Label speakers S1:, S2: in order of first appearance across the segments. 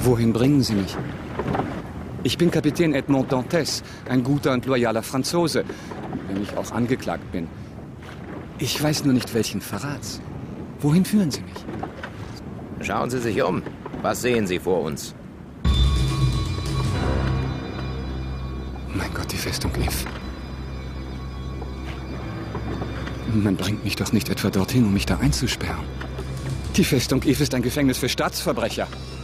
S1: Wohin bringen Sie mich? Ich bin Kapitän Edmond Dantes, ein guter und loyaler Franzose, wenn ich auch angeklagt bin. Ich weiß nur nicht, welchen Verrats. Wohin führen Sie mich?
S2: Schauen Sie sich um. Was sehen Sie vor uns?
S1: Mein Gott, die Festung If. Man bringt mich doch nicht etwa dorthin, um mich da einzusperren. Die Festung If ist ein Gefängnis für Staatsverbrecher.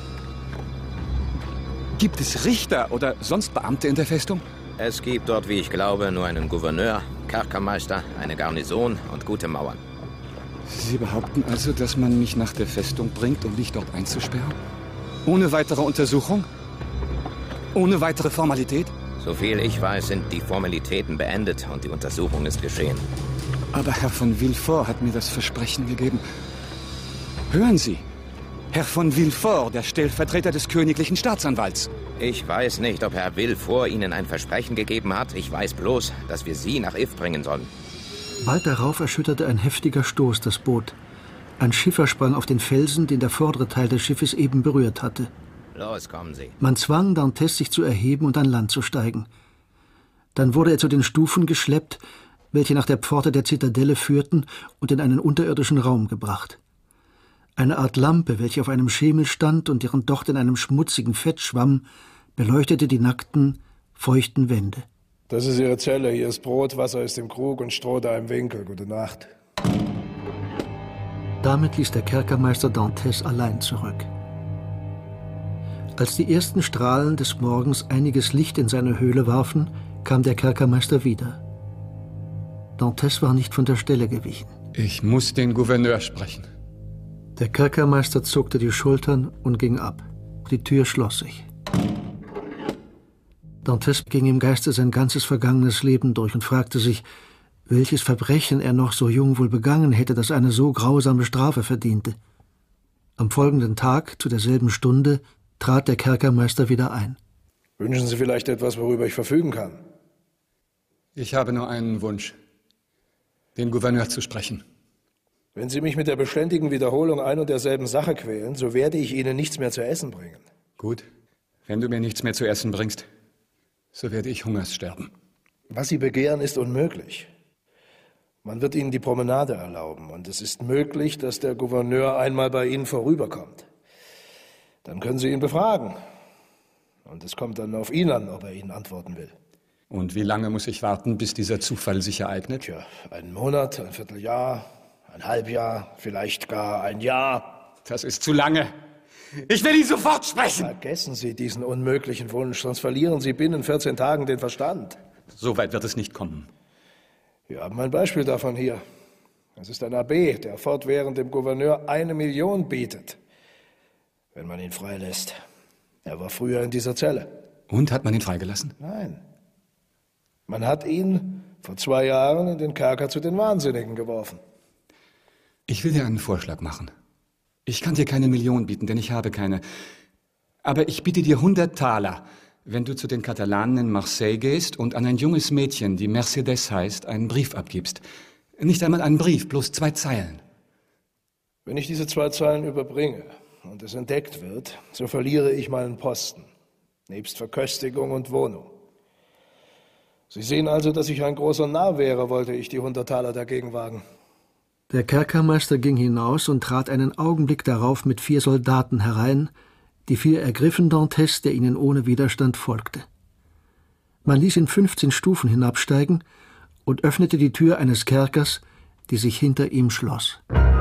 S1: Gibt es Richter oder sonst Beamte in der Festung?
S2: Es gibt dort, wie ich glaube, nur einen Gouverneur, Kerkermeister, eine Garnison und gute Mauern.
S1: Sie behaupten also, dass man mich nach der Festung bringt, um mich dort einzusperren? Ohne weitere Untersuchung? Ohne weitere Formalität?
S2: Soviel ich weiß, sind die Formalitäten beendet und die Untersuchung ist geschehen.
S1: Aber Herr von Villefort hat mir das Versprechen gegeben. Hören Sie, Herr von Villefort, der Stellvertreter des königlichen Staatsanwalts.
S2: Ich weiß nicht, ob Herr Villefort Ihnen ein Versprechen gegeben hat. Ich weiß bloß, dass wir Sie nach If bringen sollen.
S3: Bald darauf erschütterte ein heftiger Stoß das Boot. Ein Schiffer sprang auf den Felsen, den der vordere Teil des Schiffes eben berührt hatte.
S2: Los, kommen Sie.
S3: Man zwang Dantes, sich zu erheben und an Land zu steigen. Dann wurde er zu den Stufen geschleppt, welche nach der Pforte der Zitadelle führten, und in einen unterirdischen Raum gebracht. Eine Art Lampe, welche auf einem Schemel stand und deren Docht in einem schmutzigen Fett schwamm, beleuchtete die nackten, feuchten Wände.
S4: Das ist Ihre Zelle. Hier ist Brot, Wasser ist im Krug und Stroh da im Winkel. Gute Nacht.
S3: Damit ließ der Kerkermeister Dantes allein zurück. Als die ersten Strahlen des Morgens einiges Licht in seine Höhle warfen, kam der Kerkermeister wieder. Dantes war nicht von der Stelle gewichen.
S1: Ich muss den Gouverneur sprechen.
S3: Der Kerkermeister zuckte die Schultern und ging ab. Die Tür schloss sich. Dantes ging im Geiste sein ganzes vergangenes Leben durch und fragte sich, welches Verbrechen er noch so jung wohl begangen hätte, das eine so grausame Strafe verdiente. Am folgenden Tag, zu derselben Stunde, trat der Kerkermeister wieder ein.
S4: Wünschen Sie vielleicht etwas, worüber ich verfügen kann?
S1: Ich habe nur einen Wunsch, den Gouverneur zu sprechen.
S4: Wenn Sie mich mit der beständigen Wiederholung ein und derselben Sache quälen, so werde ich Ihnen nichts mehr zu essen bringen.
S1: Gut, wenn du mir nichts mehr zu essen bringst, so werde ich Hungers sterben.
S4: Was Sie begehren, ist unmöglich. Man wird Ihnen die Promenade erlauben und es ist möglich, dass der Gouverneur einmal bei Ihnen vorüberkommt. Dann können Sie ihn befragen. Und es kommt dann auf ihn an, ob er Ihnen antworten will.
S1: Und wie lange muss ich warten, bis dieser Zufall sich ereignet?
S4: Tja, einen Monat, ein Vierteljahr, ein Halbjahr, vielleicht gar ein Jahr.
S1: Das ist zu lange. Ich will ihn sofort sprechen!
S4: Vergessen Sie diesen unmöglichen Wunsch, sonst verlieren Sie binnen 14 Tagen den Verstand.
S1: So weit wird es nicht kommen.
S4: Wir haben ein Beispiel davon hier. Es ist ein Abbé, der fortwährend dem Gouverneur 1 Million bietet, wenn man ihn freilässt. Er war früher in dieser Zelle.
S1: Und hat man ihn freigelassen?
S4: Nein. Man hat ihn vor 2 Jahren in den Kerker zu den Wahnsinnigen geworfen.
S1: Ich will dir einen Vorschlag machen. Ich kann dir keine Million bieten, denn ich habe keine. Aber ich biete dir 100 Taler, wenn du zu den Katalanen in Marseille gehst und an ein junges Mädchen, die Mercedes heißt, einen Brief abgibst. Nicht einmal einen Brief, bloß 2 Zeilen.
S4: Wenn ich diese 2 Zeilen überbringe und es entdeckt wird, so verliere ich meinen Posten, nebst Verköstigung und Wohnung. Sie sehen also, dass ich ein großer Narr wäre, wollte ich die 100 Taler dagegen wagen.
S3: Der Kerkermeister ging hinaus und trat einen Augenblick darauf mit 4 Soldaten herein, die 4 ergriffen Dantes, der ihnen ohne Widerstand folgte. Man ließ ihn 15 Stufen hinabsteigen und öffnete die Tür eines Kerkers, die sich hinter ihm schloss.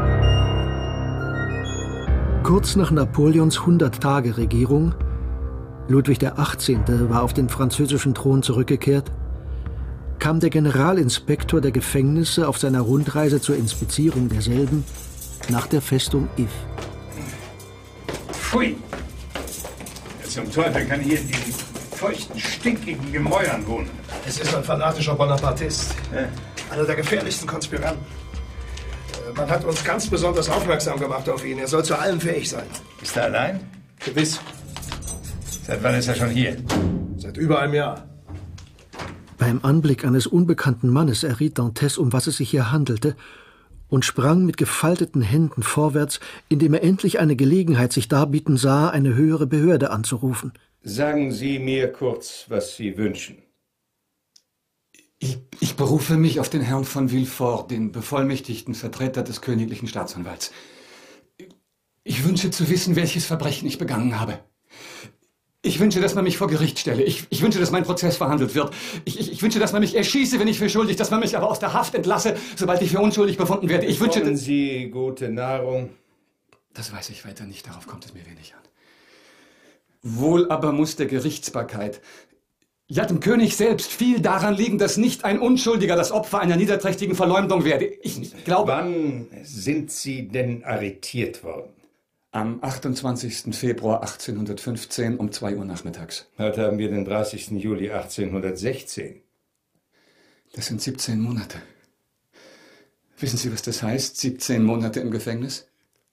S3: Kurz nach Napoleons 100-Tage-Regierung, Ludwig XVIII. War auf den französischen Thron zurückgekehrt, kam der Generalinspektor der Gefängnisse auf seiner Rundreise zur Inspizierung derselben nach der Festung If.
S5: Pfui! Wer zum Teufel kann hier in diesen feuchten, stinkigen Gemäuern wohnen?
S4: Es ist ein fanatischer Bonapartist. Einer der gefährlichsten Konspiranten. Man hat uns ganz besonders aufmerksam gemacht auf ihn. Er soll zu allem fähig sein.
S5: Ist er allein?
S4: Gewiss.
S5: Seit wann ist er schon hier?
S4: Seit über einem Jahr.
S3: Beim Anblick eines unbekannten Mannes erriet Dantes, um was es sich hier handelte, und sprang mit gefalteten Händen vorwärts, indem er endlich eine Gelegenheit sich darbieten sah, eine höhere Behörde anzurufen.
S5: Sagen Sie mir kurz, was Sie wünschen.
S1: Ich berufe mich auf den Herrn von Villefort, den bevollmächtigten Vertreter des königlichen Staatsanwalts. Ich wünsche zu wissen, welches Verbrechen ich begangen habe. Ich wünsche, dass man mich vor Gericht stelle. Ich wünsche, dass mein Prozess verhandelt wird. Ich wünsche, dass man mich erschieße, wenn ich für schuldig, dass man mich aber aus der Haft entlasse, sobald ich für unschuldig befunden werde. Ich wünsche...
S5: Bekommen Sie gute Nahrung?
S1: Das weiß ich weiter nicht, darauf kommt es mir wenig an. Wohl aber muss der Gerichtsbarkeit, ja dem König selbst, viel daran liegen, dass nicht ein Unschuldiger das Opfer einer niederträchtigen Verleumdung werde. Ich glaube...
S5: Wann sind Sie denn arretiert worden?
S1: Am 28. Februar 1815 um 2 Uhr nachmittags.
S5: Heute haben wir den 30. Juli 1816.
S1: Das sind 17 Monate. Wissen Sie, was das heißt? 17 Monate im Gefängnis?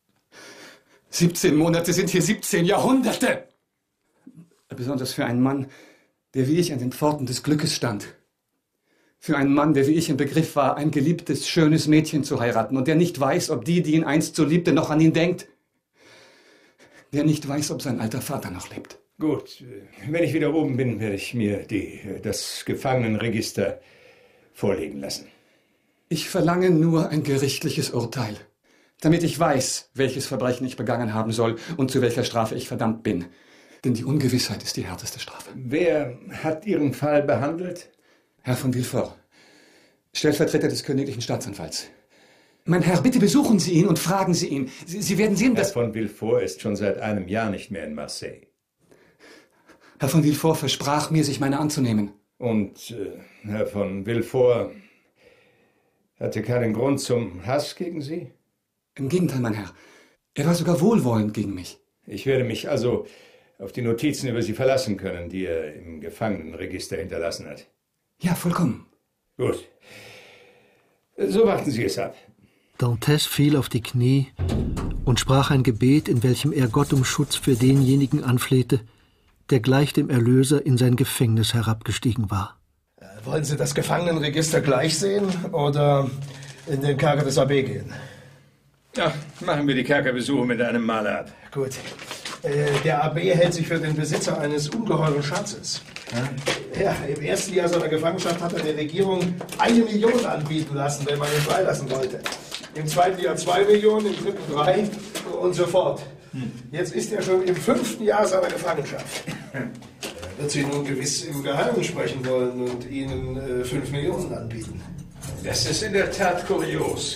S1: 17 Monate sind hier 17 Jahrhunderte! Besonders für einen Mann, der wie ich an den Pforten des Glückes stand. Für einen Mann, der wie ich im Begriff war, ein geliebtes, schönes Mädchen zu heiraten und der nicht weiß, ob die ihn einst so liebte, noch an ihn denkt. Der nicht weiß, ob sein alter Vater noch lebt.
S5: Gut, wenn ich wieder oben bin, werde ich mir das Gefangenenregister vorlegen lassen.
S1: Ich verlange nur ein gerichtliches Urteil, damit ich weiß, welches Verbrechen ich begangen haben soll und zu welcher Strafe ich verdammt bin. Denn die Ungewissheit ist die härteste Strafe.
S5: Wer hat Ihren Fall behandelt?
S1: Herr von Villefort, Stellvertreter des königlichen Staatsanwalts. Mein Herr, bitte besuchen Sie ihn und fragen Sie ihn. Sie werden sehen, dass...
S5: Herr von Villefort ist schon seit einem Jahr nicht mehr in Marseille.
S1: Herr von Villefort versprach mir, sich meiner anzunehmen.
S5: Und Herr von Villefort hatte keinen Grund zum Hass gegen Sie?
S1: Im Gegenteil, mein Herr. Er war sogar wohlwollend gegen mich.
S5: Ich werde mich also auf die Notizen über Sie verlassen können, die er im Gefangenenregister hinterlassen hat.
S1: Ja, vollkommen.
S5: Gut. So warten Sie es ab.
S3: Dantes fiel auf die Knie und sprach ein Gebet, in welchem er Gott um Schutz für denjenigen anflehte, der gleich dem Erlöser in sein Gefängnis herabgestiegen war.
S4: Wollen Sie das Gefangenenregister gleich sehen oder in den Kerker des AB gehen?
S5: Ja, machen wir die Kerkerbesuche mit einem Mal ab.
S4: Gut. Der AB hält sich für den Besitzer eines ungeheuren Schatzes. Ja, im ersten Jahr seiner Gefangenschaft hat er der Regierung 1 Million anbieten lassen, wenn man ihn freilassen wollte. Im zweiten Jahr 2 Millionen, im dritten 3 und so fort. Jetzt ist er schon im 5. Jahr seiner Gefangenschaft. Er wird Sie nun gewiss im Geheimen sprechen wollen und Ihnen 5 Millionen anbieten.
S5: Das ist in der Tat kurios.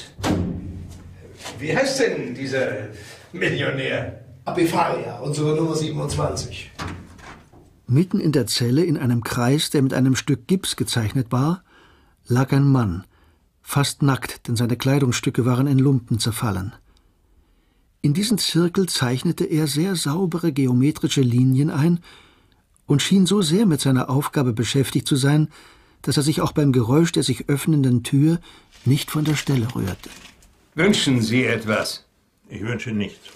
S5: Wie heißt denn dieser Millionär?
S4: Abbe Faria, unsere Nummer 27.
S3: Mitten in der Zelle, in einem Kreis, der mit einem Stück Gips gezeichnet war, lag ein Mann, fast nackt, denn seine Kleidungsstücke waren in Lumpen zerfallen. In diesen Zirkel zeichnete er sehr saubere geometrische Linien ein und schien so sehr mit seiner Aufgabe beschäftigt zu sein, dass er sich auch beim Geräusch der sich öffnenden Tür nicht von der Stelle rührte.
S5: Wünschen Sie etwas?
S6: Ich wünsche nichts.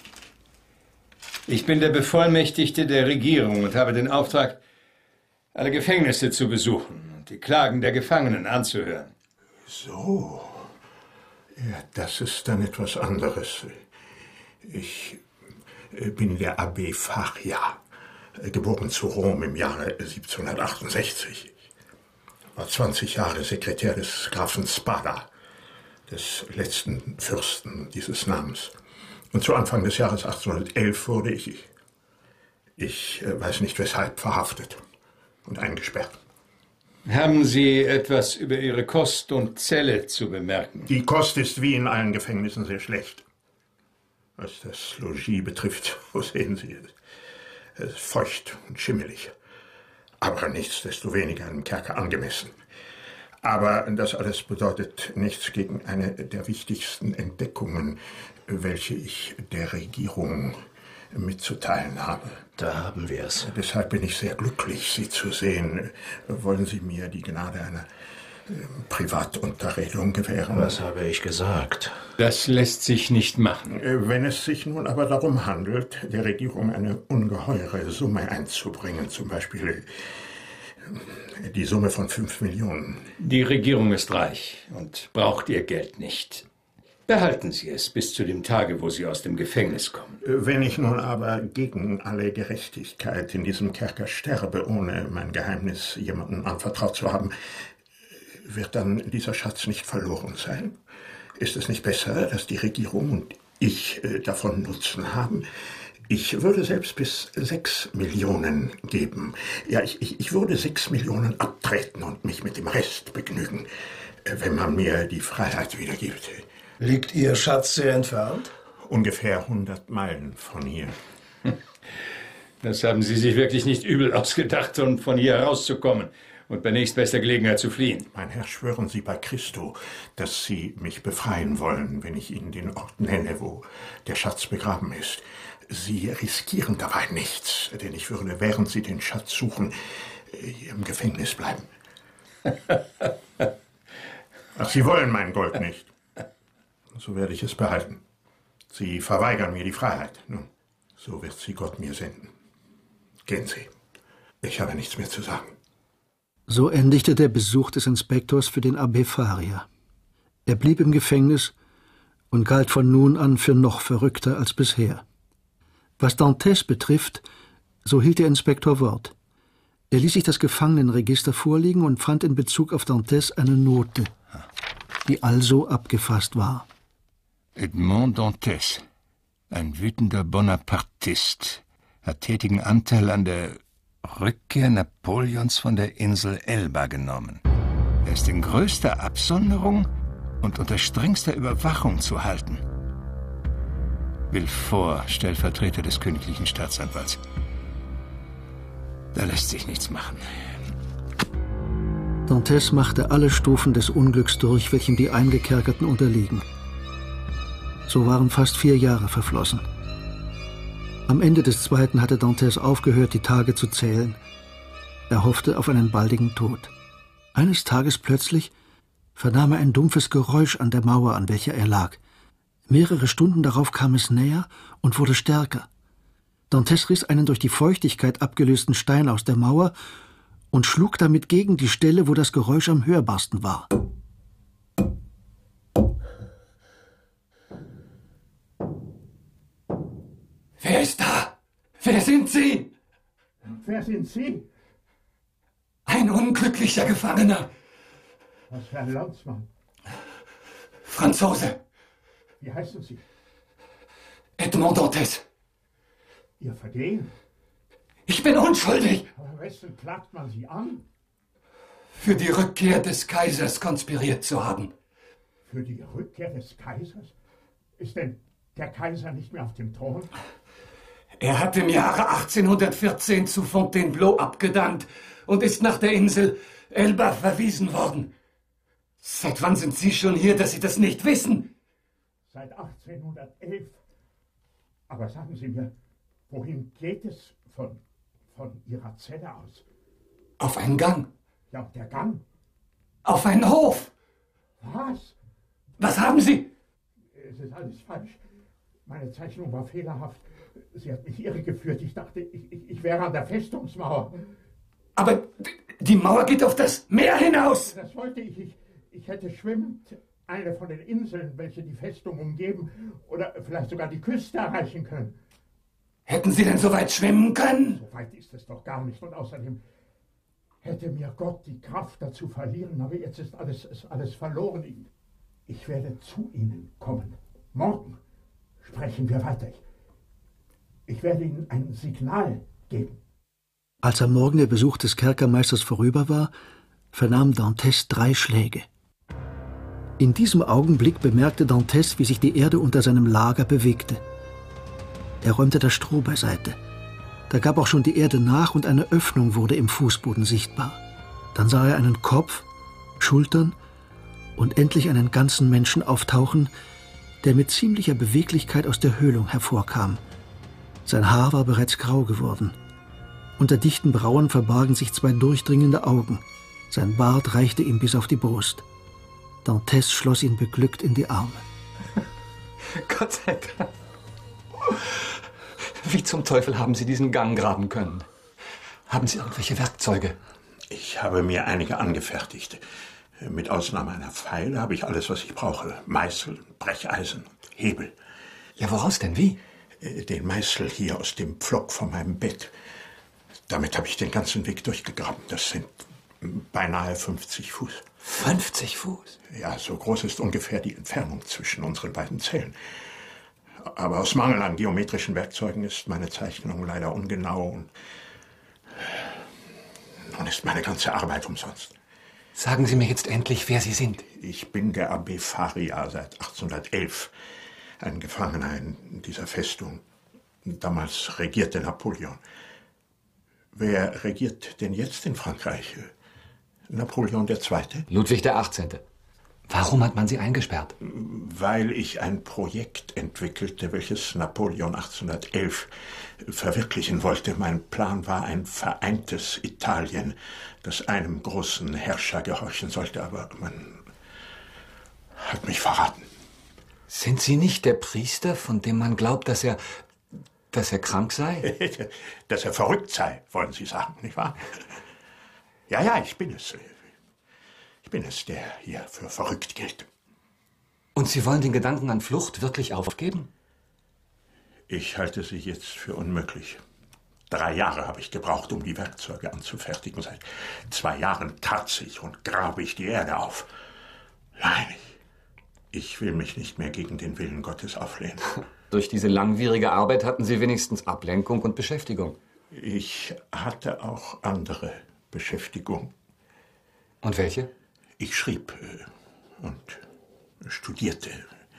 S5: Ich bin der Bevollmächtigte der Regierung und habe den Auftrag, alle Gefängnisse zu besuchen und die Klagen der Gefangenen anzuhören.
S6: So. Ja, das ist dann etwas anderes. Ich bin der Abbé Faria, geboren zu Rom im Jahre 1768. Ich war 20 Jahre Sekretär des Grafen Spada, des letzten Fürsten dieses Namens. Und zu Anfang des Jahres 1811 wurde ich weiß nicht weshalb, verhaftet und eingesperrt.
S5: Haben Sie etwas über Ihre Kost und Zelle zu bemerken?
S6: Die Kost ist wie in allen Gefängnissen sehr schlecht. Was das Logis betrifft, so sehen Sie es. Es ist feucht und schimmelig. Aber nichtsdestoweniger einem Kerker angemessen. Aber das alles bedeutet nichts gegen eine der wichtigsten Entdeckungen, welche ich der Regierung mitzuteilen habe.
S4: Da haben wir es.
S6: Deshalb bin ich sehr glücklich, Sie zu sehen. Wollen Sie mir die Gnade einer Privatunterredung gewähren?
S4: Was habe ich gesagt?
S5: Das lässt sich nicht machen.
S6: Wenn es sich nun aber darum handelt, der Regierung eine ungeheure Summe einzubringen, zum Beispiel die Summe von 5 Millionen.
S5: Die Regierung ist reich und braucht ihr Geld nicht. Behalten Sie es bis zu dem Tage, wo Sie aus dem Gefängnis kommen.
S6: Wenn ich nun aber gegen alle Gerechtigkeit in diesem Kerker sterbe, ohne mein Geheimnis jemandem anvertraut zu haben, wird dann dieser Schatz nicht verloren sein? Ist es nicht besser, dass die Regierung und ich davon Nutzen haben? Ich würde selbst bis 6 Millionen geben. Ja, ich würde 6 Millionen abtreten und mich mit dem Rest begnügen, wenn man mir die Freiheit wiedergibt.
S4: Liegt Ihr Schatz sehr entfernt?
S6: Ungefähr 100 Meilen von hier.
S5: Das haben Sie sich wirklich nicht übel ausgedacht, um von hier herauszukommen und bei nächstbester Gelegenheit zu fliehen.
S6: Mein Herr, schwören Sie bei Christo, dass Sie mich befreien wollen, wenn ich Ihnen den Ort nenne, wo der Schatz begraben ist. Sie riskieren dabei nichts, denn ich würde, während Sie den Schatz suchen, im Gefängnis bleiben. Ach, Sie wollen mein Gold nicht. So werde ich es behalten. Sie verweigern mir die Freiheit. Nun, so wird sie Gott mir senden. Gehen Sie. Ich habe nichts mehr zu sagen.
S3: So endigte der Besuch des Inspektors für den Abbé Faria. Er blieb im Gefängnis und galt von nun an für noch verrückter als bisher. Was Dantès betrifft, so hielt der Inspektor Wort. Er ließ sich das Gefangenenregister vorlegen und fand in Bezug auf Dantès eine Note, die also abgefasst war.
S7: Edmond Dantès, ein wütender Bonapartist, hat tätigen Anteil an der Rückkehr Napoleons von der Insel Elba genommen. Er ist in größter Absonderung und unter strengster Überwachung zu halten. Villefort, Stellvertreter des königlichen Staatsanwalts. Da lässt sich nichts machen.
S3: Dantès machte alle Stufen des Unglücks durch, welchem die Eingekerkerten unterliegen. So waren fast 4 Jahre verflossen. Am Ende des 2. hatte Dantès aufgehört, die Tage zu zählen. Er hoffte auf einen baldigen Tod. Eines Tages plötzlich vernahm er ein dumpfes Geräusch an der Mauer, an welcher er lag. Mehrere Stunden darauf kam es näher und wurde stärker. Dantès riss einen durch die Feuchtigkeit abgelösten Stein aus der Mauer und schlug damit gegen die Stelle, wo das Geräusch am hörbarsten war.
S1: Wer ist da? Wer sind Sie?
S6: Wer sind Sie?
S1: Ein unglücklicher Gefangener.
S6: Was für ein Landsmann.
S1: Franzose.
S6: Wie heißen Sie?
S1: Edmond Dantès.
S6: Ihr Vergehen?
S1: Ich bin unschuldig.
S6: Aber wessen klagt man Sie an?
S1: Für die Rückkehr des Kaisers konspiriert zu haben.
S6: Für die Rückkehr des Kaisers? Ist denn der Kaiser nicht mehr auf dem Thron?
S1: Er hat im Jahre 1814 zu Fontainebleau abgedankt und ist nach der Insel Elba verwiesen worden. Seit wann sind Sie schon hier, dass Sie das nicht wissen?
S6: Seit 1811. Aber sagen Sie mir, wohin geht es von Ihrer Zelle aus?
S1: Auf einen Gang.
S6: Ja, der Gang.
S1: Auf einen Hof.
S6: Was?
S1: Was haben Sie?
S6: Es ist alles falsch. Meine Zeichnung war fehlerhaft. Sie hat mich irregeführt. Ich dachte, ich wäre an der Festungsmauer.
S1: Aber die Mauer geht auf das Meer hinaus.
S6: Das wollte ich. Ich hätte schwimmend eine von den Inseln, welche die Festung umgeben, oder vielleicht sogar die Küste erreichen können.
S1: Hätten Sie denn so weit schwimmen können?
S6: So weit ist es doch gar nicht. Und außerdem hätte mir Gott die Kraft dazu verliehen. Aber jetzt ist alles verloren. Ich werde zu Ihnen kommen. Morgen sprechen wir weiter. Ich werde Ihnen ein Signal geben.
S3: Als am Morgen der Besuch des Kerkermeisters vorüber war, vernahm Dantès 3 Schläge. In diesem Augenblick bemerkte Dantès, wie sich die Erde unter seinem Lager bewegte. Er räumte das Stroh beiseite. Da gab auch schon die Erde nach und eine Öffnung wurde im Fußboden sichtbar. Dann sah er einen Kopf, Schultern und endlich einen ganzen Menschen auftauchen, der mit ziemlicher Beweglichkeit aus der Höhlung hervorkam. Sein Haar war bereits grau geworden. Unter dichten Brauen verbargen sich 2 durchdringende Augen. Sein Bart reichte ihm bis auf die Brust. Dantès schloss ihn beglückt in die Arme.
S1: Gott sei Dank. Wie zum Teufel haben Sie diesen Gang graben können? Haben Sie irgendwelche Werkzeuge?
S6: Ich habe mir einige angefertigt. Mit Ausnahme einer Pfeile habe ich alles, was ich brauche. Meißel, Brecheisen, Hebel.
S1: Ja, woraus denn? Wie?
S6: Den Meißel hier aus dem Pflock von meinem Bett. Damit habe ich den ganzen Weg durchgegraben. Das sind beinahe 50 Fuß.
S1: 50 Fuß?
S6: Ja, so groß ist ungefähr die Entfernung zwischen unseren beiden Zellen. Aber aus Mangel an geometrischen Werkzeugen ist meine Zeichnung leider ungenau und nun ist meine ganze Arbeit umsonst.
S1: Sagen Sie mir jetzt endlich, wer Sie sind.
S6: Ich bin der Abbé Faria seit 1811, ein Gefangener in dieser Festung. Damals regierte Napoleon. Wer regiert denn jetzt in Frankreich? Napoleon II.?
S1: Ludwig XVIII. Warum hat man Sie eingesperrt?
S6: Weil ich ein Projekt entwickelte, welches Napoleon 1811 verwirklichen wollte. Mein Plan war ein vereintes Italien, das einem großen Herrscher gehorchen sollte, aber man hat mich verraten.
S1: Sind Sie nicht der Priester, von dem man glaubt, dass er krank sei?
S6: Dass er verrückt sei, wollen Sie sagen, nicht wahr? Ja, ich bin es. Ich bin es, der hier für verrückt gilt.
S1: Und Sie wollen den Gedanken an Flucht wirklich aufgeben?
S6: Ich halte sie jetzt für unmöglich. 3 Jahre habe ich gebraucht, um die Werkzeuge anzufertigen. Seit 2 Jahren tatze ich und grabe ich die Erde auf. Nein, ich will mich nicht mehr gegen den Willen Gottes auflehnen.
S1: Durch diese langwierige Arbeit hatten Sie wenigstens Ablenkung und Beschäftigung.
S6: Ich hatte auch andere Beschäftigung.
S1: Und welche?
S6: Ich schrieb und studierte.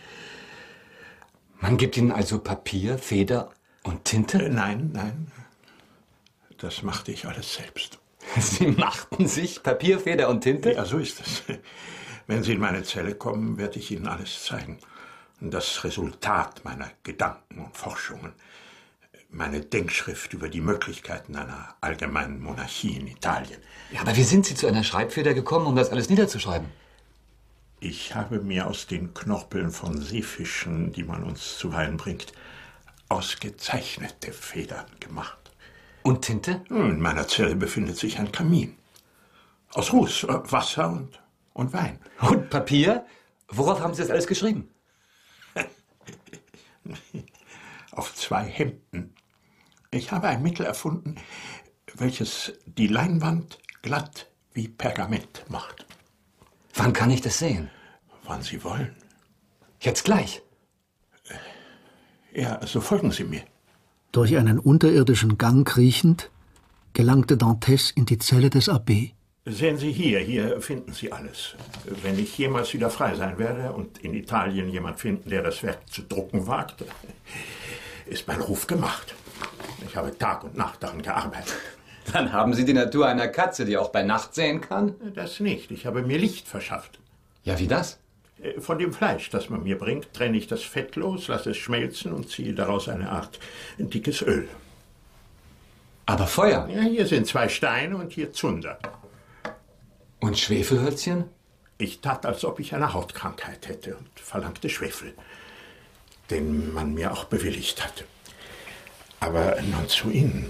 S1: Man gibt Ihnen also Papier, Feder und Tinte?
S6: Nein. Das machte ich alles selbst.
S1: Sie machten sich Papier, Feder und Tinte?
S6: Ja, so ist es. Wenn Sie in meine Zelle kommen, werde ich Ihnen alles zeigen. Das Resultat meiner Gedanken und Forschungen. Meine Denkschrift über die Möglichkeiten einer allgemeinen Monarchie in Italien.
S1: Ja, aber wie sind Sie zu einer Schreibfeder gekommen, um das alles niederzuschreiben?
S6: Ich habe mir aus den Knorpeln von Seefischen, die man uns zuweilen bringt, ausgezeichnete Federn gemacht.
S1: Und Tinte?
S6: In meiner Zelle befindet sich ein Kamin. Aus Ruß, Wasser und Wein.
S1: Und Papier? Worauf haben Sie das alles geschrieben?
S6: Auf 2 Hemden. Ich habe ein Mittel erfunden, welches die Leinwand glatt wie Pergament macht.
S1: Wann kann ich das sehen?
S6: Wann Sie wollen.
S1: Jetzt gleich.
S6: Ja, so folgen Sie mir.
S3: Durch einen unterirdischen Gang kriechend, gelangte Dantes in die Zelle des Abbé.
S6: Sehen Sie hier finden Sie alles. Wenn ich jemals wieder frei sein werde und in Italien jemand finden, der das Werk zu drucken wagt, ist mein Ruf gemacht. Ich habe Tag und Nacht daran gearbeitet.
S1: Dann haben Sie die Natur einer Katze, die auch bei Nacht sehen kann?
S6: Das nicht. Ich habe mir Licht verschafft.
S1: Ja, wie das?
S6: Von dem Fleisch, das man mir bringt, trenne ich das Fett los, lasse es schmelzen und ziehe daraus eine Art dickes Öl.
S1: Aber Feuer?
S6: Ja, hier sind 2 Steine und hier Zunder.
S1: Und Schwefelhölzchen?
S6: Ich tat, als ob ich eine Hautkrankheit hätte und verlangte Schwefel, den man mir auch bewilligt hatte. Aber nun zu Ihnen.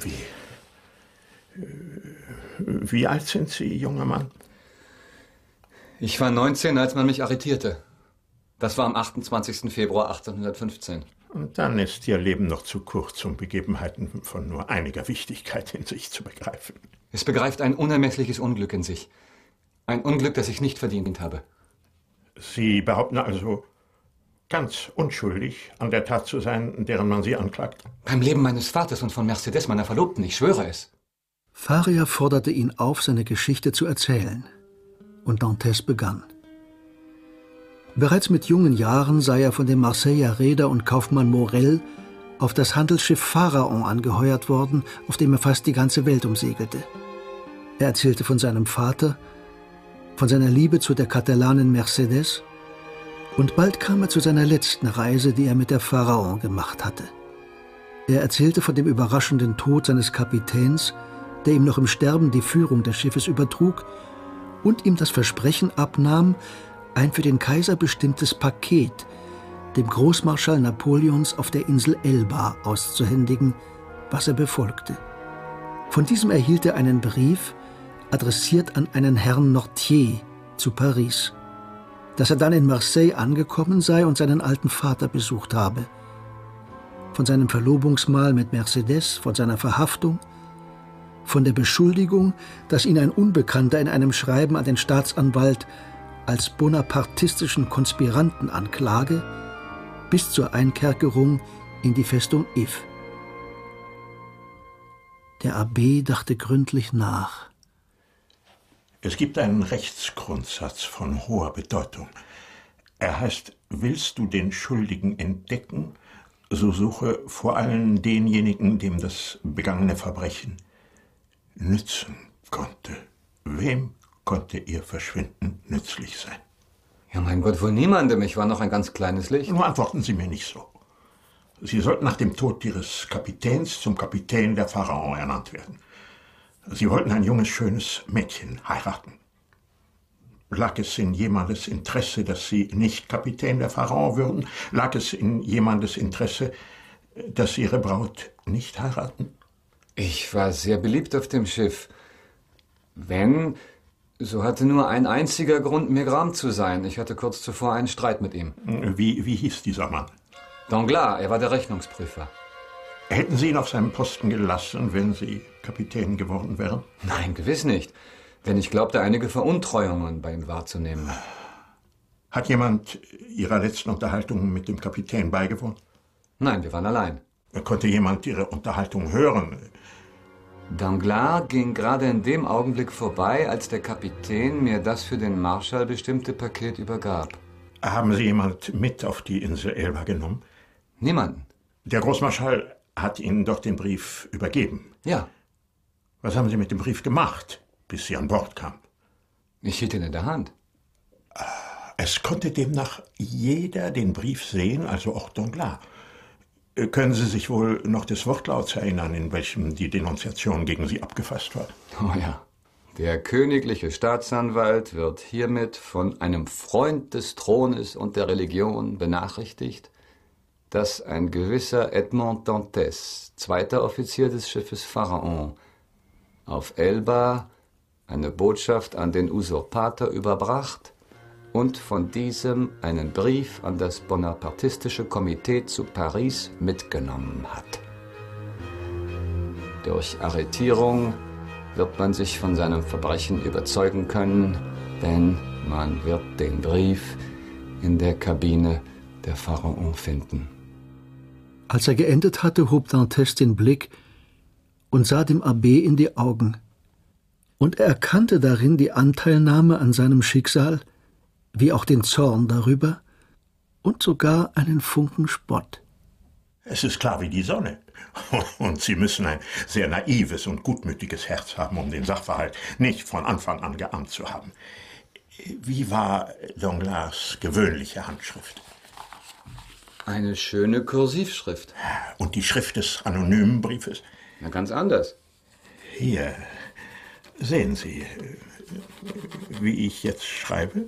S6: Wie alt sind Sie, junger Mann?
S1: Ich war 19, als man mich arretierte. Das war am 28. Februar 1815.
S6: Und dann ist Ihr Leben noch zu kurz, um Begebenheiten von nur einiger Wichtigkeit in sich zu begreifen.
S1: Es begreift ein unermessliches Unglück in sich. Ein Unglück, das ich nicht verdient habe.
S6: Sie behaupten also, ganz unschuldig an der Tat zu sein, deren man Sie anklagt?
S1: Beim Leben meines Vaters und von Mercedes, meiner Verlobten, ich schwöre es.
S3: Faria forderte ihn auf, seine Geschichte zu erzählen. Und Dantes begann. Bereits mit jungen Jahren sei er von dem Marseiller Reeder und Kaufmann Morel auf das Handelsschiff Pharaon angeheuert worden, auf dem er fast die ganze Welt umsegelte. Er erzählte von seinem Vater, von seiner Liebe zu der Katalanin Mercedes, und bald kam er zu seiner letzten Reise, die er mit der Pharaon gemacht hatte. Er erzählte von dem überraschenden Tod seines Kapitäns, der ihm noch im Sterben die Führung des Schiffes übertrug und ihm das Versprechen abnahm, ein für den Kaiser bestimmtes Paket dem Großmarschall Napoleons auf der Insel Elba auszuhändigen, was er befolgte. Von diesem erhielt er einen Brief, adressiert an einen Herrn Nortier, zu Paris. Dass er dann in Marseille angekommen sei und seinen alten Vater besucht habe. Von seinem Verlobungsmahl mit Mercedes, von seiner Verhaftung, von der Beschuldigung, dass ihn ein Unbekannter in einem Schreiben an den Staatsanwalt als bonapartistischen Konspiranten anklage, bis zur Einkerkerung in die Festung If. Der Abbé dachte gründlich nach.
S6: Es gibt einen Rechtsgrundsatz von hoher Bedeutung. Er heißt, willst du den Schuldigen entdecken, so suche vor allem denjenigen, dem das begangene Verbrechen nützen konnte. Wem konnte ihr Verschwinden nützlich sein?
S1: Ja, mein Gott, wohl niemandem. Ich war noch ein ganz kleines Licht.
S6: Nun antworten Sie mir nicht so. Sie sollten nach dem Tod Ihres Kapitäns zum Kapitän der Pharaon ernannt werden. Sie wollten ein junges, schönes Mädchen heiraten. Lag es in jemandes Interesse, dass Sie nicht Kapitän der Pharaon würden? Lag es in jemandes Interesse, dass Sie Ihre Braut nicht heiraten?
S1: Ich war sehr beliebt auf dem Schiff. Wenn, so hatte nur ein einziger Grund, mir gram zu sein. Ich hatte kurz zuvor einen Streit mit ihm.
S6: Wie hieß dieser Mann?
S1: Danglars, er war der Rechnungsprüfer.
S6: Hätten Sie ihn auf seinem Posten gelassen, wenn Sie Kapitän geworden wären?
S1: Nein, gewiss nicht. Denn ich glaubte, einige Veruntreuungen bei ihm wahrzunehmen.
S6: Hat jemand Ihrer letzten Unterhaltung mit dem Kapitän beigewohnt?
S1: Nein, wir waren allein.
S6: Konnte jemand Ihre Unterhaltung hören?
S1: Danglars ging gerade in dem Augenblick vorbei, als der Kapitän mir das für den Marschall bestimmte Paket übergab.
S6: Haben Sie jemand mit auf die Insel Elba genommen?
S1: Niemanden.
S6: Der Großmarschall hat Ihnen doch den Brief übergeben.
S1: Ja.
S6: Was haben Sie mit dem Brief gemacht, bis Sie an Bord kamen?
S1: Ich hielt ihn in der Hand.
S6: Es konnte demnach jeder den Brief sehen, also auch Danglars. Können Sie sich wohl noch des Wortlauts erinnern, in welchem die Denunziation gegen Sie abgefasst war?
S1: Oh ja. Der königliche Staatsanwalt wird hiermit von einem Freund des Thrones und der Religion benachrichtigt, dass ein gewisser Edmond Dantès, zweiter Offizier des Schiffes Pharaon, auf Elba eine Botschaft an den Usurpator überbracht und von diesem einen Brief an das bonapartistische Komitee zu Paris mitgenommen hat. Durch Arretierung wird man sich von seinem Verbrechen überzeugen können, denn man wird den Brief in der Kabine der Pharaon finden.
S3: Als er geendet hatte, hob Dantès den Blick und sah dem Abbé in die Augen. Und er erkannte darin die Anteilnahme an seinem Schicksal, wie auch den Zorn darüber und sogar einen Funken Spott.
S6: Es ist klar wie die Sonne. Und Sie müssen ein sehr naives und gutmütiges Herz haben, um den Sachverhalt nicht von Anfang an geahnt zu haben. Wie war Danglars gewöhnliche Handschrift?
S1: Eine schöne Kursivschrift.
S6: Und die Schrift des anonymen Briefes?
S1: Na, ganz anders.
S6: Hier, sehen Sie, wie ich jetzt schreibe?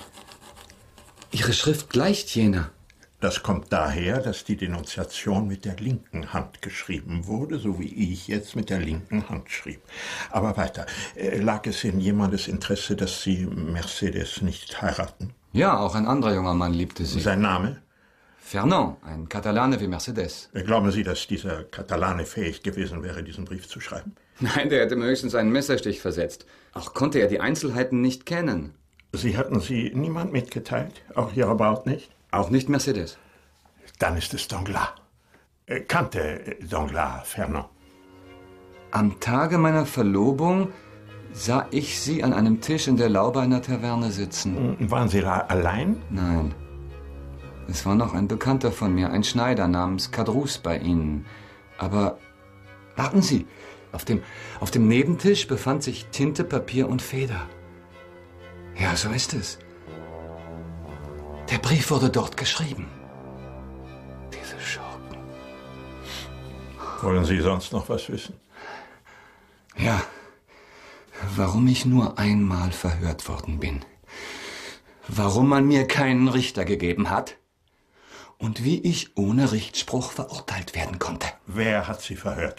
S1: Ihre Schrift gleicht jener.
S6: Das kommt daher, dass die Denunziation mit der linken Hand geschrieben wurde, so wie ich jetzt mit der linken Hand schrieb. Aber weiter. Lag es in jemandes Interesse, dass Sie Mercedes nicht heiraten?
S1: Ja, auch ein anderer junger Mann liebte sie.
S6: Sein Name?
S1: Fernand, ein Katalane wie Mercedes.
S6: Glauben Sie, dass dieser Katalane fähig gewesen wäre, diesen Brief zu schreiben?
S1: Nein, der hätte mir höchstens einen Messerstich versetzt. Auch konnte er die Einzelheiten nicht kennen.
S6: Sie hatten sie niemand mitgeteilt? Auch Ihrer Braut nicht?
S1: Auch nicht Mercedes.
S6: Dann ist es Danglars. Kannte Danglars Fernand?
S1: Am Tage meiner Verlobung sah ich sie an einem Tisch in der Laube einer Taverne sitzen.
S6: Waren Sie da allein?
S1: Nein. Es war noch ein Bekannter von mir, ein Schneider namens Caderousse bei Ihnen. Aber warten Sie, auf dem Nebentisch befand sich Tinte, Papier und Feder. Ja, so ist es. Der Brief wurde dort geschrieben. Diese Schurken.
S6: Wollen Sie sonst noch was wissen?
S1: Ja, warum ich nur einmal verhört worden bin. Warum man mir keinen Richter gegeben hat. Und wie ich ohne Richtspruch verurteilt werden konnte.
S6: Wer hat Sie verhört?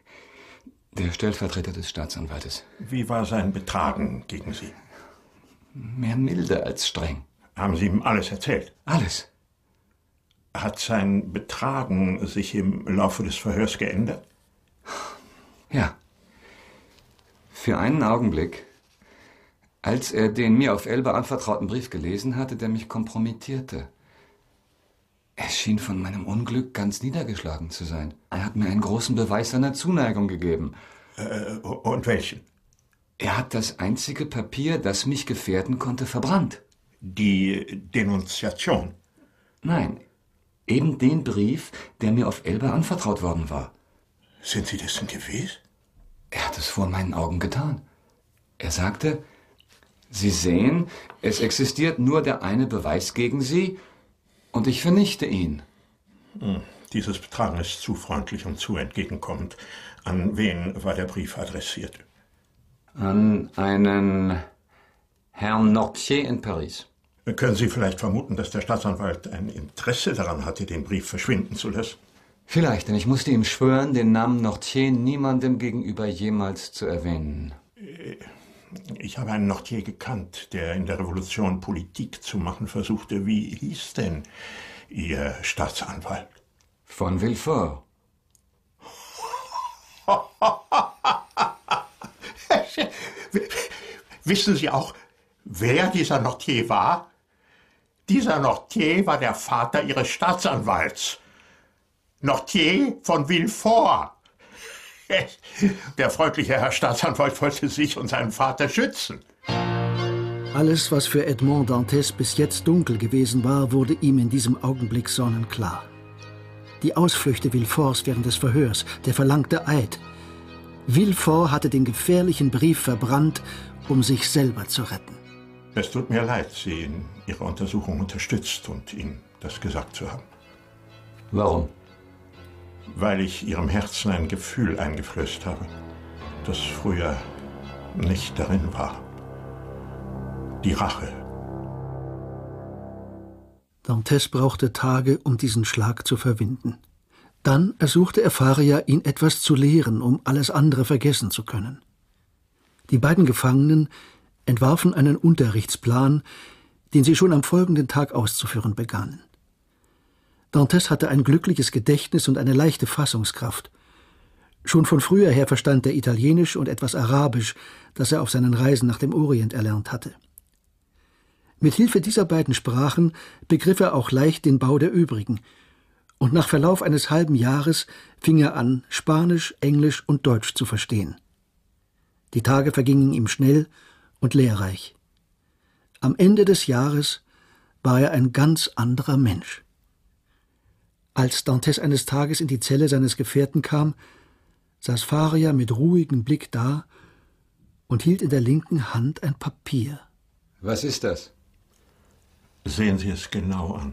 S1: Der Stellvertreter des Staatsanwaltes.
S6: Wie war sein Betragen gegen Sie?
S1: Mehr milde als streng.
S6: Haben Sie ihm alles erzählt?
S1: Alles.
S6: Hat sein Betragen sich im Laufe des Verhörs geändert?
S1: Ja. Für einen Augenblick, als er den mir auf Elba anvertrauten Brief gelesen hatte, der mich kompromittierte. Er schien von meinem Unglück ganz niedergeschlagen zu sein. Er hat mir einen großen Beweis seiner Zuneigung gegeben.
S6: Und welchen?
S1: Er hat das einzige Papier, das mich gefährden konnte, verbrannt.
S6: Die Denunziation?
S1: Nein, eben den Brief, der mir auf Elba anvertraut worden war.
S6: Sind Sie dessen gewiss?
S1: Er hat es vor meinen Augen getan. Er sagte, Sie sehen, es existiert nur der eine Beweis gegen Sie und ich vernichte ihn.
S6: Dieses Betragen ist zu freundlich und zu entgegenkommend. An wen war der Brief adressiert?
S1: An einen Herrn Nortier in Paris.
S6: Können Sie vielleicht vermuten, dass der Staatsanwalt ein Interesse daran hatte, den Brief verschwinden zu lassen?
S1: Vielleicht, denn ich musste ihm schwören, den Namen Nortier niemandem gegenüber jemals zu erwähnen.
S6: Ich habe einen Nortier gekannt, der in der Revolution Politik zu machen versuchte. Wie hieß denn Ihr Staatsanwalt?
S1: Von Villefort.
S6: Wissen Sie auch, wer dieser Nortier war? Dieser Nortier war der Vater Ihres Staatsanwalts. Nortier von Villefort. Der freundliche Herr Staatsanwalt wollte sich und seinen Vater schützen.
S3: Alles, was für Edmond Dantès bis jetzt dunkel gewesen war, wurde ihm in diesem Augenblick sonnenklar. Die Ausflüchte Villeforts während des Verhörs, der verlangte Eid. Villefort hatte den gefährlichen Brief verbrannt, um sich selber zu retten.
S6: Es tut mir leid, Sie in Ihrer Untersuchung unterstützt und Ihnen das gesagt zu haben.
S1: Warum?
S6: Weil ich Ihrem Herzen ein Gefühl eingeflößt habe, das früher nicht darin war. Die Rache.
S3: Dantès brauchte Tage, um diesen Schlag zu verwinden. Dann ersuchte er Faria, ihn etwas zu lehren, um alles andere vergessen zu können. Die beiden Gefangenen entwarfen einen Unterrichtsplan, den sie schon am folgenden Tag auszuführen begannen. Dantès hatte ein glückliches Gedächtnis und eine leichte Fassungskraft. Schon von früher her verstand er Italienisch und etwas Arabisch, das er auf seinen Reisen nach dem Orient erlernt hatte. Mit Hilfe dieser beiden Sprachen begriff er auch leicht den Bau der übrigen, und nach Verlauf eines halben Jahres fing er an, Spanisch, Englisch und Deutsch zu verstehen. Die Tage vergingen ihm schnell und lehrreich. Am Ende des Jahres war er ein ganz anderer Mensch. Als Dantès eines Tages in die Zelle seines Gefährten kam, saß Faria mit ruhigem Blick da und hielt in der linken Hand ein Papier.
S1: Was ist das?
S6: Sehen Sie es genau an.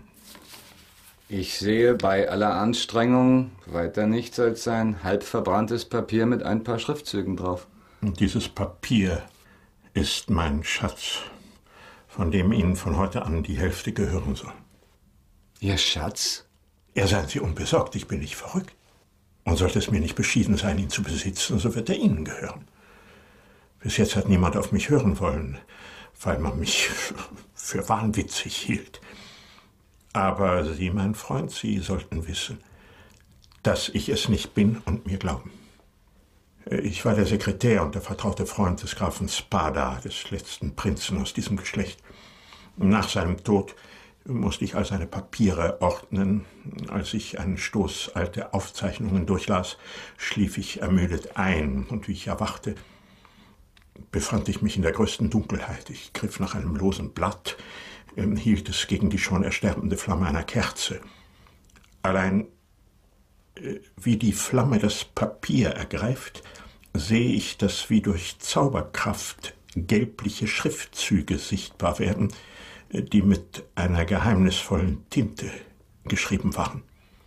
S1: Ich sehe bei aller Anstrengung weiter nichts als ein halb verbranntes Papier mit ein paar Schriftzügen drauf.
S6: Und dieses Papier ist mein Schatz, von dem Ihnen von heute an die Hälfte gehören soll.
S1: Ihr Schatz?
S6: Ja, seien Sie unbesorgt, ich bin nicht verrückt. Und sollte es mir nicht beschieden sein, ihn zu besitzen, so wird er Ihnen gehören. Bis jetzt hat niemand auf mich hören wollen, weil man mich für wahnwitzig hielt. Aber Sie, mein Freund, Sie sollten wissen, dass ich es nicht bin und mir glauben. Ich war der Sekretär und der vertraute Freund des Grafen Spada, des letzten Prinzen aus diesem Geschlecht. Nach seinem Tod musste ich all seine Papiere ordnen. Als ich einen Stoß alte Aufzeichnungen durchlas, schlief ich ermüdet ein, und wie ich erwachte, befand ich mich in der größten Dunkelheit. Ich griff nach einem losen Blatt, hielt es gegen die schon ersterbende Flamme einer Kerze. Allein wie die Flamme das Papier ergreift, sehe ich, dass wie durch Zauberkraft gelbliche Schriftzüge sichtbar werden, die mit einer geheimnisvollen Tinte geschrieben waren.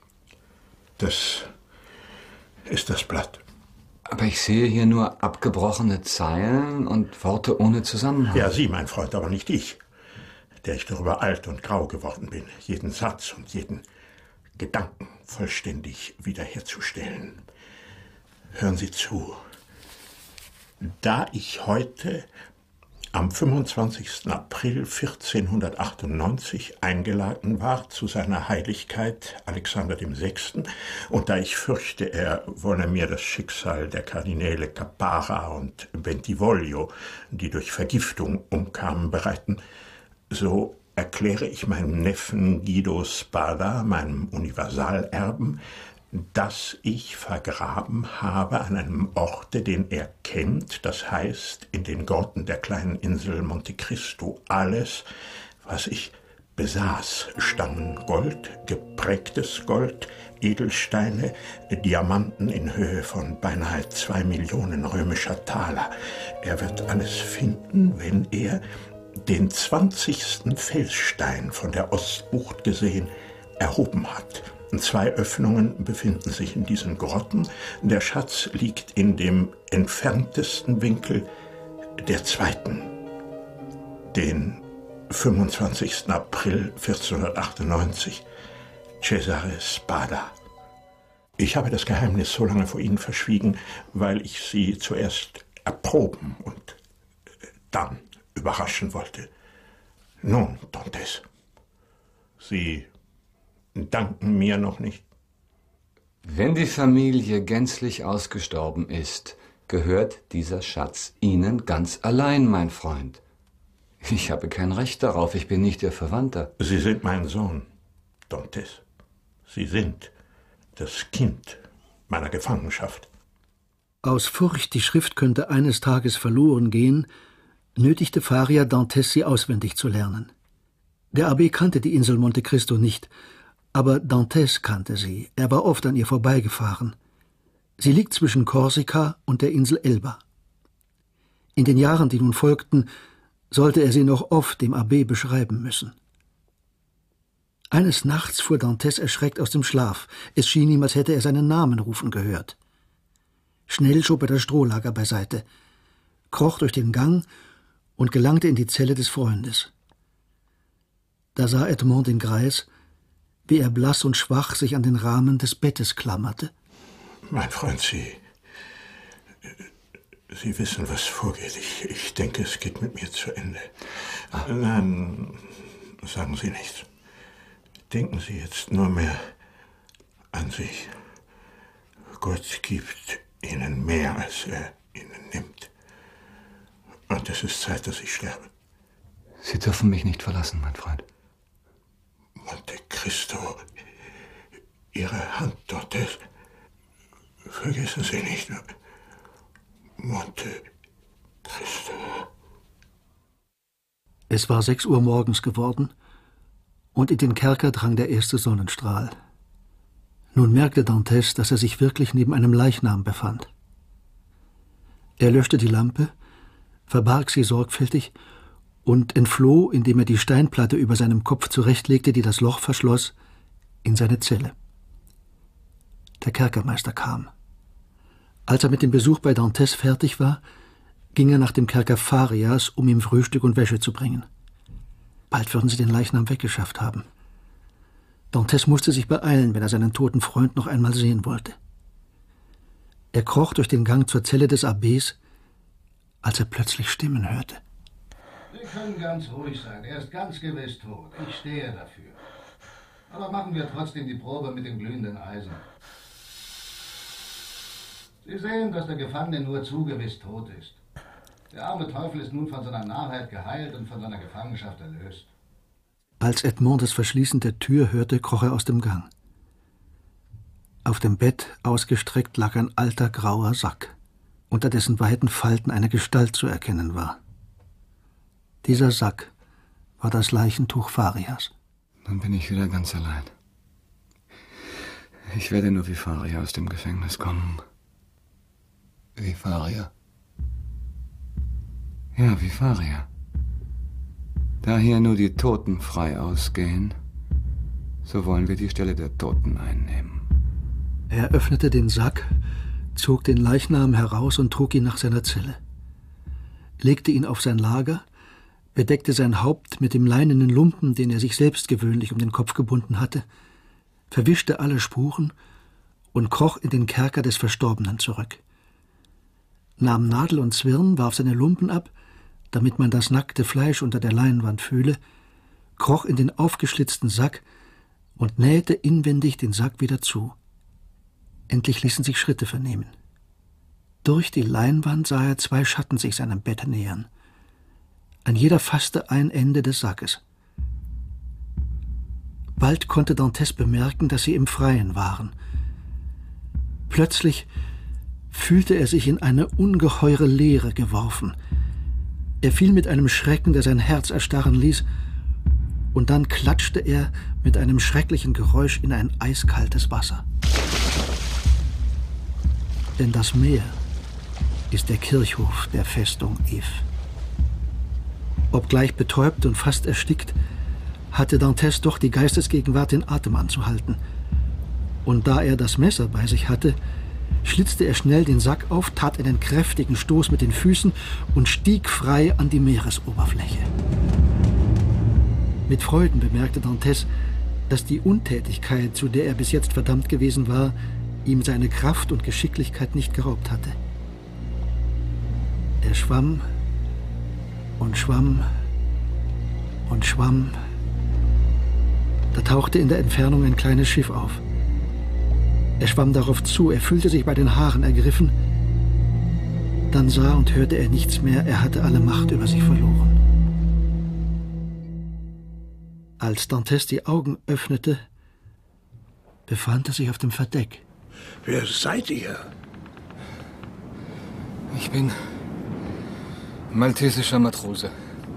S6: Das ist das Blatt.
S1: Aber ich sehe hier nur abgebrochene Zeilen und Worte ohne Zusammenhang.
S6: Ja, Sie, mein Freund, aber nicht ich, der ich darüber alt und grau geworden bin, jeden Satz und jeden Gedanken vollständig wiederherzustellen. Hören Sie zu. Da ich heute am 25. April 1498 eingeladen war zu seiner Heiligkeit Alexander VI. Und da ich fürchte, er wolle mir das Schicksal der Kardinäle Cappara und Bentivoglio, die durch Vergiftung umkamen, bereiten, so erkläre ich meinem Neffen Guido Spada, meinem Universalerben, dass ich vergraben habe an einem Orte, den er kennt, das heißt in den Grotten der kleinen Insel Monte Cristo, alles, was ich besaß: Stangengold, geprägtes Gold, Edelsteine, Diamanten in Höhe von beinahe 2 Millionen römischer Taler. Er wird alles finden, wenn er den 20. Felsstein von der Ostbucht gesehen erhoben hat. 2 Öffnungen befinden sich in diesen Grotten. Der Schatz liegt in dem entferntesten Winkel der zweiten, den 25. April 1498, Cesare Spada. Ich habe das Geheimnis so lange vor Ihnen verschwiegen, weil ich Sie zuerst erproben und dann überraschen wollte. Nun, Dantes, Sie danken mir noch nicht.
S1: Wenn die Familie gänzlich ausgestorben ist, gehört dieser Schatz Ihnen ganz allein, mein Freund. Ich habe kein Recht darauf, ich bin nicht Ihr Verwandter.
S6: Sie sind mein Sohn, Dantes. Sie sind das Kind meiner Gefangenschaft.
S3: Aus Furcht, die Schrift könnte eines Tages verloren gehen, nötigte Faria Dantes, sie auswendig zu lernen. Der Abbé kannte die Insel Monte Cristo nicht, aber Dantes kannte sie. Er war oft an ihr vorbeigefahren. Sie liegt zwischen Korsika und der Insel Elba. In den Jahren, die nun folgten, sollte er sie noch oft dem Abbé beschreiben müssen. Eines Nachts fuhr Dantes erschreckt aus dem Schlaf. Es schien ihm, als hätte er seinen Namen rufen gehört. Schnell schob er das Strohlager beiseite, kroch durch den Gang und gelangte in die Zelle des Freundes. Da sah Edmond den Greis, wie er blass und schwach sich an den Rahmen des Bettes klammerte.
S6: Mein Freund, Sie wissen, was vorgeht. Ich denke, es geht mit mir zu Ende. Nein, sagen Sie nichts. Denken Sie jetzt nur mehr an sich. Gott gibt Ihnen mehr, als er Ihnen nimmt. Und es ist Zeit, dass ich sterbe.
S1: Sie dürfen mich nicht verlassen, mein Freund.
S6: Monte Cristo, Ihre Hand, Dantes. Vergessen Sie nicht. Monte Cristo.
S3: Es war 6 Uhr morgens geworden, und in den Kerker drang der erste Sonnenstrahl. Nun merkte Dantes, dass er sich wirklich neben einem Leichnam befand. Er löschte die Lampe, verbarg sie sorgfältig und entfloh, indem er die Steinplatte über seinem Kopf zurechtlegte, die das Loch verschloss, in seine Zelle. Der Kerkermeister kam. Als er mit dem Besuch bei Dantes fertig war, ging er nach dem Kerker Farias, um ihm Frühstück und Wäsche zu bringen. Bald würden sie den Leichnam weggeschafft haben. Dantes musste sich beeilen, wenn er seinen toten Freund noch einmal sehen wollte. Er kroch durch den Gang zur Zelle des Abbés, als er plötzlich Stimmen hörte.
S8: Sie können ganz ruhig sein, er ist ganz gewiss tot. Ich stehe dafür. Aber machen wir trotzdem die Probe mit dem glühenden Eisen. Sie sehen, dass der Gefangene nur zu gewiss tot ist. Der arme Teufel ist nun von seiner Narrheit geheilt und von seiner Gefangenschaft erlöst.
S3: Als Edmond das Verschließen der Tür hörte, kroch er aus dem Gang. Auf dem Bett ausgestreckt lag ein alter grauer Sack, unter dessen weiten Falten eine Gestalt zu erkennen war. Dieser Sack war das Leichentuch Farias.
S1: Dann bin ich wieder ganz allein. Ich werde nur wie Faria aus dem Gefängnis kommen.
S7: Wie Faria?
S1: Ja, wie Faria. Da hier nur die Toten frei ausgehen, so wollen wir die Stelle der Toten einnehmen.
S3: Er öffnete den Sack, zog den Leichnam heraus und trug ihn nach seiner Zelle, legte ihn auf sein Lager, bedeckte sein Haupt mit dem leinenen Lumpen, den er sich selbst gewöhnlich um den Kopf gebunden hatte, verwischte alle Spuren und kroch in den Kerker des Verstorbenen zurück, nahm Nadel und Zwirn, warf seine Lumpen ab damit man das nackte Fleisch unter der Leinwand fühle, kroch in den aufgeschlitzten Sack und nähte inwendig den Sack wieder zu. Endlich ließen sich Schritte vernehmen. Durch die Leinwand sah er 2 Schatten sich seinem Bett nähern. Ein jeder fasste ein Ende des Sackes. Bald konnte Dantes bemerken, dass sie im Freien waren. Plötzlich fühlte er sich in eine ungeheure Leere geworfen. Er fiel mit einem Schrecken, der sein Herz erstarren ließ, und dann klatschte er mit einem schrecklichen Geräusch in ein eiskaltes Wasser. Denn das Meer ist der Kirchhof der Festung Yves. Obgleich betäubt und fast erstickt, hatte Dantes doch die Geistesgegenwart, den Atem anzuhalten. Und da er das Messer bei sich hatte, schlitzte er schnell den Sack auf, tat einen kräftigen Stoß mit den Füßen und stieg frei an die Meeresoberfläche. Mit Freuden bemerkte Dantes, dass die Untätigkeit, zu der er bis jetzt verdammt gewesen war, ihm seine Kraft und Geschicklichkeit nicht geraubt hatte. Er schwamm und schwamm und schwamm. Da tauchte in der Entfernung ein kleines Schiff auf. Er schwamm darauf zu, er fühlte sich bei den Haaren ergriffen. Dann sah und hörte er nichts mehr, er hatte alle Macht über sich verloren. Als Dantes die Augen öffnete, befand er sich auf dem Verdeck.
S6: Wer seid ihr?
S1: Ich bin maltesischer Matrose.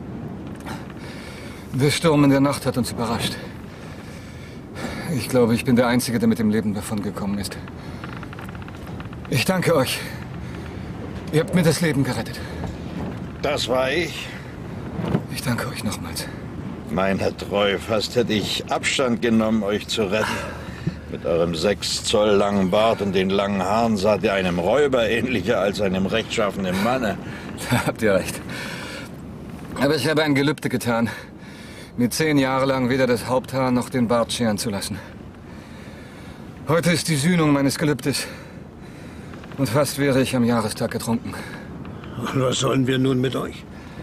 S1: Der Sturm in der Nacht hat uns überrascht. Ich glaube, ich bin der Einzige, der mit dem Leben davongekommen ist. Ich danke euch. Ihr habt mir das Leben gerettet.
S9: Das war ich.
S1: Ich danke euch nochmals.
S9: Meiner Treu, fast hätte ich Abstand genommen, euch zu retten. Mit eurem 6 Zoll langen Bart und den langen Haaren saht ihr einem Räuber ähnlicher als einem rechtschaffenen Manne.
S1: Da habt ihr recht. Aber ich habe ein Gelübde getan, mir 10 Jahre lang weder das Haupthaar noch den Bart scheren zu lassen. Heute ist die Sühnung meines Gelübdes. Und fast wäre ich am Jahrestag ertrunken.
S6: Und was sollen wir nun mit euch?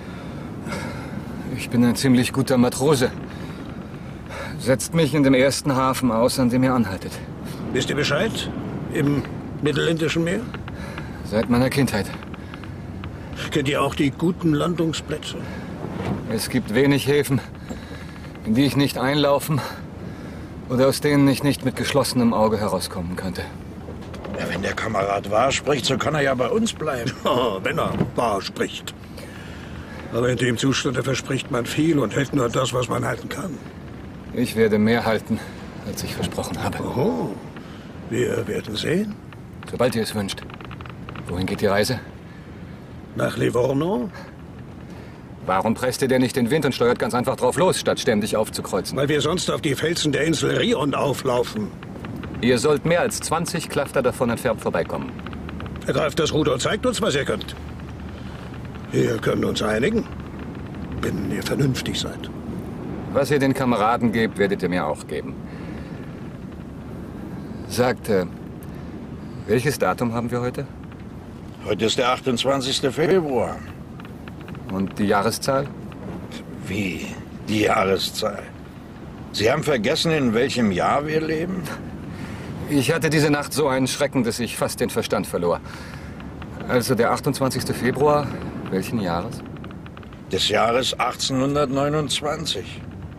S1: Ich bin ein ziemlich guter Matrose. Setzt mich in dem ersten Hafen aus, an dem ihr anhaltet.
S6: Wisst ihr Bescheid? Im Mittelländischen Meer?
S1: Seit meiner Kindheit.
S6: Kennt ihr auch die guten Landungsplätze?
S1: Es gibt wenig Häfen, in die ich nicht einlaufen oder aus denen ich nicht mit geschlossenem Auge herauskommen könnte.
S9: Ja, wenn der Kamerad wahr spricht, so kann er ja bei uns bleiben.
S6: Oh, wenn er wahr spricht. Aber in dem Zustand verspricht man viel und hält nur das, was man halten kann.
S1: Ich werde mehr halten, als ich versprochen habe.
S6: Oh, wir werden sehen.
S1: Sobald ihr es wünscht. Wohin geht die Reise?
S6: Nach Livorno?
S1: Warum presst ihr denn nicht den Wind und steuert ganz einfach drauf los, statt ständig aufzukreuzen?
S6: Weil wir sonst auf die Felsen der Insel Rion auflaufen.
S1: Ihr sollt mehr als 20 Klafter davon entfernt vorbeikommen.
S6: Ergreift das Ruder und zeigt uns, was ihr könnt. Wir können uns einigen, wenn ihr vernünftig seid.
S1: Was ihr den Kameraden gebt, werdet ihr mir auch geben. Sagt, welches Datum haben wir heute?
S9: Heute ist der 28. Februar.
S1: Und die Jahreszahl?
S9: Wie? Die Jahreszahl? Sie haben vergessen, in welchem Jahr wir leben?
S1: Ich hatte diese Nacht so einen Schrecken, dass ich fast den Verstand verlor. Also der 28. Februar, welchen Jahres?
S9: Des Jahres 1829.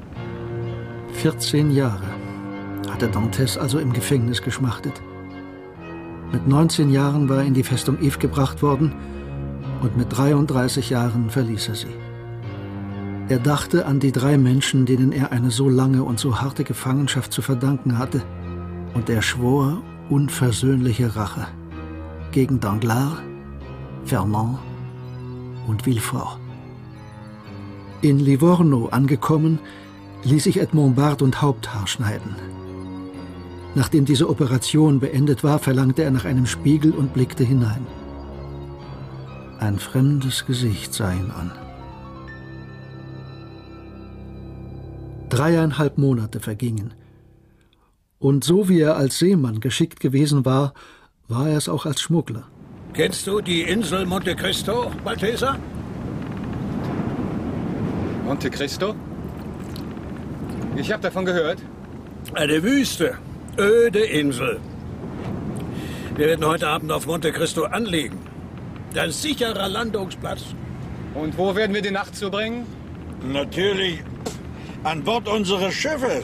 S3: 14 Jahre hatte Dantes also im Gefängnis geschmachtet. Mit 19 Jahren war er in die Festung Yves gebracht worden und mit 33 Jahren verließ er sie. Er dachte an die 3 Menschen, denen er eine so lange und so harte Gefangenschaft zu verdanken hatte, und er schwor unversöhnliche Rache gegen Danglars, Fernand und Villefort. In Livorno angekommen, ließ sich Edmond Bart und Haupthaar schneiden. Nachdem diese Operation beendet war, verlangte er nach einem Spiegel und blickte hinein. Ein fremdes Gesicht sah ihn an. 3,5 Monate vergingen. Und so wie er als Seemann geschickt gewesen war, war er es auch als Schmuggler.
S6: Kennst du die Insel Monte Cristo, Malteser?
S1: Monte Cristo? Ich habe davon gehört.
S10: Eine Wüste, öde Insel. Wir werden heute Abend auf Monte Cristo anlegen. Ein sicherer Landungsplatz.
S1: Und wo werden wir die Nacht zubringen?
S9: Natürlich an Bord unseres Schiffes.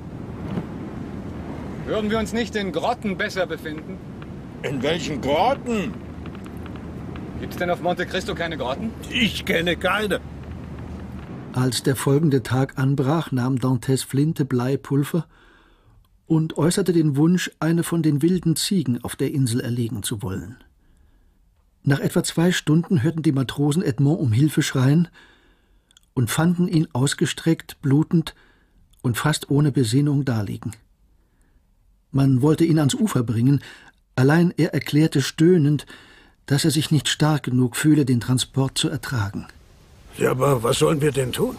S1: Würden wir uns nicht in Grotten besser befinden?
S9: In welchen Grotten?
S1: Gibt es denn auf Monte Cristo keine Grotten?
S10: Ich kenne keine.
S3: Als der folgende Tag anbrach, nahm Dantes Flinte, Blei, Pulver und äußerte den Wunsch, eine von den wilden Ziegen auf der Insel erlegen zu wollen. Nach etwa 2 Stunden hörten die Matrosen Edmond um Hilfe schreien und fanden ihn ausgestreckt, blutend und fast ohne Besinnung daliegen. Man wollte ihn ans Ufer bringen, allein er erklärte stöhnend, dass er sich nicht stark genug fühle, den Transport zu ertragen.
S10: Ja, aber was sollen wir denn tun?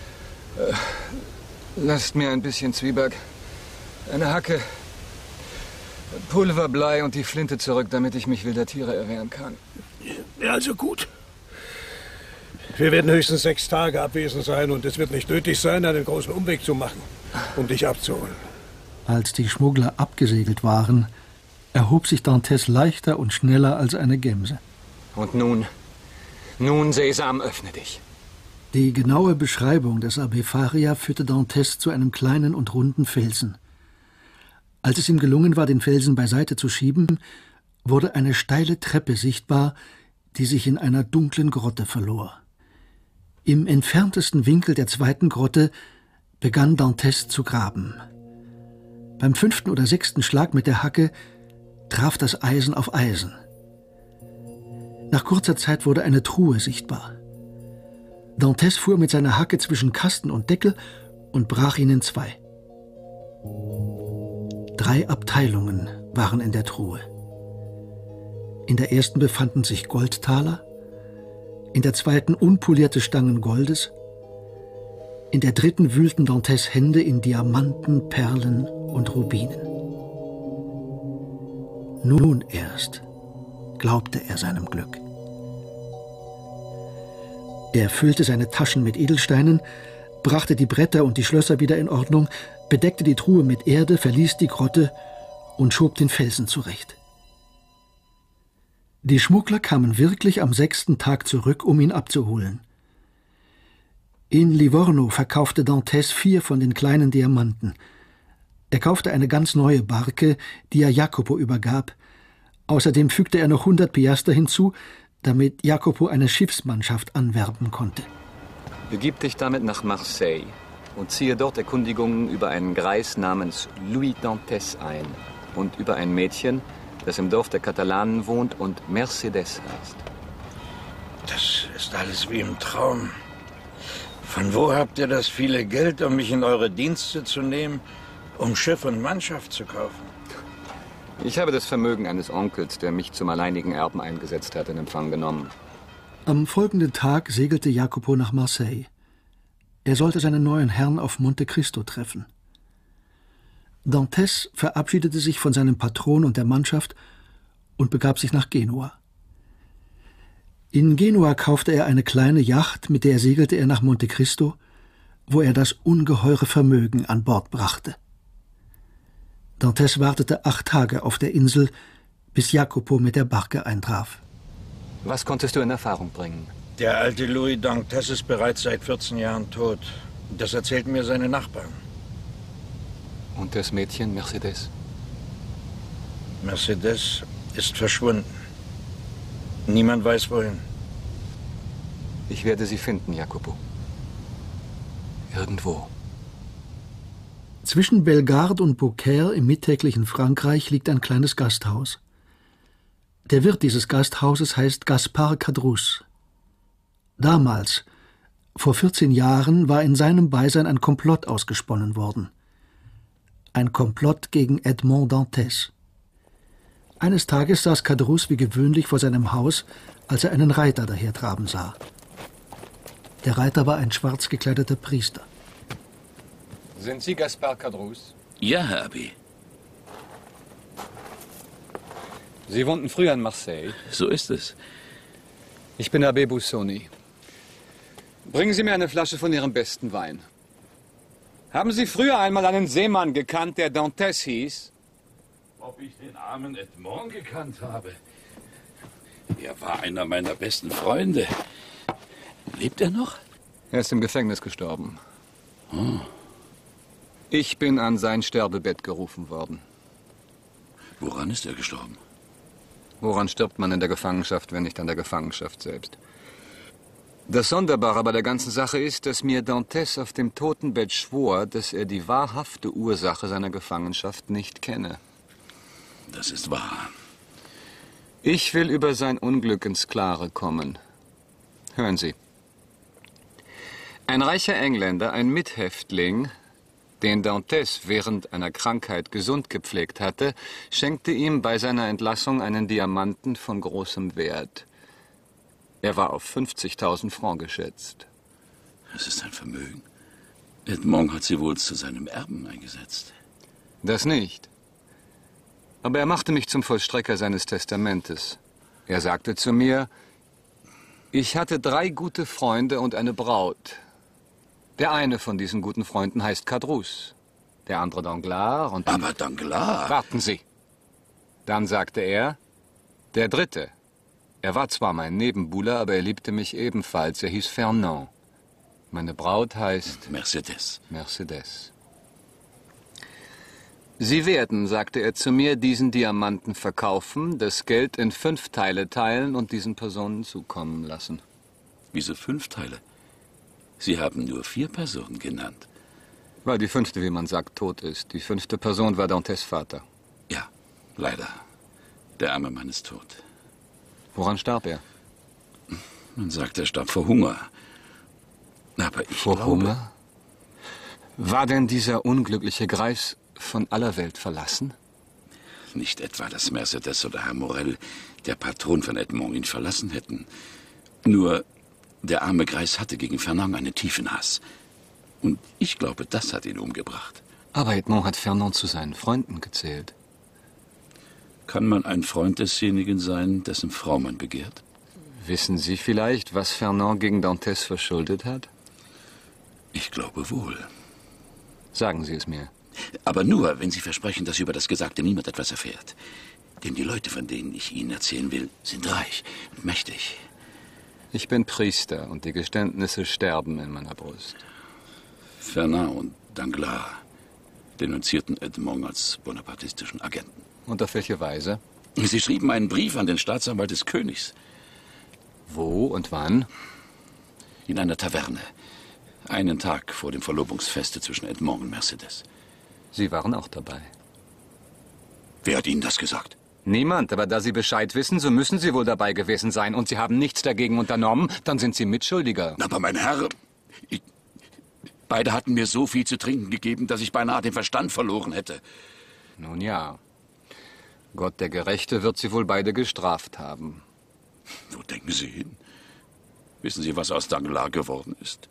S1: Lasst mir ein bisschen Zwieback, eine Hacke, Pulver, Blei und die Flinte zurück, damit ich mich wilder Tiere erwehren kann.
S10: Ja, also gut. Wir werden höchstens 6 Tage abwesend sein und es wird nicht nötig sein, einen großen Umweg zu machen, um dich abzuholen.
S3: Als die Schmuggler abgesegelt waren, erhob sich Dantes leichter und schneller als eine Gemse.
S1: Und nun, Sesam, öffne dich.
S3: Die genaue Beschreibung des Abbé Faria führte Dantes zu einem kleinen und runden Felsen. Als es ihm gelungen war, den Felsen beiseite zu schieben, wurde eine steile Treppe sichtbar, die sich in einer dunklen Grotte verlor. Im entferntesten Winkel der 2. Grotte begann Dantes zu graben. Beim 5. oder 6. Schlag mit der Hacke traf das Eisen auf Eisen. Nach kurzer Zeit wurde eine Truhe sichtbar. Dantes fuhr mit seiner Hacke zwischen Kasten und Deckel und brach ihn in 2. 3 Abteilungen waren in der Truhe. In der ersten befanden sich Goldtaler, in der 2. unpolierte Stangen Goldes, in der 3. wühlten Dantes Hände in Diamanten, Perlen und Rubinen. Nun erst glaubte er seinem Glück. Er füllte seine Taschen mit Edelsteinen, brachte die Bretter und die Schlösser wieder in Ordnung, bedeckte die Truhe mit Erde, verließ die Grotte und schob den Felsen zurecht. Die Schmuggler kamen wirklich am 6. Tag zurück, um ihn abzuholen. In Livorno verkaufte Dantes 4 von den kleinen Diamanten. Er kaufte eine ganz neue Barke, die er Jacopo übergab. Außerdem fügte er noch 100 Piaster hinzu, damit Jacopo eine Schiffsmannschaft anwerben konnte.
S11: Begib dich damit nach Marseille und ziehe dort Erkundigungen über einen Greis namens Louis Dantes ein und über ein Mädchen, das im Dorf der Katalanen wohnt und Mercedes heißt.
S9: Das ist alles wie im Traum. Von wo habt ihr das viele Geld, um mich in eure Dienste zu nehmen, um Schiff und Mannschaft zu kaufen?
S11: Ich habe das Vermögen eines Onkels, der mich zum alleinigen Erben eingesetzt hat, in Empfang genommen.
S3: Am folgenden Tag segelte Jacopo nach Marseille. Er sollte seinen neuen Herrn auf Monte Cristo treffen. Dantes verabschiedete sich von seinem Patron und der Mannschaft und begab sich nach Genua. In Genua kaufte er eine kleine Yacht, mit der segelte er nach Monte Cristo, wo er das ungeheure Vermögen an Bord brachte. Dantes wartete 8 Tage auf der Insel, bis Jacopo mit der Barke eintraf.
S11: Was konntest du in Erfahrung bringen?
S9: Der alte Louis Dantes ist bereits seit 14 Jahren tot. Das erzählten mir seine Nachbarn.
S11: Und das Mädchen Mercedes?
S9: Mercedes ist verschwunden. Niemand weiß wohin.
S11: Ich werde sie finden, Jacopo. Irgendwo.
S3: Zwischen Bellegarde und Beaucaire im mittäglichen Frankreich liegt ein kleines Gasthaus. Der Wirt dieses Gasthauses heißt Gaspard Caderousse. Damals, vor 14 Jahren, war in seinem Beisein ein Komplott ausgesponnen worden. Ein Komplott gegen Edmond Dantes. Eines Tages saß Caderousse wie gewöhnlich vor seinem Haus, als er einen Reiter dahertraben sah. Der Reiter war ein schwarz gekleideter Priester.
S1: Sind Sie Gaspard Caderousse?
S12: Ja, Herr Abbé.
S1: Sie wohnten früher in Marseille.
S12: So ist es.
S1: Ich bin Abbé Busoni.
S11: Bringen Sie mir eine Flasche von Ihrem besten Wein. Haben Sie früher einmal einen Seemann gekannt, der Dantes hieß?
S12: Ob ich den armen Edmond gekannt habe? Er war einer meiner besten Freunde. Lebt er noch?
S11: Er ist im Gefängnis gestorben.
S12: Oh.
S11: Ich bin an sein Sterbebett gerufen worden.
S12: Woran ist er gestorben?
S11: Woran stirbt man in der Gefangenschaft, wenn nicht an der Gefangenschaft selbst? Das Sonderbare bei der ganzen Sache ist, dass mir Dantes auf dem Totenbett schwor, dass er die wahrhafte Ursache seiner Gefangenschaft nicht kenne.
S12: Das ist wahr.
S11: Ich will über sein Unglück ins Klare kommen. Hören Sie. Ein reicher Engländer, ein Mithäftling, den Dantes während einer Krankheit gesund gepflegt hatte, schenkte ihm bei seiner Entlassung einen Diamanten von großem Wert. Er war auf 50.000 Francs geschätzt.
S12: Es ist ein Vermögen. Edmond hat sie wohl zu seinem Erben eingesetzt.
S11: Das nicht. Aber er machte mich zum Vollstrecker seines Testamentes. Er sagte zu mir, ich hatte 3 gute Freunde und eine Braut. Der eine von diesen guten Freunden heißt Caderousse, der andere Danglars und...
S12: Aber Danglars?
S11: Warten Sie. Dann sagte er, der dritte. Er war zwar mein Nebenbuhler, aber er liebte mich ebenfalls. Er hieß Fernand. Meine Braut heißt...
S12: Mercedes.
S11: Mercedes. Sie werden, sagte er zu mir, diesen Diamanten verkaufen, das Geld in 5 Teile teilen und diesen Personen zukommen lassen.
S12: Wieso 5 Teile? Sie haben nur 4 Personen genannt.
S11: Weil die 5., wie man sagt, tot ist. Die 5. Person war Dantes Vater.
S12: Ja, leider. Der arme Mann ist tot.
S11: Woran starb er?
S12: Man sagt, er starb vor Hunger. Aber ich
S11: Vor
S12: glaube...
S11: Hunger? War denn dieser unglückliche Greis von aller Welt verlassen?
S12: Nicht etwa, dass Mercedes oder Herr Morel, der Patron von Edmond, ihn verlassen hätten. Nur, der arme Greis hatte gegen Fernand einen tiefen Hass. Und ich glaube, das hat ihn umgebracht.
S11: Aber Edmond hat Fernand zu seinen Freunden gezählt.
S12: Kann man ein Freund desjenigen sein, dessen Frau man begehrt?
S11: Wissen Sie vielleicht, was Fernand gegen Dantes verschuldet hat?
S12: Ich glaube wohl.
S11: Sagen Sie es mir.
S12: Aber nur, wenn Sie versprechen, dass über das Gesagte niemand etwas erfährt. Denn die Leute, von denen ich Ihnen erzählen will, sind reich und mächtig.
S11: Ich bin Priester und die Geständnisse sterben in meiner Brust.
S12: Fernand und Danglars denunzierten Edmond als bonapartistischen Agenten.
S11: Und auf welche Weise?
S12: Sie schrieben einen Brief an den Staatsanwalt des Königs.
S11: Wo und wann?
S12: In einer Taverne. Einen Tag vor dem Verlobungsfeste zwischen Edmond und Mercedes.
S11: Sie waren auch dabei.
S12: Wer hat Ihnen das gesagt?
S11: Niemand, aber da Sie Bescheid wissen, so müssen Sie wohl dabei gewesen sein. Und Sie haben nichts dagegen unternommen, dann sind Sie Mitschuldiger.
S12: Aber mein Herr, beide hatten mir so viel zu trinken gegeben, dass ich beinahe den Verstand verloren hätte.
S11: Nun ja. Gott, der Gerechte, wird Sie wohl beide gestraft haben.
S12: Wo denken Sie hin? Wissen Sie, was aus Danglars geworden ist?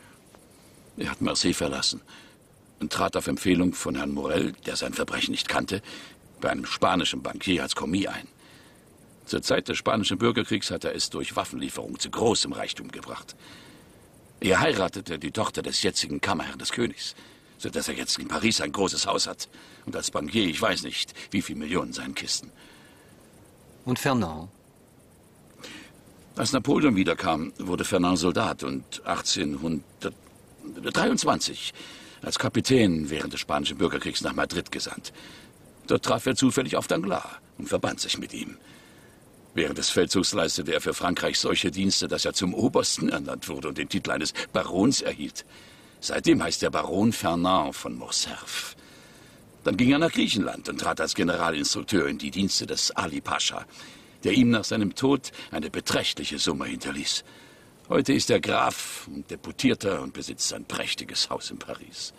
S12: Er hat Marseille verlassen und trat auf Empfehlung von Herrn Morel, der sein Verbrechen nicht kannte, bei einem spanischen Bankier als Kommis ein. Zur Zeit des Spanischen Bürgerkriegs hat er es durch Waffenlieferung zu großem Reichtum gebracht. Er heiratete die Tochter des jetzigen Kammerherrn des Königs, sodass er jetzt in Paris ein großes Haus hat. Und als Bankier, ich weiß nicht, wie viele Millionen seinen Kisten.
S11: Und Fernand?
S12: Als Napoleon wiederkam, wurde Fernand Soldat und 1823 als Kapitän während des Spanischen Bürgerkriegs nach Madrid gesandt. Dort traf er zufällig auf Danglars und verband sich mit ihm. Während des Feldzugs leistete er für Frankreich solche Dienste, dass er zum Obersten ernannt wurde und den Titel eines Barons erhielt. Seitdem heißt er Baron Fernand von Morcerf. Dann ging er nach Griechenland und trat als Generalinstrukteur in die Dienste des Ali Pascha, der ihm nach seinem Tod eine beträchtliche Summe hinterließ. Heute ist er Graf und Deputierter und besitzt ein prächtiges Haus in Paris.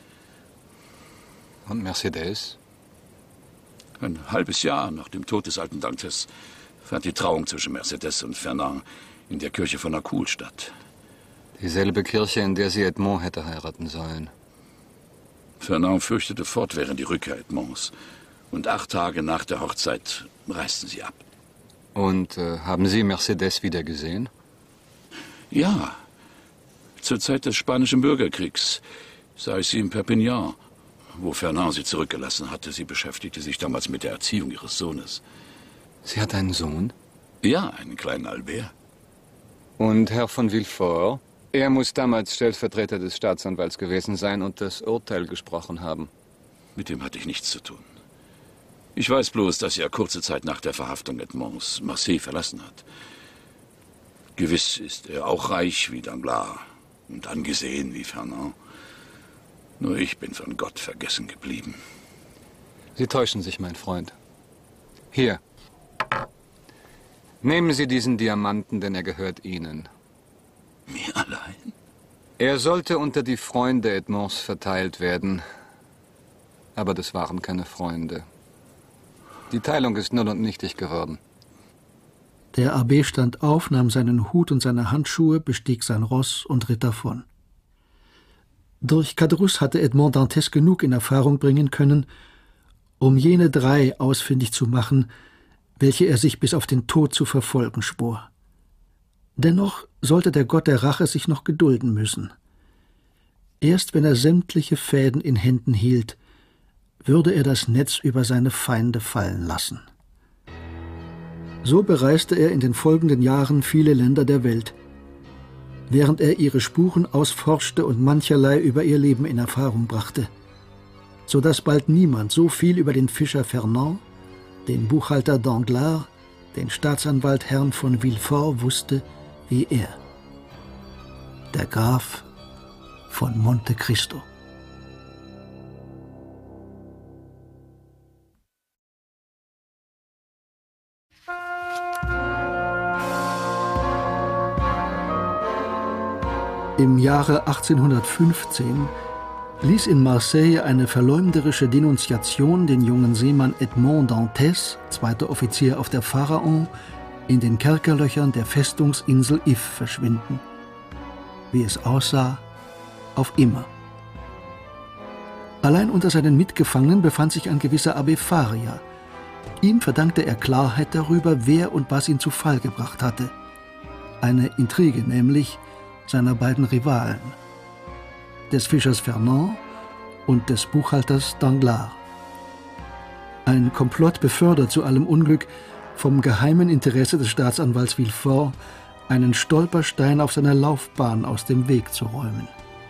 S11: Und Mercedes?
S12: Ein halbes Jahr nach dem Tod des alten Dantes fand die Trauung zwischen Mercedes und Fernand in der Kirche von Acul statt.
S11: Dieselbe Kirche, in der sie Edmond hätte heiraten sollen.
S12: Fernand fürchtete fortwährend die Rückkehr Edmonds. Und 8 Tage nach der Hochzeit reisten sie ab.
S11: Und haben Sie Mercedes wieder gesehen?
S12: Ja. Zur Zeit des Spanischen Bürgerkriegs sah ich sie in Perpignan, wo Fernand sie zurückgelassen hatte. Sie beschäftigte sich damals mit der Erziehung ihres Sohnes.
S11: Sie hat einen Sohn?
S12: Ja, einen kleinen Albert.
S11: Und Herr von Villefort? Er muss damals Stellvertreter des Staatsanwalts gewesen sein und das Urteil gesprochen haben.
S12: Mit dem hatte ich nichts zu tun. Ich weiß bloß, dass er kurze Zeit nach der Verhaftung Edmonds Marseille verlassen hat. Gewiss ist er auch reich wie Danglars und angesehen wie Fernand. Nur ich bin von Gott vergessen geblieben.
S11: Sie täuschen sich, mein Freund. Hier. Nehmen Sie diesen Diamanten, denn er gehört Ihnen.
S12: Mir allein?
S11: Er sollte unter die Freunde Edmonds verteilt werden. Aber das waren keine Freunde. Die Teilung ist null und nichtig geworden.
S3: Der Abbé stand auf, nahm seinen Hut und seine Handschuhe, bestieg sein Ross und ritt davon. Durch Caderousse hatte Edmond Dantès genug in Erfahrung bringen können, um jene 3 ausfindig zu machen, welche er sich bis auf den Tod zu verfolgen schwor. Dennoch sollte der Gott der Rache sich noch gedulden müssen. Erst wenn er sämtliche Fäden in Händen hielt, würde er das Netz über seine Feinde fallen lassen. So bereiste er in den folgenden Jahren viele Länder der Welt, während er ihre Spuren ausforschte und mancherlei über ihr Leben in Erfahrung brachte, so dass bald niemand so viel über den Fischer Fernand, den Buchhalter Danglars, den Staatsanwalt Herrn von Villefort wusste wie er, der Graf von Monte Cristo. Im Jahre 1815 ließ in Marseille eine verleumderische Denunziation den jungen Seemann Edmond Dantès, 2. Offizier auf der Pharaon, in den Kerkerlöchern der Festungsinsel If verschwinden. Wie es aussah, auf immer. Allein unter seinen Mitgefangenen befand sich ein gewisser Abbé Faria. Ihm verdankte er Klarheit darüber, wer und was ihn zu Fall gebracht hatte. Eine Intrige nämlich seiner beiden Rivalen, des Fischers Fernand und des Buchhalters Danglars. Ein Komplott befördert zu allem Unglück vom geheimen Interesse des Staatsanwalts Villefort, einen Stolperstein auf seiner Laufbahn aus dem Weg zu räumen.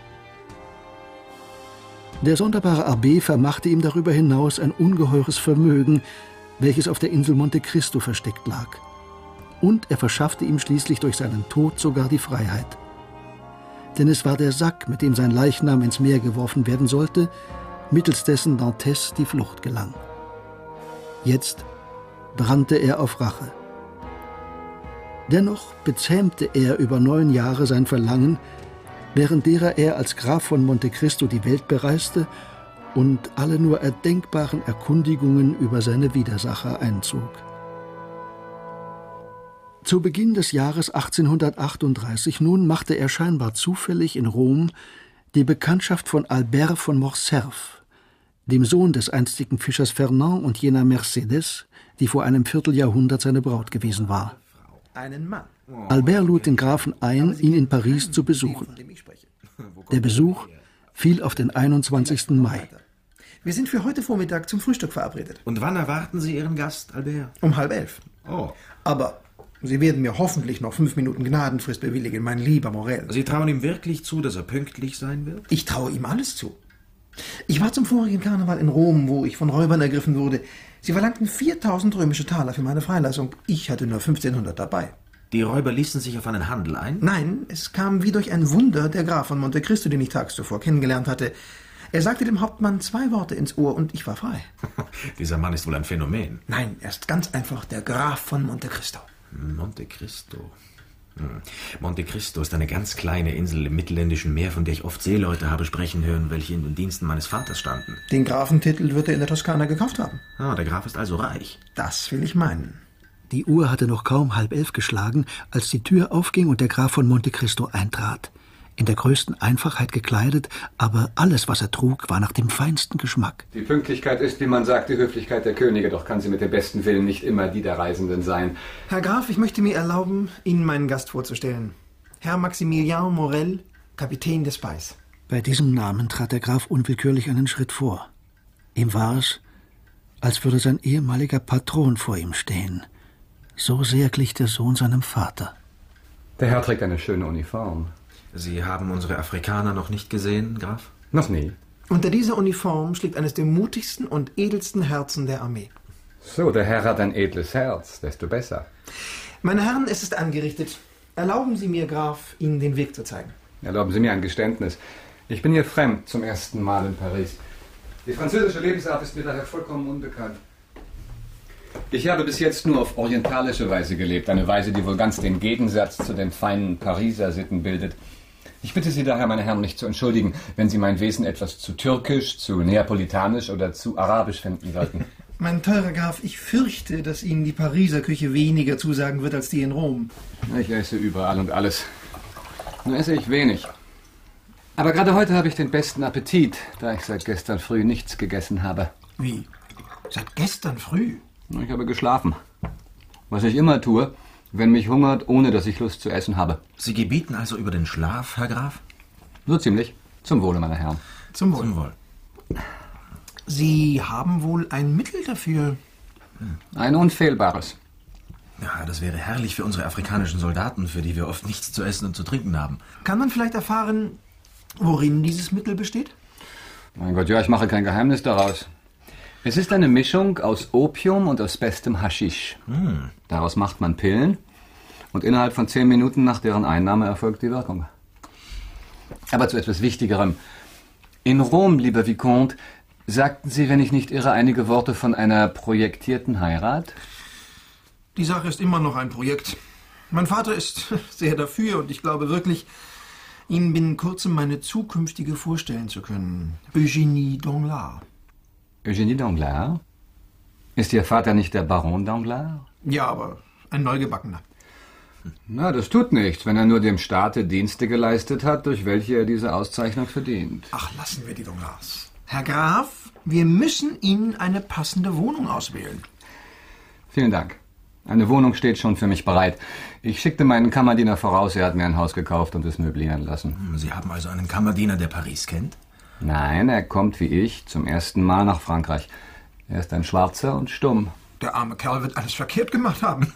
S3: Der sonderbare Abbé vermachte ihm darüber hinaus ein ungeheures Vermögen, welches auf der Insel Monte Cristo versteckt lag. Und er verschaffte ihm schließlich durch seinen Tod sogar die Freiheit. Denn es war der Sack, mit dem sein Leichnam ins Meer geworfen werden sollte, mittels dessen Dantès die Flucht gelang. Jetzt brannte er auf Rache. Dennoch bezähmte er über 9 Jahre sein Verlangen, während derer er als Graf von Monte Cristo die Welt bereiste und alle nur erdenkbaren Erkundigungen über seine Widersacher einzog. Zu Beginn des Jahres 1838 nun machte er scheinbar zufällig in Rom die Bekanntschaft von Albert von Morcerf, dem Sohn des einstigen Fischers Fernand und jener Mercedes, die vor einem Vierteljahrhundert seine Braut gewesen war. Albert lud den Grafen ein, ihn in Paris zu besuchen. Der Besuch fiel auf den 21. Mai.
S13: Wir sind für heute Vormittag zum Frühstück verabredet.
S14: Und wann erwarten Sie Ihren Gast, Albert?
S13: Um 10:30.
S14: Oh.
S13: Aber Sie werden mir hoffentlich noch 5 Minuten Gnadenfrist bewilligen, mein lieber Morel.
S14: Sie trauen ihm wirklich zu, dass er pünktlich sein wird?
S13: Ich traue ihm alles zu. Ich war zum vorigen Karneval in Rom, wo ich von Räubern ergriffen wurde. Sie verlangten 4.000 römische Taler für meine Freilassung. Ich hatte nur 1.500 dabei.
S14: Die Räuber ließen sich auf einen Handel ein?
S13: Nein, es kam wie durch ein Wunder der Graf von Monte Cristo, den ich tags zuvor kennengelernt hatte. Er sagte dem Hauptmann 2 Worte ins Ohr und ich war frei.
S14: Dieser Mann ist wohl ein Phänomen.
S13: Nein, er ist ganz einfach der Graf von Monte Cristo.
S14: Monte Cristo. Monte Cristo ist eine ganz kleine Insel im mittelländischen Meer, von der ich oft Seeleute habe sprechen hören, welche in den Diensten meines Vaters standen.
S13: Den Grafentitel wird er in der Toskana gekauft haben.
S14: Ah, der Graf ist also reich.
S13: Das will ich meinen.
S3: Die Uhr hatte noch kaum 10:30 geschlagen, als die Tür aufging und der Graf von Monte Cristo eintrat. In der größten Einfachheit gekleidet, aber alles, was er trug, war nach dem feinsten Geschmack.
S11: Die Pünktlichkeit ist, wie man sagt, die Höflichkeit der Könige, doch kann sie mit dem besten Willen nicht immer die der Reisenden sein.
S13: Herr Graf, ich möchte mir erlauben, Ihnen meinen Gast vorzustellen. Herr Maximilien Morel, Kapitän des Spies.
S3: Bei diesem Namen trat der Graf unwillkürlich einen Schritt vor. Ihm war es, als würde sein ehemaliger Patron vor ihm stehen. So sehr glich der Sohn seinem Vater.
S1: Der Herr trägt eine schöne Uniform.
S14: Sie haben unsere Afrikaner noch nicht gesehen, Graf?
S1: Noch nie.
S13: Unter dieser Uniform schlägt eines der mutigsten und edelsten Herzen der Armee.
S1: So, der Herr hat ein edles Herz, desto besser.
S13: Meine Herren, es ist angerichtet. Erlauben Sie mir, Graf, Ihnen den Weg zu zeigen.
S1: Erlauben Sie mir ein Geständnis. Ich bin hier fremd zum ersten Mal in Paris. Die französische Lebensart ist mir daher vollkommen unbekannt. Ich habe bis jetzt nur auf orientalische Weise gelebt, eine Weise, die wohl ganz den Gegensatz zu den feinen Pariser Sitten bildet. Ich bitte Sie daher, meine Herren, mich zu entschuldigen, wenn Sie mein Wesen etwas zu türkisch, zu neapolitanisch oder zu arabisch finden sollten.
S13: Mein teurer Graf, ich fürchte, dass Ihnen die Pariser Küche weniger zusagen wird als die in Rom.
S1: Ich esse überall und alles. Nur esse ich wenig. Aber gerade heute habe ich den besten Appetit, da ich seit gestern früh nichts gegessen habe.
S13: Wie? Seit gestern früh?
S1: Ich habe geschlafen. Was ich immer tue, wenn mich hungert, ohne dass ich Lust zu essen habe.
S14: Sie gebieten also über den Schlaf, Herr Graf?
S1: So ziemlich. Zum Wohle, meine Herren.
S13: Zum Wohl.
S14: Zum Wohl.
S13: Sie haben wohl ein Mittel dafür?
S1: Ein unfehlbares.
S14: Ja, das wäre herrlich für unsere afrikanischen Soldaten, für die wir oft nichts zu essen und zu trinken haben.
S13: Kann man vielleicht erfahren, worin dieses Mittel besteht?
S1: Mein Gott, ja, ich mache kein Geheimnis daraus. Es ist eine Mischung aus Opium und aus bestem Haschisch. Daraus macht man Pillen und innerhalb von 10 Minuten nach deren Einnahme erfolgt die Wirkung. Aber zu etwas Wichtigerem. In Rom, lieber Vicomte, sagten Sie, wenn ich nicht irre, einige Worte von einer projektierten Heirat?
S13: Die Sache ist immer noch ein Projekt. Mein Vater ist sehr dafür und ich glaube wirklich, ihm binnen kurzem meine zukünftige vorstellen zu können. Eugénie Danglars.
S1: Eugénie Danglars? Ist Ihr Vater nicht der Baron Danglars?
S13: Ja, aber ein Neugebackener.
S1: Na, das tut nichts, wenn er nur dem Staate Dienste geleistet hat, durch welche er diese Auszeichnung verdient.
S13: Ach, lassen wir die Danglars. Herr Graf, wir müssen Ihnen eine passende Wohnung auswählen.
S1: Vielen Dank. Eine Wohnung steht schon für mich bereit. Ich schickte meinen Kammerdiener voraus, er hat mir ein Haus gekauft und es möblieren lassen.
S14: Sie haben also einen Kammerdiener, der Paris kennt?
S1: Nein, er kommt wie ich zum ersten Mal nach Frankreich. Er ist ein Schwarzer und stumm.
S13: Der arme Kerl wird alles verkehrt gemacht haben.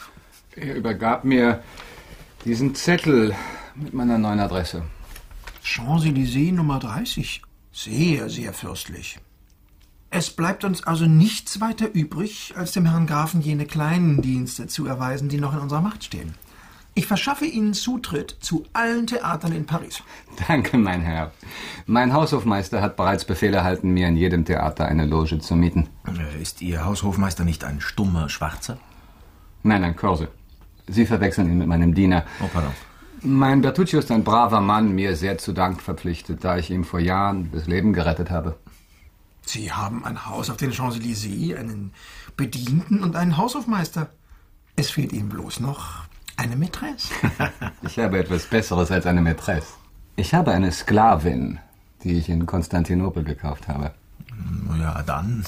S1: Er übergab mir diesen Zettel mit meiner neuen Adresse.
S13: Champs-Élysées Nummer 30. Sehr, sehr fürstlich. Es bleibt uns also nichts weiter übrig, als dem Herrn Grafen jene kleinen Dienste zu erweisen, die noch in unserer Macht stehen. Ich verschaffe Ihnen Zutritt zu allen Theatern in Paris.
S1: Danke, mein Herr. Mein Haushofmeister hat bereits Befehl erhalten, mir in jedem Theater eine Loge zu mieten.
S14: Ist Ihr Haushofmeister nicht ein stummer Schwarzer?
S1: Nein, ein Korse. Sie verwechseln ihn mit meinem Diener.
S14: Oh, pardon.
S1: Mein Bertuccio ist ein braver Mann, mir sehr zu Dank verpflichtet, da ich ihm vor Jahren das Leben gerettet habe.
S13: Sie haben ein Haus auf den Champs-Élysées, einen Bedienten und einen Haushofmeister. Es fehlt Ihnen bloß noch eine Mätresse.
S1: Ich habe etwas Besseres als eine Mätresse. Ich habe eine Sklavin, die ich in Konstantinopel gekauft habe.
S14: Ja, dann.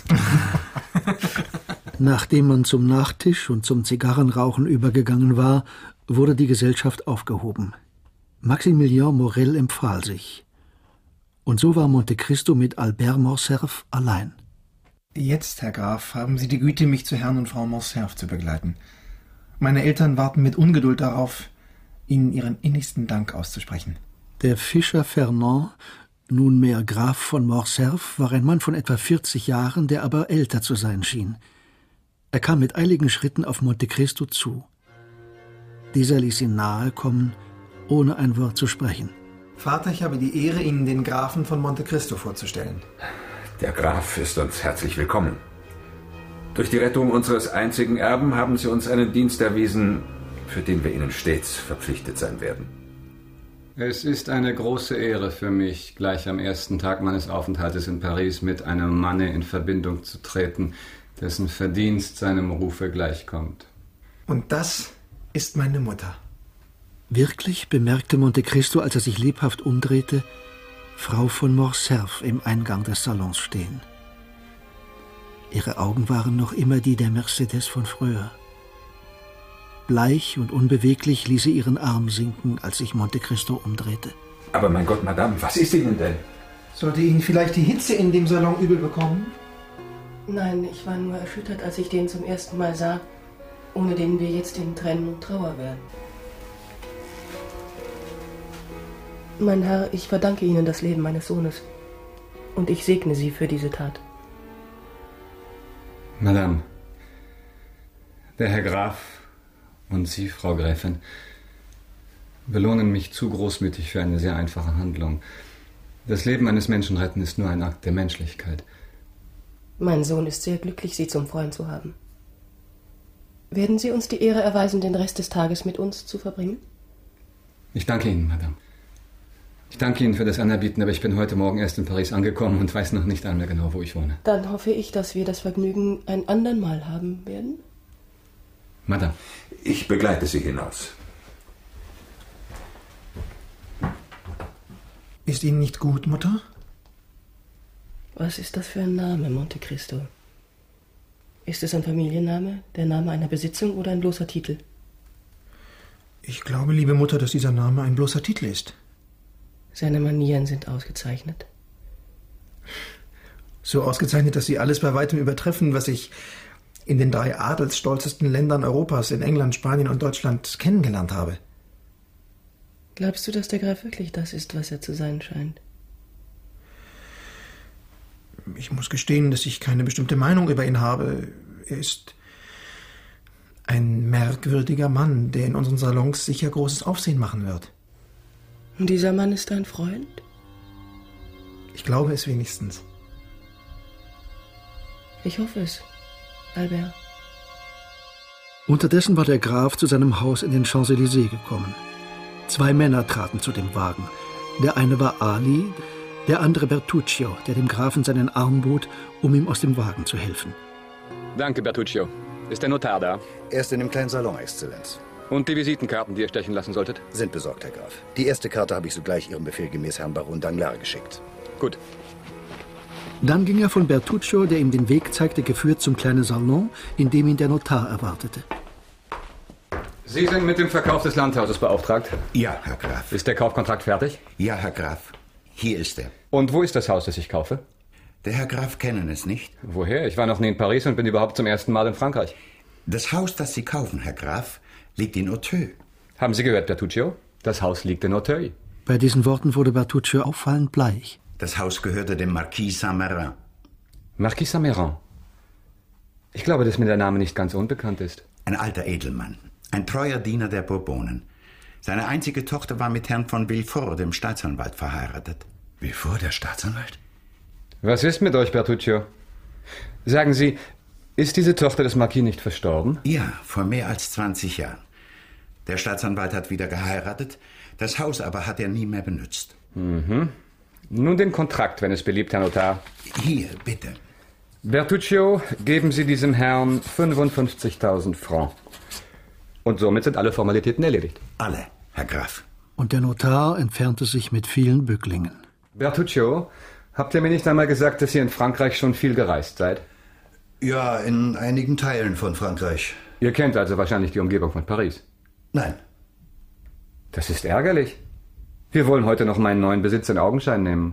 S3: Nachdem man zum Nachtisch und zum Zigarrenrauchen übergegangen war, wurde die Gesellschaft aufgehoben. Maximilien Morel empfahl sich. Und so war Monte Cristo mit Albert Morcerf allein.
S13: Jetzt, Herr Graf, haben Sie die Güte, mich zu Herrn und Frau Morcerf zu begleiten. Meine Eltern warten mit Ungeduld darauf, Ihnen ihren innigsten Dank auszusprechen.
S3: Der Fischer Fernand, nunmehr Graf von Morcerf, war ein Mann von etwa 40 Jahren, der aber älter zu sein schien. Er kam mit eiligen Schritten auf Monte Cristo zu. Dieser ließ ihn nahe kommen, ohne ein Wort zu sprechen.
S13: Vater, ich habe die Ehre, Ihnen den Grafen von Monte Cristo vorzustellen.
S15: Der Graf ist uns herzlich willkommen. Durch die Rettung unseres einzigen Erben haben Sie uns einen Dienst erwiesen, für den wir Ihnen stets verpflichtet sein werden.
S1: Es ist eine große Ehre für mich, gleich am ersten Tag meines Aufenthaltes in Paris mit einem Manne in Verbindung zu treten, dessen Verdienst seinem Rufe gleichkommt.
S13: Und das ist meine Mutter.
S3: Wirklich bemerkte Monte Cristo, als er sich lebhaft umdrehte, Frau von Morcerf im Eingang des Salons stehen. Ihre Augen waren noch immer die der Mercedes von früher. Bleich und unbeweglich ließ sie ihren Arm sinken, als sich Monte Cristo umdrehte.
S15: Aber mein Gott, Madame, was ist Ihnen denn?
S13: Sollte Ihnen vielleicht die Hitze in dem Salon übel bekommen?
S16: Nein, ich war nur erschüttert, als ich den zum ersten Mal sah, ohne den wir jetzt in Tränen und Trauer wären. Mein Herr, ich verdanke Ihnen das Leben meines Sohnes und ich segne Sie für diese Tat.
S1: Madame, der Herr Graf und Sie, Frau Gräfin, belohnen mich zu großmütig für eine sehr einfache Handlung. Das Leben eines Menschen retten ist nur ein Akt der Menschlichkeit.
S16: Mein Sohn ist sehr glücklich, Sie zum Freund zu haben. Werden Sie uns die Ehre erweisen, den Rest des Tages mit uns zu verbringen?
S1: Ich danke Ihnen, Madame. Ich danke Ihnen für das Anerbieten, aber ich bin heute Morgen erst in Paris angekommen und weiß noch nicht einmal genau, wo ich wohne.
S16: Dann hoffe ich, dass wir das Vergnügen ein andern Mal haben werden.
S1: Madame.
S15: Ich begleite Sie hinaus.
S13: Ist Ihnen nicht gut, Mutter?
S16: Was ist das für ein Name, Monte Cristo? Ist es ein Familienname, der Name einer Besitzung oder ein bloßer Titel?
S13: Ich glaube, liebe Mutter, dass dieser Name ein bloßer Titel ist.
S16: Seine Manieren sind ausgezeichnet.
S13: So ausgezeichnet, dass sie alles bei weitem übertreffen, was ich in den 3 adelsstolzesten Ländern Europas, in England, Spanien und Deutschland, kennengelernt habe.
S16: Glaubst du, dass der Graf wirklich das ist, was er zu sein scheint?
S13: Ich muss gestehen, dass ich keine bestimmte Meinung über ihn habe. Er ist ein merkwürdiger Mann, der in unseren Salons sicher großes Aufsehen machen wird.
S16: Und dieser Mann ist dein Freund?
S13: Ich glaube es wenigstens.
S16: Ich hoffe es, Albert.
S3: Unterdessen war der Graf zu seinem Haus in den Champs-Élysées gekommen. 2 Männer traten zu dem Wagen. Der eine war Ali, der andere Bertuccio, der dem Grafen seinen Arm bot, um ihm aus dem Wagen zu helfen.
S11: Danke, Bertuccio. Ist der Notar da?
S17: Er ist in dem kleinen Salon, Exzellenz.
S11: Und die Visitenkarten, die ihr stechen lassen solltet?
S17: Sind besorgt, Herr Graf. Die erste Karte habe ich sogleich Ihrem Befehl gemäß Herrn Baron Danglars geschickt.
S11: Gut.
S3: Dann ging er von Bertuccio, der ihm den Weg zeigte, geführt zum kleinen Salon, in dem ihn der Notar erwartete.
S1: Sie sind mit dem Verkauf des Landhauses beauftragt?
S18: Ja, Herr Graf.
S1: Ist der Kaufkontrakt fertig?
S18: Ja, Herr Graf. Hier ist er.
S1: Und wo ist das Haus, das ich kaufe?
S18: Der Herr Graf kennen es nicht.
S1: Woher? Ich war noch nie in Paris und bin überhaupt zum ersten Mal in Frankreich.
S18: Das Haus, das Sie kaufen, Herr Graf, liegt in Auteuil.
S1: Haben Sie gehört, Bertuccio? Das Haus liegt in Auteuil.
S3: Bei diesen Worten wurde Bertuccio auffallend bleich.
S18: Das Haus gehörte dem Marquis Saint-Méran.
S1: Marquis Saint-Méran? Ich glaube, dass mir der Name nicht ganz unbekannt ist.
S18: Ein alter Edelmann. Ein treuer Diener der Bourbonen. Seine einzige Tochter war mit Herrn von Villefort, dem Staatsanwalt, verheiratet.
S17: Villefort, der Staatsanwalt?
S1: Was ist mit euch, Bertuccio? Sagen Sie, ist diese Tochter des Marquis nicht verstorben?
S18: Ja, vor mehr als 20 Jahren. Der Staatsanwalt hat wieder geheiratet, das Haus aber hat er nie mehr benutzt.
S1: Mhm. Nun den Kontrakt, wenn es beliebt, Herr Notar.
S18: Hier, bitte.
S1: Bertuccio, geben Sie diesem Herrn 55.000 Francs. Und somit sind alle Formalitäten erledigt.
S18: Alle, Herr Graf.
S3: Und der Notar entfernte sich mit vielen Bücklingen.
S1: Bertuccio, habt ihr mir nicht einmal gesagt, dass ihr in Frankreich schon viel gereist seid?
S17: Ja, in einigen Teilen von Frankreich.
S1: Ihr kennt also wahrscheinlich die Umgebung von Paris?
S17: Nein.
S1: Das ist ärgerlich. Wir wollen heute noch meinen neuen Besitz in Augenschein nehmen.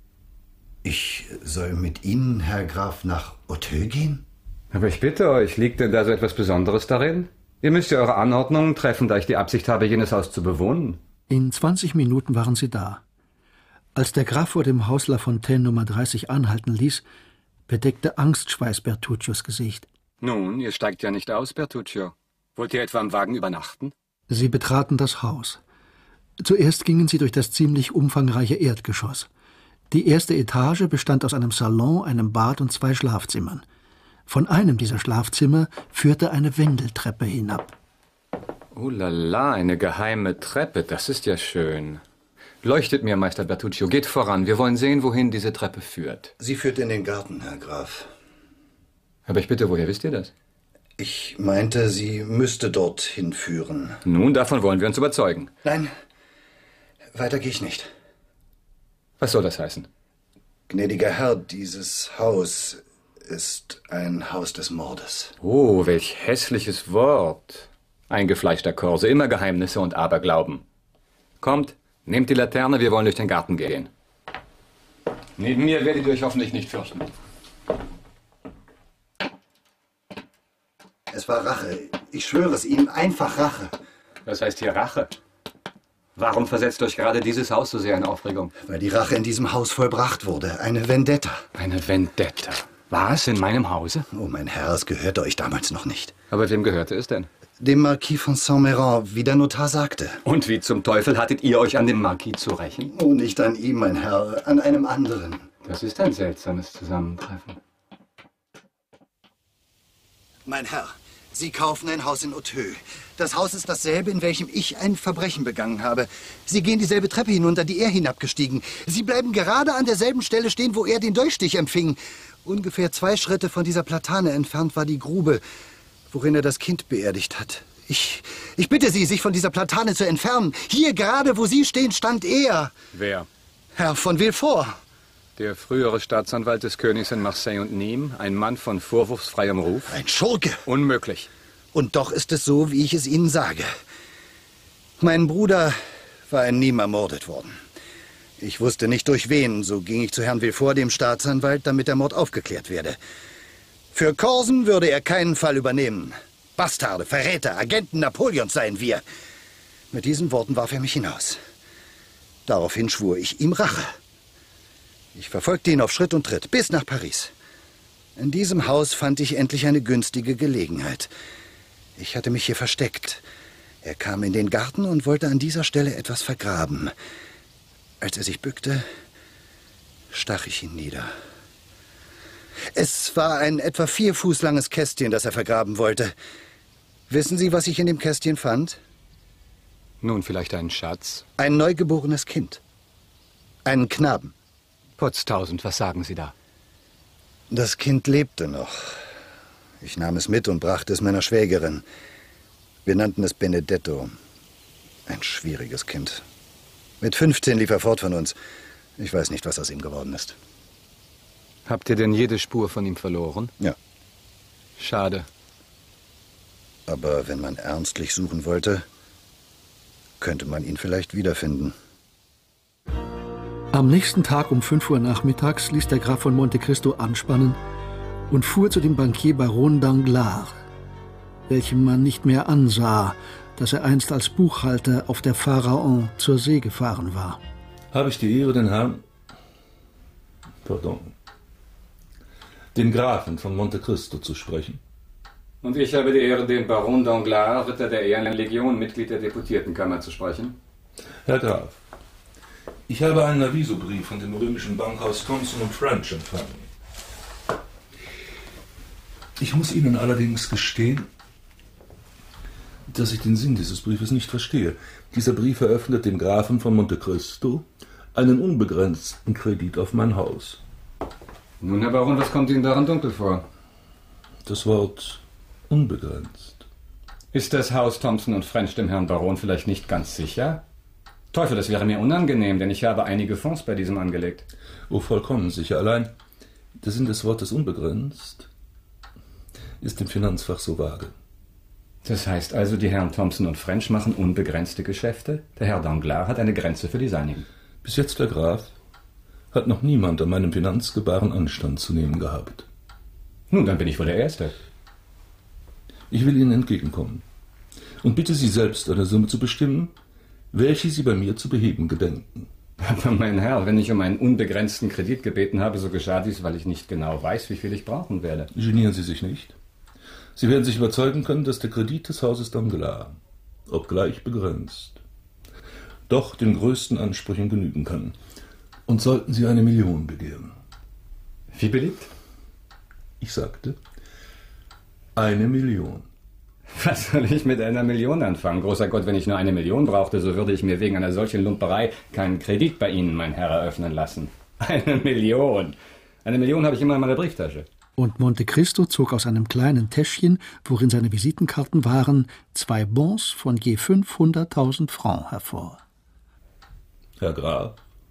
S17: Ich soll mit Ihnen, Herr Graf, nach Auteuil gehen?
S1: Aber ich bitte euch, liegt denn da so etwas Besonderes darin? Ihr müsst ja eure Anordnungen treffen, da ich die Absicht habe, jenes Haus zu bewohnen.
S3: In 20 Minuten waren sie da. Als der Graf vor dem Haus La Fontaine Nummer 30 anhalten ließ, bedeckte Angstschweiß Bertuccios Gesicht.
S11: Nun, ihr steigt ja nicht aus, Bertuccio. Wollt ihr etwa im Wagen übernachten?
S3: Sie betraten das Haus. Zuerst gingen sie durch das ziemlich umfangreiche Erdgeschoss. Die erste Etage bestand aus einem Salon, einem Bad und 2 Schlafzimmern. Von einem dieser Schlafzimmer führte eine Wendeltreppe hinab.
S11: Oh la la, eine geheime Treppe, das ist ja schön. Leuchtet mir, Meister Bertuccio, geht voran. Wir wollen sehen, wohin diese Treppe führt.
S17: Sie führt in den Garten, Herr Graf.
S1: Aber ich bitte, woher wisst ihr das?
S17: Ich meinte, sie müsste dorthin führen.
S11: Nun, davon wollen wir uns überzeugen.
S17: Nein, weiter gehe ich nicht.
S1: Was soll das heißen?
S17: Gnädiger Herr, dieses Haus ist ein Haus des Mordes.
S11: Oh, welch hässliches Wort. Eingefleischter Korse, immer Geheimnisse und Aberglauben. Kommt, Nehmt die Laterne, wir wollen durch den Garten gehen. Neben mir werdet ihr euch hoffentlich nicht fürchten.
S17: Es war Rache. Ich schwöre es Ihnen, einfach Rache.
S11: Was heißt hier Rache? Warum versetzt euch gerade dieses Haus so sehr in Aufregung?
S17: Weil die Rache in diesem Haus vollbracht wurde. Eine Vendetta.
S11: Eine Vendetta? Was? In meinem Hause?
S17: Oh, mein Herr, es gehörte euch damals noch nicht.
S11: Aber wem gehörte es denn?
S17: Dem Marquis von Saint-Méran, wie der Notar sagte.
S11: Und wie zum Teufel hattet ihr euch an dem Marquis zu rächen?
S17: Oh, nicht an ihm, mein Herr, an einem anderen.
S11: Das ist ein seltsames Zusammentreffen.
S17: Mein Herr, Sie kaufen ein Haus in Auteuil. Das Haus ist dasselbe, in welchem ich ein Verbrechen begangen habe. Sie gehen dieselbe Treppe hinunter, die er hinabgestiegen. Sie bleiben gerade an derselben Stelle stehen, wo er den Dolchstich empfing. Ungefähr 2 Schritte von dieser Platane entfernt war die Grube, worin er das Kind beerdigt hat. Ich bitte Sie, sich von dieser Platane zu entfernen. Hier gerade, wo Sie stehen, stand er.
S11: Wer?
S17: Herr von Villefort.
S11: Der frühere Staatsanwalt des Königs in Marseille und Nîmes, ein Mann von vorwurfsfreiem Ruf.
S17: Ein Schurke.
S11: Unmöglich.
S17: Und doch ist es so, wie ich es Ihnen sage. Mein Bruder war in Nîmes ermordet worden. Ich wusste nicht durch wen, so ging ich zu Herrn Villefort, dem Staatsanwalt, damit der Mord aufgeklärt werde. Für Korsen würde er keinen Fall übernehmen. Bastarde, Verräter, Agenten Napoleons seien wir. Mit diesen Worten warf er mich hinaus. Daraufhin schwur ich ihm Rache. Ich verfolgte ihn auf Schritt und Tritt bis nach Paris. In diesem Haus fand ich endlich eine günstige Gelegenheit. Ich hatte mich hier versteckt. Er kam in den Garten und wollte an dieser Stelle etwas vergraben. Als er sich bückte, stach ich ihn nieder. Es war ein etwa 4 Fuß langes Kästchen, das er vergraben wollte. Wissen Sie, was ich in dem Kästchen fand?
S11: Nun, vielleicht einen Schatz?
S17: Ein neugeborenes Kind. Einen Knaben.
S11: Potztausend, was sagen Sie da?
S17: Das Kind lebte noch. Ich nahm es mit und brachte es meiner Schwägerin. Wir nannten es Benedetto. Ein schwieriges Kind. Mit 15 lief er fort von uns. Ich weiß nicht, was aus ihm geworden ist.
S11: Habt ihr denn jede Spur von ihm verloren?
S17: Ja.
S11: Schade.
S17: Aber wenn man ernstlich suchen wollte, könnte man ihn vielleicht wiederfinden.
S3: Am nächsten Tag um 5 Uhr nachmittags ließ der Graf von Monte Cristo anspannen und fuhr zu dem Bankier Baron Danglars, welchem man nicht mehr ansah, dass er einst als Buchhalter auf der Pharaon zur See gefahren war.
S19: Habe ich die Ehre, den Herrn... den Grafen von Monte Cristo zu sprechen?
S11: Und ich habe die Ehre, den Baron Danglars, Ritter der Ehrenlegion, Mitglied der Deputiertenkammer, zu sprechen.
S19: Herr Graf, ich habe einen Avisobrief von dem römischen Bankhaus Thomson & French empfangen. Ich muss Ihnen allerdings gestehen, dass ich den Sinn dieses Briefes nicht verstehe. Dieser Brief eröffnet dem Grafen von Monte Cristo einen unbegrenzten Kredit auf mein Haus.
S11: Nun, Herr Baron, was kommt Ihnen daran dunkel vor?
S19: Das Wort unbegrenzt.
S11: Ist das Haus Thomson & French dem Herrn Baron vielleicht nicht ganz sicher? Teufel, das wäre mir unangenehm, denn ich habe einige Fonds bei diesem angelegt.
S19: Oh, vollkommen sicher. Allein der Sinn des Wortes unbegrenzt ist im Finanzfach so vage.
S11: Das heißt also, die Herren Thomson & French machen unbegrenzte Geschäfte? Der Herr Danglars hat eine Grenze für die seinigen.
S19: Bis jetzt, Herr Graf, hat noch niemand an meinem Finanzgebaren Anstand zu nehmen gehabt.
S11: Nun, dann bin ich wohl der Erste.
S19: Ich will Ihnen entgegenkommen und bitte Sie selbst eine Summe zu bestimmen, welche Sie bei mir zu beheben gedenken.
S11: Aber mein Herr, wenn ich um einen unbegrenzten Kredit gebeten habe, so geschah dies, weil ich nicht genau weiß, wie viel ich brauchen werde.
S19: Genieren Sie sich nicht. Sie werden sich überzeugen können, dass der Kredit des Hauses Danglars, obgleich begrenzt, doch den größten Ansprüchen genügen kann. Und sollten Sie 1 Million begehren.
S11: Wie beliebt?
S19: Ich sagte 1 Million.
S11: Was soll ich mit 1 Million anfangen? Großer Gott, wenn ich nur 1 Million brauchte, so würde ich mir wegen einer solchen Lumperei keinen Kredit bei Ihnen, mein Herr, eröffnen lassen. 1 Million. 1 Million habe ich immer in meiner Brieftasche.
S3: Und Monte Cristo zog aus einem kleinen Täschchen, worin seine Visitenkarten waren, 2 Bons von je 500.000 Francs hervor.
S19: Herr Graf,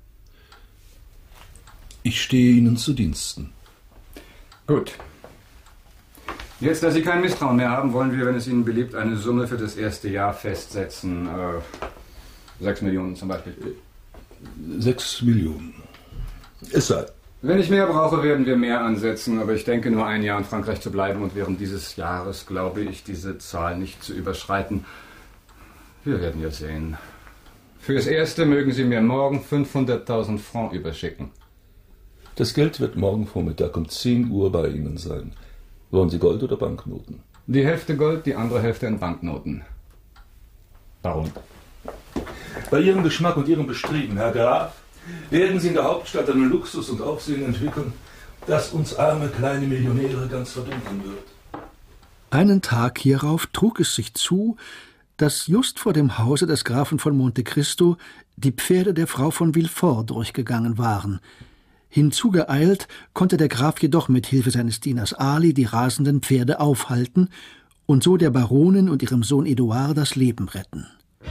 S19: ich stehe Ihnen zu Diensten.
S11: Gut. Jetzt, dass Sie kein Misstrauen mehr haben, wollen wir, wenn es Ihnen beliebt, eine Summe für das erste Jahr festsetzen.
S1: 6 Millionen zum Beispiel.
S19: 6 Millionen. Es sei.
S1: Wenn ich mehr brauche, werden wir mehr ansetzen, aber ich denke, nur ein Jahr in Frankreich zu bleiben und während dieses Jahres glaube ich, diese Zahl nicht zu überschreiten. Wir werden ja sehen. Fürs Erste mögen Sie mir morgen 500.000 Francs überschicken.
S19: Das Geld wird morgen Vormittag um 10 Uhr bei Ihnen sein. Wollen Sie Gold oder Banknoten?
S1: Die Hälfte Gold, die andere Hälfte in Banknoten. Warum?
S19: Bei Ihrem Geschmack und Ihrem Bestreben, Herr Graf, werden Sie in der Hauptstadt einen Luxus und Aufsehen entwickeln, das uns arme kleine Millionäre ganz verdunkeln wird.
S3: Einen Tag hierauf trug es sich zu, dass just vor dem Hause des Grafen von Monte Cristo die Pferde der Frau von Villefort durchgegangen waren. Hinzugeeilt konnte der Graf jedoch mit Hilfe seines Dieners Ali die rasenden Pferde aufhalten und so der Baronin und ihrem Sohn Edouard das Leben retten.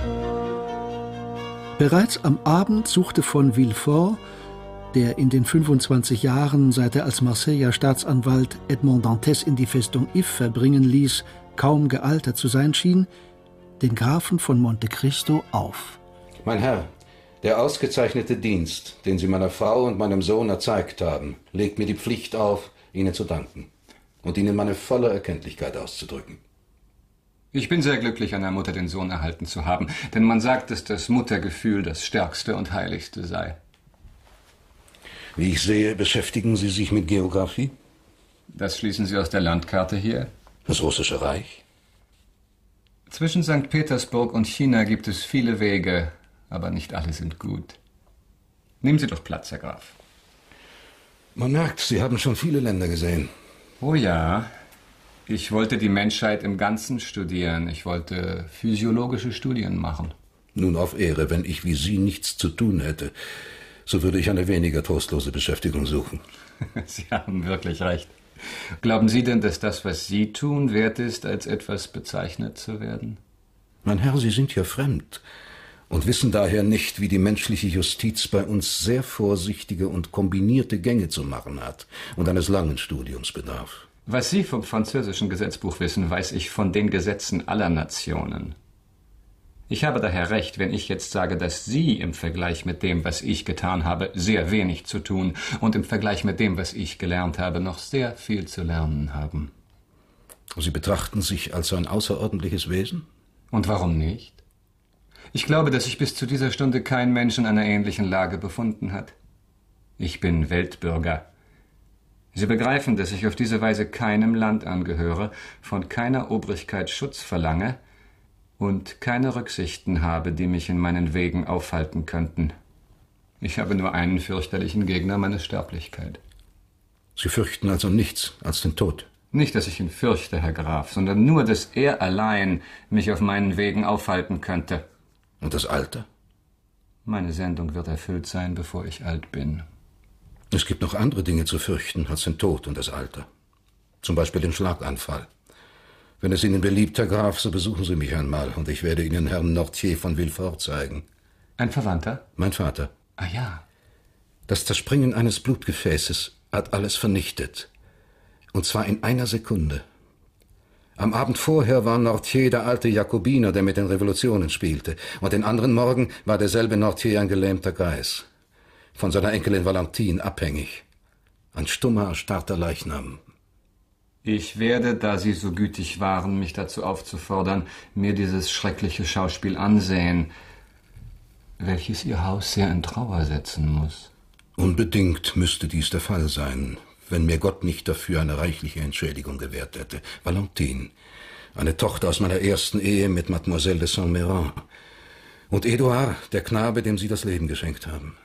S3: Bereits am Abend suchte von Villefort, der in den 25 Jahren, seit er als Marseiller Staatsanwalt Edmond Dantès in die Festung If verbringen ließ, kaum gealtert zu sein schien, den Grafen von Monte Cristo auf.
S20: Mein Herr, der ausgezeichnete Dienst, den Sie meiner Frau und meinem Sohn erzeigt haben, legt mir die Pflicht auf, Ihnen zu danken und Ihnen meine volle Erkenntlichkeit auszudrücken.
S1: Ich bin sehr glücklich, einer Mutter den Sohn erhalten zu haben, denn man sagt, dass das Muttergefühl das stärkste und heiligste sei.
S20: Wie ich sehe, beschäftigen Sie sich mit Geographie?
S1: Das schließen Sie aus der Landkarte hier?
S20: Das Russische Reich?
S1: Zwischen St. Petersburg und China gibt es viele Wege, aber nicht alle sind gut. Nehmen Sie doch Platz, Herr Graf.
S20: Man merkt, Sie haben schon viele Länder gesehen.
S1: Oh ja. Ich wollte die Menschheit im Ganzen studieren. Ich wollte physiologische Studien machen.
S20: Nun auf Ehre, wenn ich wie Sie nichts zu tun hätte, so würde ich eine weniger trostlose Beschäftigung suchen.
S1: Sie haben wirklich recht. Glauben Sie denn, dass das, was Sie tun, wert ist, als etwas bezeichnet zu werden?
S20: Mein Herr, Sie sind hier fremd und wissen daher nicht, wie die menschliche Justiz bei uns sehr vorsichtige und kombinierte Gänge zu machen hat und eines langen Studiums bedarf.
S1: Was Sie vom französischen Gesetzbuch wissen, weiß ich von den Gesetzen aller Nationen. Ich habe daher recht, wenn ich jetzt sage, dass Sie im Vergleich mit dem, was ich getan habe, sehr wenig zu tun und im Vergleich mit dem, was ich gelernt habe, noch sehr viel zu lernen haben.
S20: Sie betrachten sich als ein außerordentliches Wesen?
S1: Und warum nicht? Ich glaube, dass sich bis zu dieser Stunde kein Mensch in einer ähnlichen Lage befunden hat. Ich bin Weltbürger. Sie begreifen, dass ich auf diese Weise keinem Land angehöre, von keiner Obrigkeit Schutz verlange und keine Rücksichten habe, die mich in meinen Wegen aufhalten könnten. Ich habe nur einen fürchterlichen Gegner, meine Sterblichkeit.
S20: Sie fürchten also nichts als den Tod?
S1: Nicht, dass ich ihn fürchte, Herr Graf, sondern nur, dass er allein mich auf meinen Wegen aufhalten könnte.
S20: Und das Alter?
S1: Meine Sendung wird erfüllt sein, bevor ich alt bin.
S20: Es gibt noch andere Dinge zu fürchten als den Tod und das Alter. Zum Beispiel den Schlaganfall. Wenn es Ihnen beliebt, Herr Graf, so besuchen Sie mich einmal und ich werde Ihnen Herrn Nortier von Villefort zeigen.
S1: Ein Verwandter?
S20: Mein Vater.
S1: Ah ja.
S20: Das Zerspringen eines Blutgefäßes hat alles vernichtet. Und zwar in einer Sekunde. Am Abend vorher war Nortier der alte Jakobiner, der mit den Revolutionen spielte. Und den anderen Morgen war derselbe Nortier ein gelähmter Greis. Von seiner Enkelin Valentine abhängig. Ein stummer, erstarrter Leichnam.
S1: Ich werde, da Sie so gütig waren, mich dazu aufzufordern, mir dieses schreckliche Schauspiel ansehen, welches Ihr Haus sehr in Trauer setzen muss.
S20: Unbedingt müsste dies der Fall sein, wenn mir Gott nicht dafür eine reichliche Entschädigung gewährt hätte. Valentine, eine Tochter aus meiner ersten Ehe mit Mademoiselle de Saint-Méran. Und Edouard, der Knabe, dem Sie das Leben geschenkt haben.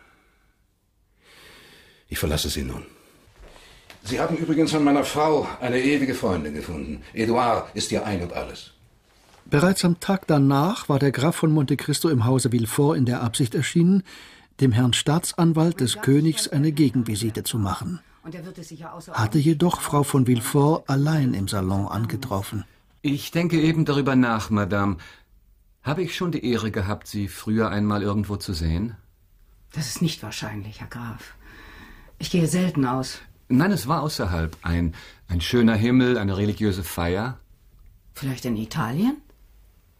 S20: Ich verlasse Sie nun. Sie haben übrigens von meiner Frau eine ewige Freundin gefunden. Edouard ist ihr Ein und Alles.
S3: Bereits am Tag danach war der Graf von Monte Cristo im Hause Villefort in der Absicht erschienen, dem Herrn Staatsanwalt des Königs eine Gegenvisite zu machen. Hatte jedoch Frau von Villefort allein im Salon angetroffen.
S1: Ich denke eben darüber nach, Madame. Habe ich schon die Ehre gehabt, Sie früher einmal irgendwo zu sehen?
S21: Das ist nicht wahrscheinlich, Herr Graf. Ich gehe selten aus.
S1: Nein, es war außerhalb. Ein schöner Himmel, eine religiöse Feier.
S21: Vielleicht in Italien?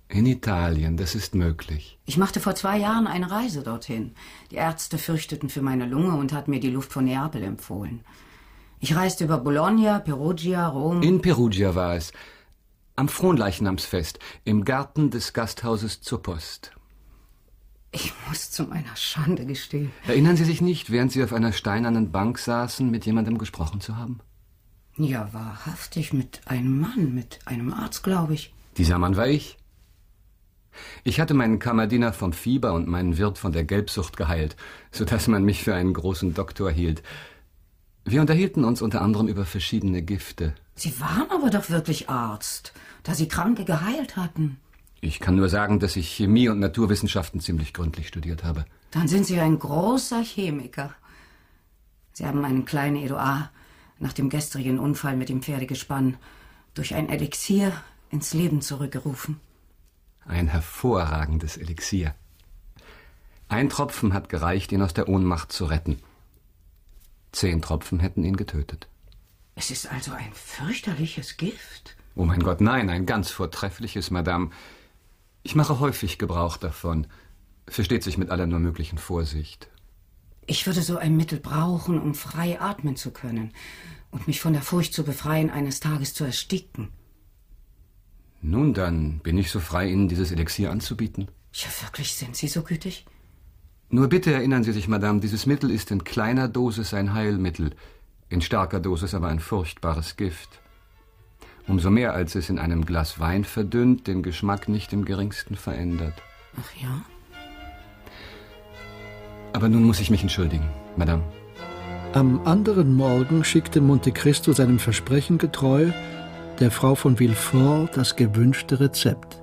S1: In Italien, das ist möglich.
S21: Ich machte vor 2 Jahren eine Reise dorthin. Die Ärzte fürchteten für meine Lunge und hatten mir die Luft von Neapel empfohlen. Ich reiste über Bologna, Perugia, Rom.
S1: In Perugia war es. Am Fronleichnamsfest, im Garten des Gasthauses zur Post.
S21: Ich muss zu meiner Schande gestehen.
S1: Erinnern Sie sich nicht, während Sie auf einer steinernen Bank saßen, mit jemandem gesprochen zu haben?
S21: Ja, wahrhaftig, mit einem Mann, mit einem Arzt, glaube ich.
S1: Dieser Mann war ich. Ich hatte meinen Kammerdiener vom Fieber und meinen Wirt von der Gelbsucht geheilt, sodass man mich für einen großen Doktor hielt. Wir unterhielten uns unter anderem über verschiedene Gifte.
S21: Sie waren aber doch wirklich Arzt, da Sie Kranke geheilt hatten.
S1: Ich kann nur sagen, dass ich Chemie und Naturwissenschaften ziemlich gründlich studiert habe.
S21: Dann sind Sie ein großer Chemiker. Sie haben einen kleinen Edouard nach dem gestrigen Unfall mit dem Pferdegespann durch ein Elixier ins Leben zurückgerufen.
S1: Ein hervorragendes Elixier. 1 Tropfen hat gereicht, ihn aus der Ohnmacht zu retten. 10 Tropfen hätten ihn getötet.
S21: Es ist also ein fürchterliches Gift.
S1: Oh mein Gott, nein, ein ganz vortreffliches, Madame. Ich mache häufig Gebrauch davon. Versteht sich mit aller nur möglichen Vorsicht.
S21: Ich würde so ein Mittel brauchen, um frei atmen zu können und mich von der Furcht zu befreien, eines Tages zu ersticken.
S1: Nun, dann bin ich so frei, Ihnen dieses Elixier anzubieten.
S21: Ja, wirklich, sind Sie so gütig?
S1: Nur bitte erinnern Sie sich, Madame, dieses Mittel ist in kleiner Dosis ein Heilmittel, in starker Dosis aber ein furchtbares Gift. Umso mehr, als es in einem Glas Wein verdünnt, den Geschmack nicht im geringsten verändert.
S21: Ach ja?
S1: Aber nun muss ich mich entschuldigen, Madame.
S3: Am anderen Morgen schickte Monte Cristo seinem Versprechen getreu der Frau von Villefort das gewünschte Rezept.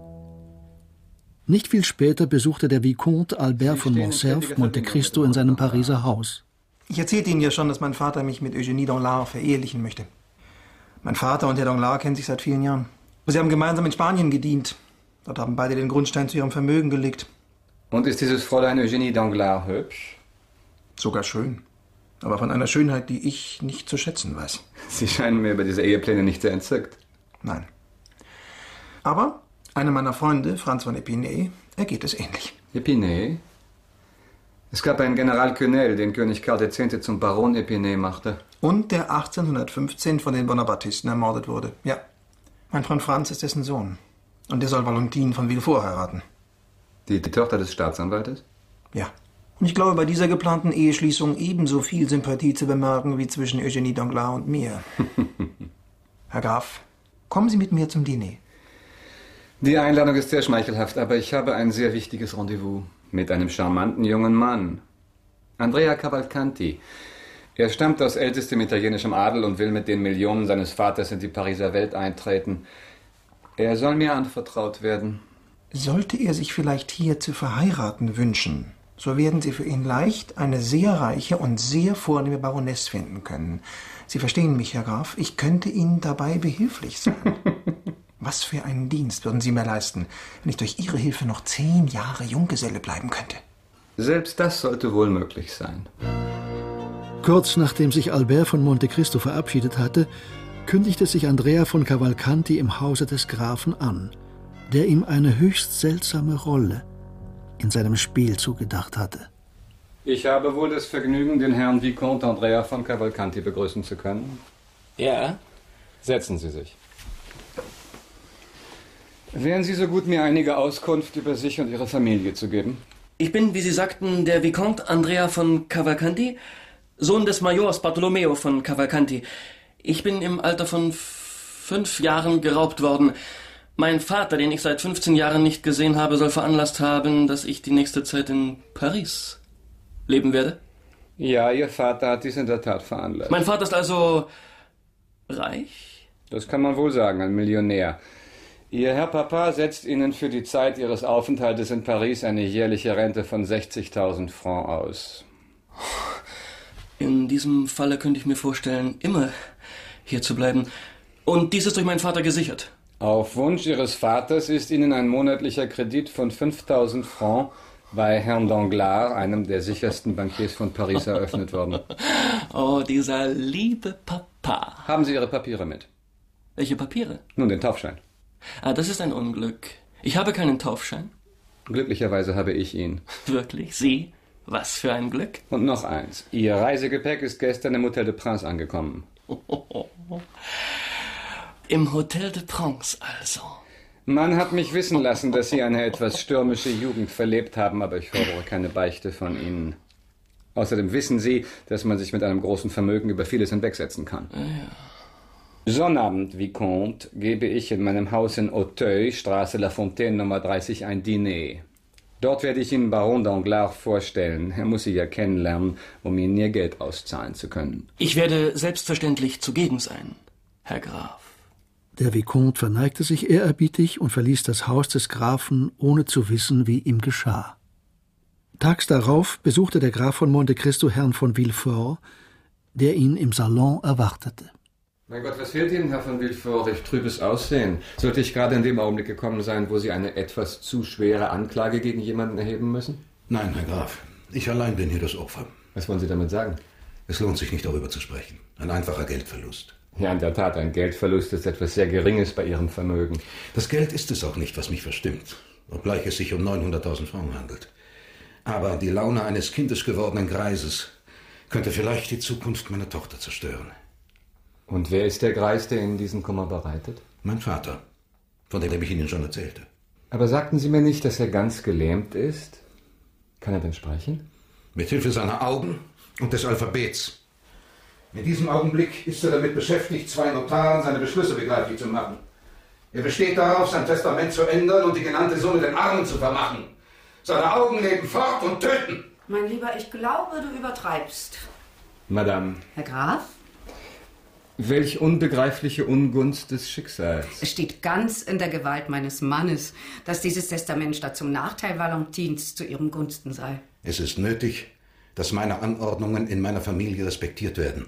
S3: Nicht viel später besuchte der Vicomte Albert von Morcerf Monte Cristo in seinem Pariser Haus.
S13: Ich erzählte Ihnen ja schon, dass mein Vater mich mit Eugénie Danglars verehelichen möchte. Mein Vater und Herr Danglars kennen sich seit vielen Jahren. Sie haben gemeinsam in Spanien gedient. Dort haben beide den Grundstein zu ihrem Vermögen gelegt.
S1: Und ist dieses Fräulein Eugénie Danglars hübsch?
S13: Sogar schön. Aber von einer Schönheit, die ich nicht zu schätzen weiß.
S1: Sie scheinen mir über diese Ehepläne nicht sehr entzückt.
S13: Nein. Aber einer meiner Freunde, Franz von Epinay, ergeht es ähnlich.
S1: Epinay? Es gab einen General Quesnel, den König Karl X. zum Baron Epinay machte.
S13: Und der 1815 von den Bonapartisten ermordet wurde. Ja. Mein Freund Franz ist dessen Sohn. Und der soll Valentine von Villefort heiraten.
S1: Die Tochter des Staatsanwaltes?
S13: Ja. Und ich glaube, bei dieser geplanten Eheschließung ebenso viel Sympathie zu bemerken wie zwischen Eugénie Danglars und mir. Herr Graf, kommen Sie mit mir zum Diner.
S1: Die Einladung ist sehr schmeichelhaft, aber ich habe ein sehr wichtiges Rendezvous mit einem charmanten jungen Mann. Andrea Cavalcanti. Er stammt aus ältestem italienischem Adel und will mit den Millionen seines Vaters in die Pariser Welt eintreten. Er soll mir anvertraut werden.
S13: Sollte er sich vielleicht hier zu verheiraten wünschen, so werden Sie für ihn leicht eine sehr reiche und sehr vornehme Baroness finden können. Sie verstehen mich, Herr Graf, ich könnte Ihnen dabei behilflich sein. Was für einen Dienst würden Sie mir leisten, wenn ich durch Ihre Hilfe noch 10 Jahre Junggeselle bleiben könnte?
S1: Selbst das sollte wohl möglich sein.
S3: Kurz nachdem sich Albert von Monte Cristo verabschiedet hatte, kündigte sich Andrea von Cavalcanti im Hause des Grafen an, der ihm eine höchst seltsame Rolle in seinem Spiel zugedacht hatte.
S1: Ich habe wohl das Vergnügen, den Herrn Vicomte Andrea von Cavalcanti begrüßen zu können.
S11: Ja?
S1: Setzen Sie sich. Wären Sie so gut, mir einige Auskunft über sich und Ihre Familie zu geben?
S16: Ich bin, wie Sie sagten, der Vicomte Andrea von Cavalcanti, Sohn des Majors Bartolomeo von Cavalcanti. Ich bin im Alter von 5 Jahren geraubt worden. Mein Vater, den ich seit 15 Jahren nicht gesehen habe, soll veranlasst haben, dass ich die nächste Zeit in Paris leben werde.
S1: Ja, Ihr Vater hat dies in der Tat veranlasst.
S16: Mein Vater ist also reich?
S1: Das kann man wohl sagen, ein Millionär. Ihr Herr Papa setzt Ihnen für die Zeit Ihres Aufenthaltes in Paris eine jährliche Rente von 60.000 Francs aus.
S16: In diesem Falle könnte ich mir vorstellen, immer hier zu bleiben. Und dies ist durch meinen Vater gesichert.
S1: Auf Wunsch Ihres Vaters ist Ihnen ein monatlicher Kredit von 5.000 Francs bei Herrn Danglars, einem der sichersten Bankiers von Paris, eröffnet worden.
S16: Oh, dieser liebe Papa.
S1: Haben Sie Ihre Papiere mit?
S16: Welche Papiere?
S1: Nun, den Taufschein.
S16: Ah, das ist ein Unglück. Ich habe keinen Taufschein.
S1: Glücklicherweise habe ich ihn.
S16: Wirklich? Sie? Was für ein Glück.
S1: Und noch eins. Ihr Reisegepäck ist gestern im Hotel de Prince angekommen.
S16: Im Hotel de Prince also.
S1: Man hat mich wissen lassen, dass Sie eine etwas stürmische Jugend verlebt haben, aber ich fordere keine Beichte von Ihnen. Außerdem wissen Sie, dass man sich mit einem großen Vermögen über vieles hinwegsetzen kann.
S16: Ja.
S1: Sonnabend, Vicomte, gebe ich in meinem Haus in Auteuil, Straße La Fontaine Nummer 30, ein Diner. Dort werde ich Ihnen Baron Danglars vorstellen. Er muss Sie ja kennenlernen, um Ihnen Ihr Geld auszahlen zu können.
S16: Ich werde selbstverständlich zugegen sein, Herr Graf.
S3: Der Vicomte verneigte sich ehrerbietig und verließ das Haus des Grafen, ohne zu wissen, wie ihm geschah. Tags darauf besuchte der Graf von Monte Cristo Herrn von Villefort, der ihn im Salon erwartete.
S1: Mein Gott, was fehlt Ihnen, Herr von Villefort? Durch trübes Aussehen. Sollte ich gerade in dem Augenblick gekommen sein, wo Sie eine etwas zu schwere Anklage gegen jemanden erheben müssen?
S20: Nein, Herr Graf. Ich allein bin hier das Opfer.
S1: Was wollen Sie damit sagen?
S20: Es lohnt sich nicht, darüber zu sprechen. Ein einfacher Geldverlust.
S1: Ja, in der Tat, ein Geldverlust ist etwas sehr Geringes bei Ihrem Vermögen.
S20: Das Geld ist es auch nicht, was mich verstimmt, obgleich es sich um 900.000 Francs handelt. Aber die Laune eines kindisch gewordenen Greises könnte vielleicht die Zukunft meiner Tochter zerstören.
S1: Und wer ist der Greis, der Ihnen diesen Kummer bereitet?
S20: Mein Vater, von dem ich Ihnen schon erzählte.
S1: Aber sagten Sie mir nicht, dass er ganz gelähmt ist? Kann er denn sprechen?
S20: Mit Hilfe seiner Augen und des Alphabets. In diesem Augenblick ist er damit beschäftigt, 2 Notaren seine Beschlüsse begreiflich zu machen. Er besteht darauf, sein Testament zu ändern und die genannte Summe den Armen zu vermachen. Seine Augen leben fort und töten.
S21: Mein Lieber, ich glaube, du übertreibst.
S1: Madame.
S21: Herr Graf?
S1: Welch unbegreifliche Ungunst des Schicksals.
S21: Es steht ganz in der Gewalt meines Mannes, dass dieses Testament statt zum Nachteil Valentins zu ihrem Gunsten sei.
S20: Es ist nötig, dass meine Anordnungen in meiner Familie respektiert werden.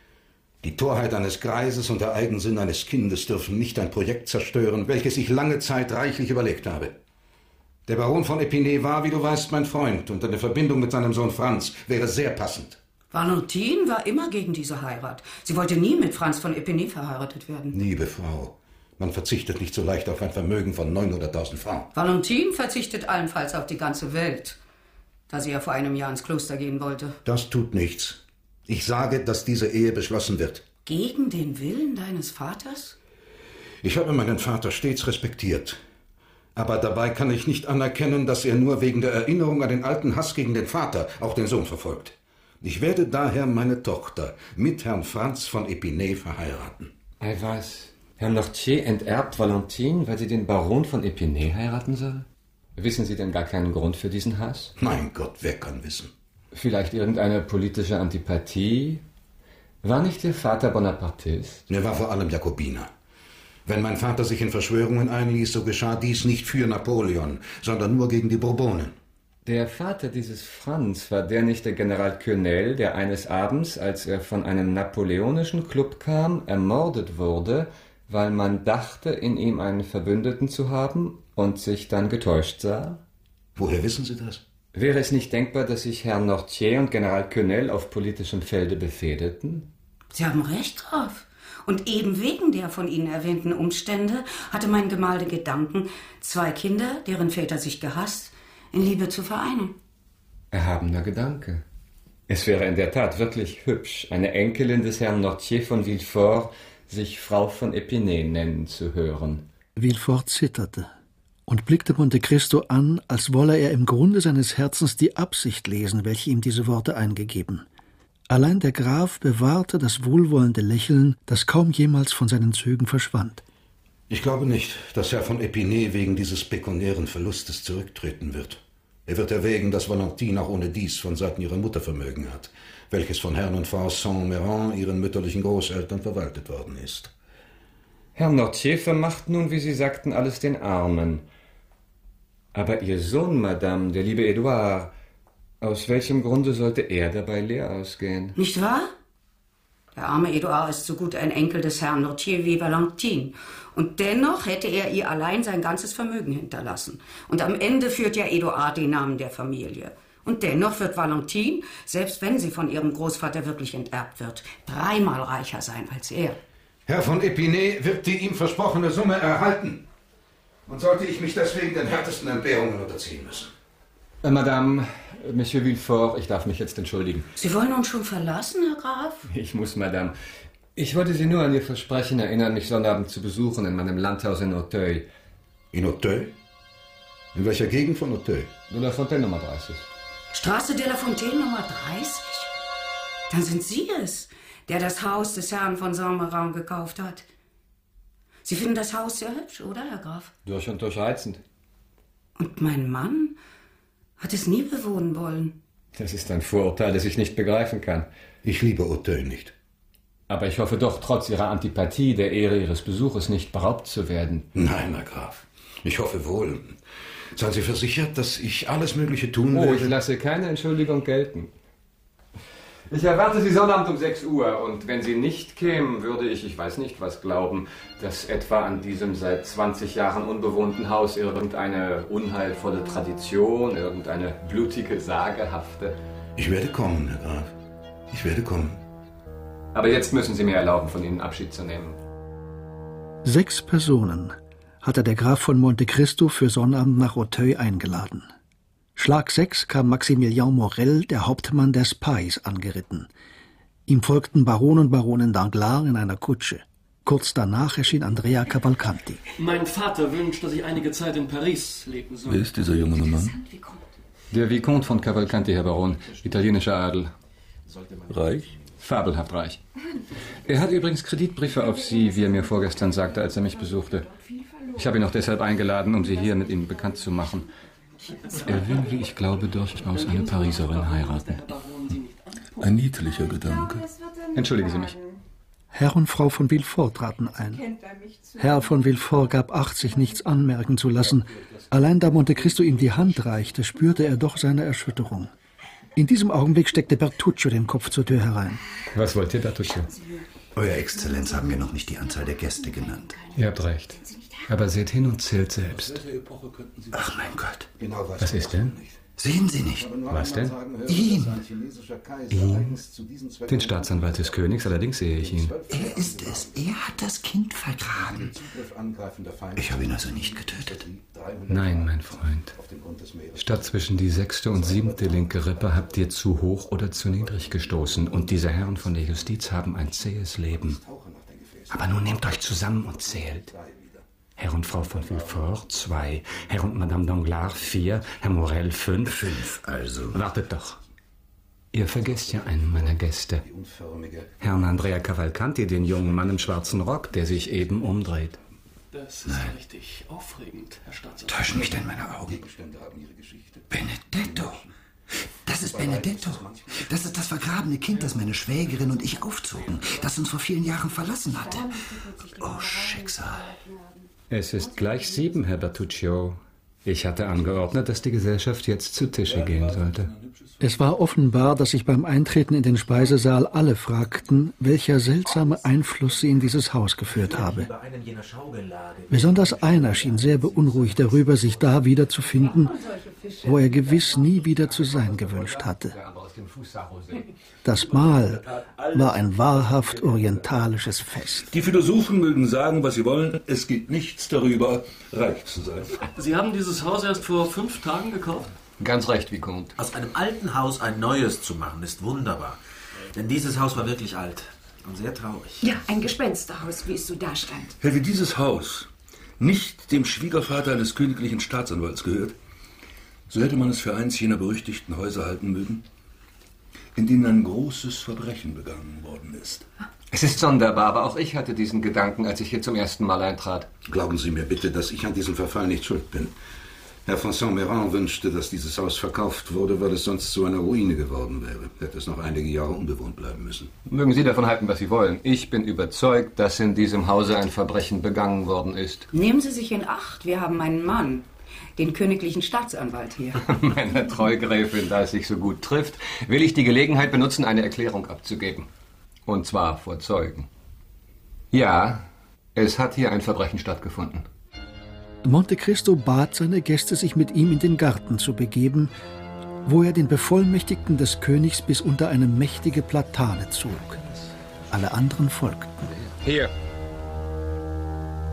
S20: Die Torheit eines Greises und der Eigensinn eines Kindes dürfen nicht ein Projekt zerstören, welches ich lange Zeit reichlich überlegt habe. Der Baron von Epinay war, wie du weißt, mein Freund, und eine Verbindung mit seinem Sohn Franz wäre sehr passend.
S21: Valentine war immer gegen diese Heirat. Sie wollte nie mit Franz von Epinay verheiratet werden.
S20: Liebe Frau, man verzichtet nicht so leicht auf ein Vermögen von 900.000 Francs.
S21: Valentine verzichtet allenfalls auf die ganze Welt, da sie ja vor einem Jahr ins Kloster gehen wollte.
S20: Das tut nichts. Ich sage, dass diese Ehe beschlossen wird.
S21: Gegen den Willen deines Vaters?
S20: Ich habe meinen Vater stets respektiert. Aber dabei kann ich nicht anerkennen, dass er nur wegen der Erinnerung an den alten Hass gegen den Vater auch den Sohn verfolgt. Ich werde daher meine Tochter mit Herrn Franz von Epinay verheiraten.
S1: Was? Herr Nortier enterbt Valentine, weil sie den Baron von Epinay heiraten soll? Wissen Sie denn gar keinen Grund für diesen Hass?
S20: Mein Gott, wer kann wissen?
S1: Vielleicht irgendeine politische Antipathie? War nicht Ihr Vater Bonapartist?
S20: Er war vor allem Jakobiner. Wenn mein Vater sich in Verschwörungen einließ, so geschah dies nicht für Napoleon, sondern nur gegen die Bourbonen.
S1: Der Vater dieses Franz, war der nicht der General Quesnel, der eines Abends, als er von einem napoleonischen Club kam, ermordet wurde, weil man dachte, in ihm einen Verbündeten zu haben und sich dann getäuscht sah?
S20: Woher wissen Sie das?
S1: Wäre es nicht denkbar, dass sich Herr Nortier und General Quesnel auf politischem Felde befehdeten?
S21: Sie haben recht, Graf. Und eben wegen der von Ihnen erwähnten Umstände hatte mein Gemahl den Gedanken, 2 Kinder, deren Väter sich gehasst, in Liebe zu vereinen.
S1: Erhabener Gedanke. Es wäre in der Tat wirklich hübsch, eine Enkelin des Herrn Nortier von Villefort sich Frau von Epinay nennen zu hören.
S3: Villefort zitterte und blickte Monte Cristo an, als wolle er im Grunde seines Herzens die Absicht lesen, welche ihm diese Worte eingegeben. Allein der Graf bewahrte das wohlwollende Lächeln, das kaum jemals von seinen Zügen verschwand.
S20: Ich glaube nicht, dass Herr von Epinay wegen dieses pekuniären Verlustes zurücktreten wird. Er wird erwägen, dass Valentine auch ohne dies von Seiten ihrer Mutter Vermögen hat, welches von Herrn und Frau Saint-Méran, ihren mütterlichen Großeltern, verwaltet worden ist.
S1: Herr Nortier vermacht nun, wie Sie sagten, alles den Armen. Aber Ihr Sohn, Madame, der liebe Edouard, aus welchem Grunde sollte er dabei leer ausgehen?
S21: Nicht wahr? Der arme Edouard ist so gut ein Enkel des Herrn Nortier wie Valentine. Und dennoch hätte er ihr allein sein ganzes Vermögen hinterlassen. Und am Ende führt ja Edouard den Namen der Familie. Und dennoch wird Valentine, selbst wenn sie von ihrem Großvater wirklich enterbt wird, 3-mal reicher sein als er.
S20: Herr von Epinay wird die ihm versprochene Summe erhalten. Und sollte ich mich deswegen den härtesten Entbehrungen unterziehen müssen?
S1: Madame, Monsieur Villefort, ich darf mich jetzt entschuldigen.
S21: Sie wollen uns schon verlassen, Herr Graf?
S1: Ich muss, Madame. Ich wollte Sie nur an Ihr Versprechen erinnern, mich Sonnabend zu besuchen in meinem Landhaus in Auteuil.
S20: In Auteuil? In welcher Gegend von Auteuil?
S1: De la Fontaine Nummer 30.
S21: Straße de la Fontaine Nummer 30? Dann sind Sie es, der das Haus des Herrn von Saint-Méran gekauft hat. Sie finden das Haus sehr hübsch, oder, Herr Graf?
S1: Durch und durch reizend.
S21: Und mein Mann hat es nie bewohnen wollen.
S1: Das ist ein Vorurteil, das ich nicht begreifen kann.
S20: Ich liebe Auteuil nicht.
S1: Aber ich hoffe doch, trotz Ihrer Antipathie, der Ehre Ihres Besuches nicht beraubt zu werden.
S20: Nein, Herr Graf. Ich hoffe wohl. Seien Sie versichert, dass ich alles Mögliche tun werde.
S1: Oh, ich lasse keine Entschuldigung gelten. Ich erwarte Sie Sonnabend um 6 Uhr. Und wenn Sie nicht kämen, würde ich weiß nicht was glauben, dass etwa an diesem seit 20 Jahren unbewohnten Haus irgendeine unheilvolle Tradition, irgendeine blutige Sage hafte.
S20: Ich werde kommen, Herr Graf. Ich werde kommen.
S1: Aber jetzt müssen Sie mir erlauben, von Ihnen Abschied zu nehmen.
S3: 6 Personen hatte der Graf von Monte Cristo für Sonnabend nach Auteuil eingeladen. Schlag 6 kam Maximilien Morel, der Hauptmann der Spies, angeritten. Ihm folgten Baron und Baronin Danglars in einer Kutsche. Kurz danach erschien Andrea Cavalcanti.
S16: Mein Vater wünscht, dass ich einige Zeit in Paris leben soll.
S19: Wer ist dieser junge Mann?
S1: Der Vicomte von Cavalcanti, Herr Baron. Italienischer Adel.
S19: Reich?
S1: Fabelhaft reich. Er hat übrigens Kreditbriefe auf Sie, wie er mir vorgestern sagte, als er mich besuchte. Ich habe ihn auch deshalb eingeladen, um Sie hier mit Ihnen bekannt zu machen. Er will, wie ich glaube, durchaus eine Pariserin heiraten.
S19: Ein niedlicher Gedanke.
S1: Entschuldigen Sie mich.
S3: Herr und Frau von Villefort traten ein. Herr von Villefort gab Acht, sich nichts anmerken zu lassen. Allein da Monte Cristo ihm die Hand reichte, spürte er doch seine Erschütterung. In diesem Augenblick steckte Bertuccio den Kopf zur Tür herein.
S1: Was wollt ihr, Bertuccio?
S17: Euer Exzellenz haben mir noch nicht die Anzahl der Gäste genannt.
S1: Ihr habt recht. Aber seht hin und zählt selbst.
S17: Ach mein Gott.
S1: Was ist denn?
S17: Sehen Sie nicht?
S1: Was denn?
S17: Ihn.
S1: Ihn? Den Staatsanwalt des Königs, allerdings sehe ich ihn.
S17: Er ist es. Er hat das Kind vergraben. Ich habe ihn also nicht getötet.
S1: Nein, mein Freund. Statt zwischen die 6. und 7. linke Rippe habt ihr zu hoch oder zu niedrig gestoßen. Und diese Herren von der Justiz haben ein zähes Leben. Aber nun nehmt euch zusammen und zählt. Herr und Frau von Villefort 2, Herr und Madame Danglars 4, Herr Morel 5.
S17: 5, also.
S1: Wartet doch. Ihr vergesst ja einen meiner Gäste. Herrn Andrea Cavalcanti, den jungen Mann im schwarzen Rock, der sich eben umdreht.
S16: Das ist ja richtig aufregend, Herr Staatsanwalt.
S17: Täuschen mich denn meine Augen? Benedetto. Das ist Benedetto. Das ist das vergrabene Kind, das meine Schwägerin und ich aufzogen, das uns vor vielen Jahren verlassen hatte. Oh, Schicksal.
S1: Es ist gleich 7, Herr Bertuccio. Ich hatte angeordnet, dass die Gesellschaft jetzt zu Tische gehen sollte.
S3: Es war offenbar, dass sich beim Eintreten in den Speisesaal alle fragten, welcher seltsame Einfluss sie in dieses Haus geführt habe. Besonders einer schien sehr beunruhigt darüber, sich da wiederzufinden, wo er gewiss nie wieder zu sein gewünscht hatte. Das Mahl war ein wahrhaft orientalisches Fest.
S19: Die Philosophen mögen sagen, was sie wollen. Es geht nichts darüber, reich zu sein.
S16: Sie haben dieses Haus erst vor 5 Tagen gekauft?
S1: Ganz recht, Vicomte.
S14: Aus einem alten Haus ein neues zu machen, ist wunderbar. Denn dieses Haus war wirklich alt und sehr traurig.
S21: Ja, ein Gespensterhaus, wie es so da stand.
S19: Hätte dieses Haus nicht dem Schwiegervater eines königlichen Staatsanwalts gehört, so hätte man es für eins jener berüchtigten Häuser halten mögen, in denen ein großes Verbrechen begangen worden ist.
S1: Es ist sonderbar, aber auch ich hatte diesen Gedanken, als ich hier zum ersten Mal eintrat.
S20: Glauben Sie mir bitte, dass ich an diesem Verfall nicht schuld bin. Herr von Saint-Méran wünschte, dass dieses Haus verkauft wurde, weil es sonst zu einer Ruine geworden wäre. Hätte es noch einige Jahre unbewohnt bleiben müssen.
S1: Mögen Sie davon halten, was Sie wollen. Ich bin überzeugt, dass in diesem Hause ein Verbrechen begangen worden ist.
S21: Nehmen Sie sich in Acht, wir haben einen Mann, den königlichen Staatsanwalt hier.
S1: Meine Treugräfin, da es sich so gut trifft, will ich die Gelegenheit benutzen, eine Erklärung abzugeben. Und zwar vor Zeugen. Ja, es hat hier ein Verbrechen stattgefunden.
S3: Monte Cristo bat seine Gäste, sich mit ihm in den Garten zu begeben, wo er den Bevollmächtigten des Königs bis unter eine mächtige Platane zog. Alle anderen folgten.
S1: Hier.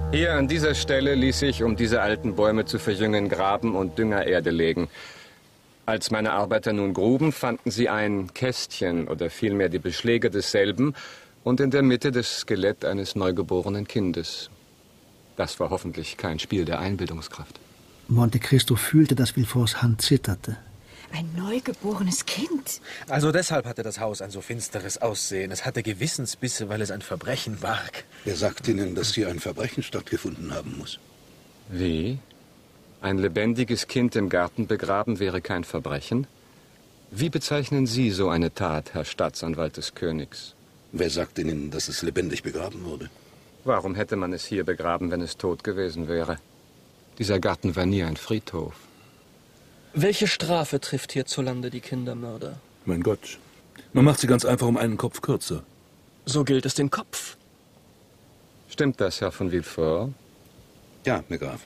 S11: Hier an dieser Stelle ließ ich, um diese alten Bäume zu verjüngen, graben und Düngererde legen. Als meine Arbeiter nun gruben, fanden sie ein Kästchen oder vielmehr die Beschläge desselben und in der Mitte das Skelett eines neugeborenen Kindes. Das war hoffentlich kein Spiel der Einbildungskraft.
S3: Monte Cristo fühlte, dass Villeforts Hand zitterte.
S2: Ein neugeborenes Kind.
S14: Also deshalb hatte das Haus ein so finsteres Aussehen. Es hatte Gewissensbisse, weil es ein Verbrechen barg.
S20: Wer sagt Ihnen, dass hier ein Verbrechen stattgefunden haben muss?
S11: Wie? Ein lebendiges Kind im Garten begraben wäre kein Verbrechen? Wie bezeichnen Sie so eine Tat, Herr Staatsanwalt des Königs?
S20: Wer sagt Ihnen, dass es lebendig begraben wurde?
S11: Warum hätte man es hier begraben, wenn es tot gewesen wäre? Dieser Garten war nie ein Friedhof.
S16: Welche Strafe trifft hierzulande die Kindermörder?
S19: Mein Gott, man macht sie ganz einfach um einen Kopf kürzer.
S16: So gilt es den Kopf.
S11: Stimmt das, Herr von Villefort?
S20: Ja, Herr Graf.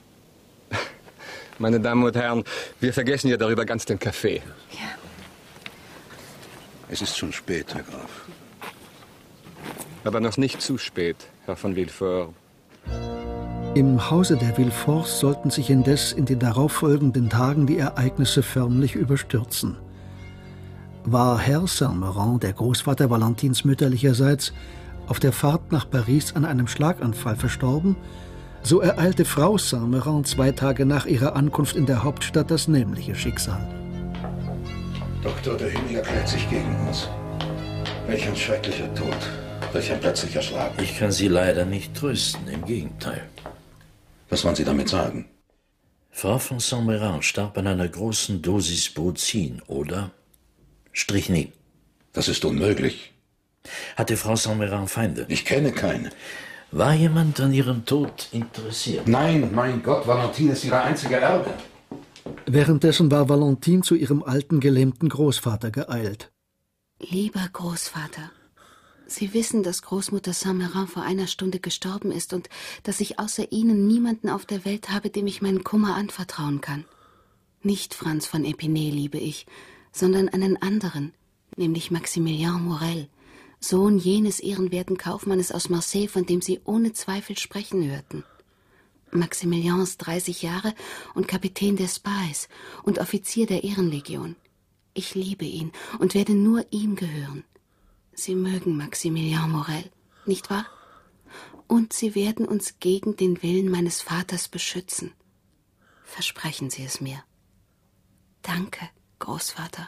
S11: Meine Damen und Herren, wir vergessen ja darüber ganz den Kaffee.
S2: Ja.
S20: Es ist schon spät, Herr Graf.
S11: Aber noch nicht zu spät, Herr von Villefort.
S3: Im Hause der Villeforts sollten sich indes in den darauffolgenden Tagen die Ereignisse förmlich überstürzen. War Herr Saint-Méran, der Großvater Valentins mütterlicherseits, auf der Fahrt nach Paris an einem Schlaganfall verstorben, so ereilte Frau Saint-Méran 2 Tage nach ihrer Ankunft in der Hauptstadt das nämliche Schicksal.
S20: Doktor, der Himmel erklärt sich gegen uns. Welch ein schrecklicher Tod. Welch ein plötzlicher Schlag.
S22: Ich kann Sie leider nicht trösten, im Gegenteil.
S20: Was wollen Sie damit sagen?
S22: Frau von Saint-Méran starb an einer großen Dosis Bruzin, oder? Strychnin.
S20: Das ist unmöglich.
S22: Hatte Frau Saint-Méran Feinde?
S20: Ich kenne keine.
S22: War jemand an ihrem Tod interessiert?
S20: Nein, mein Gott, Valentine ist ihre einzige Erbin.
S3: Währenddessen war Valentine zu ihrem alten, gelähmten Großvater geeilt.
S2: Lieber Großvater, Sie wissen, dass Großmutter Saint-Méran vor einer Stunde gestorben ist und dass ich außer Ihnen niemanden auf der Welt habe, dem ich meinen Kummer anvertrauen kann. Nicht Franz von Epinay liebe ich, sondern einen anderen, nämlich Maximilien Morel, Sohn jenes ehrenwerten Kaufmannes aus Marseille, von dem Sie ohne Zweifel sprechen hörten. Maximilien ist 30 Jahre und Kapitän der Spies und Offizier der Ehrenlegion. Ich liebe ihn und werde nur ihm gehören. Sie mögen Maximilien Morel, nicht wahr? Und Sie werden uns gegen den Willen meines Vaters beschützen. Versprechen Sie es mir. Danke, Großvater.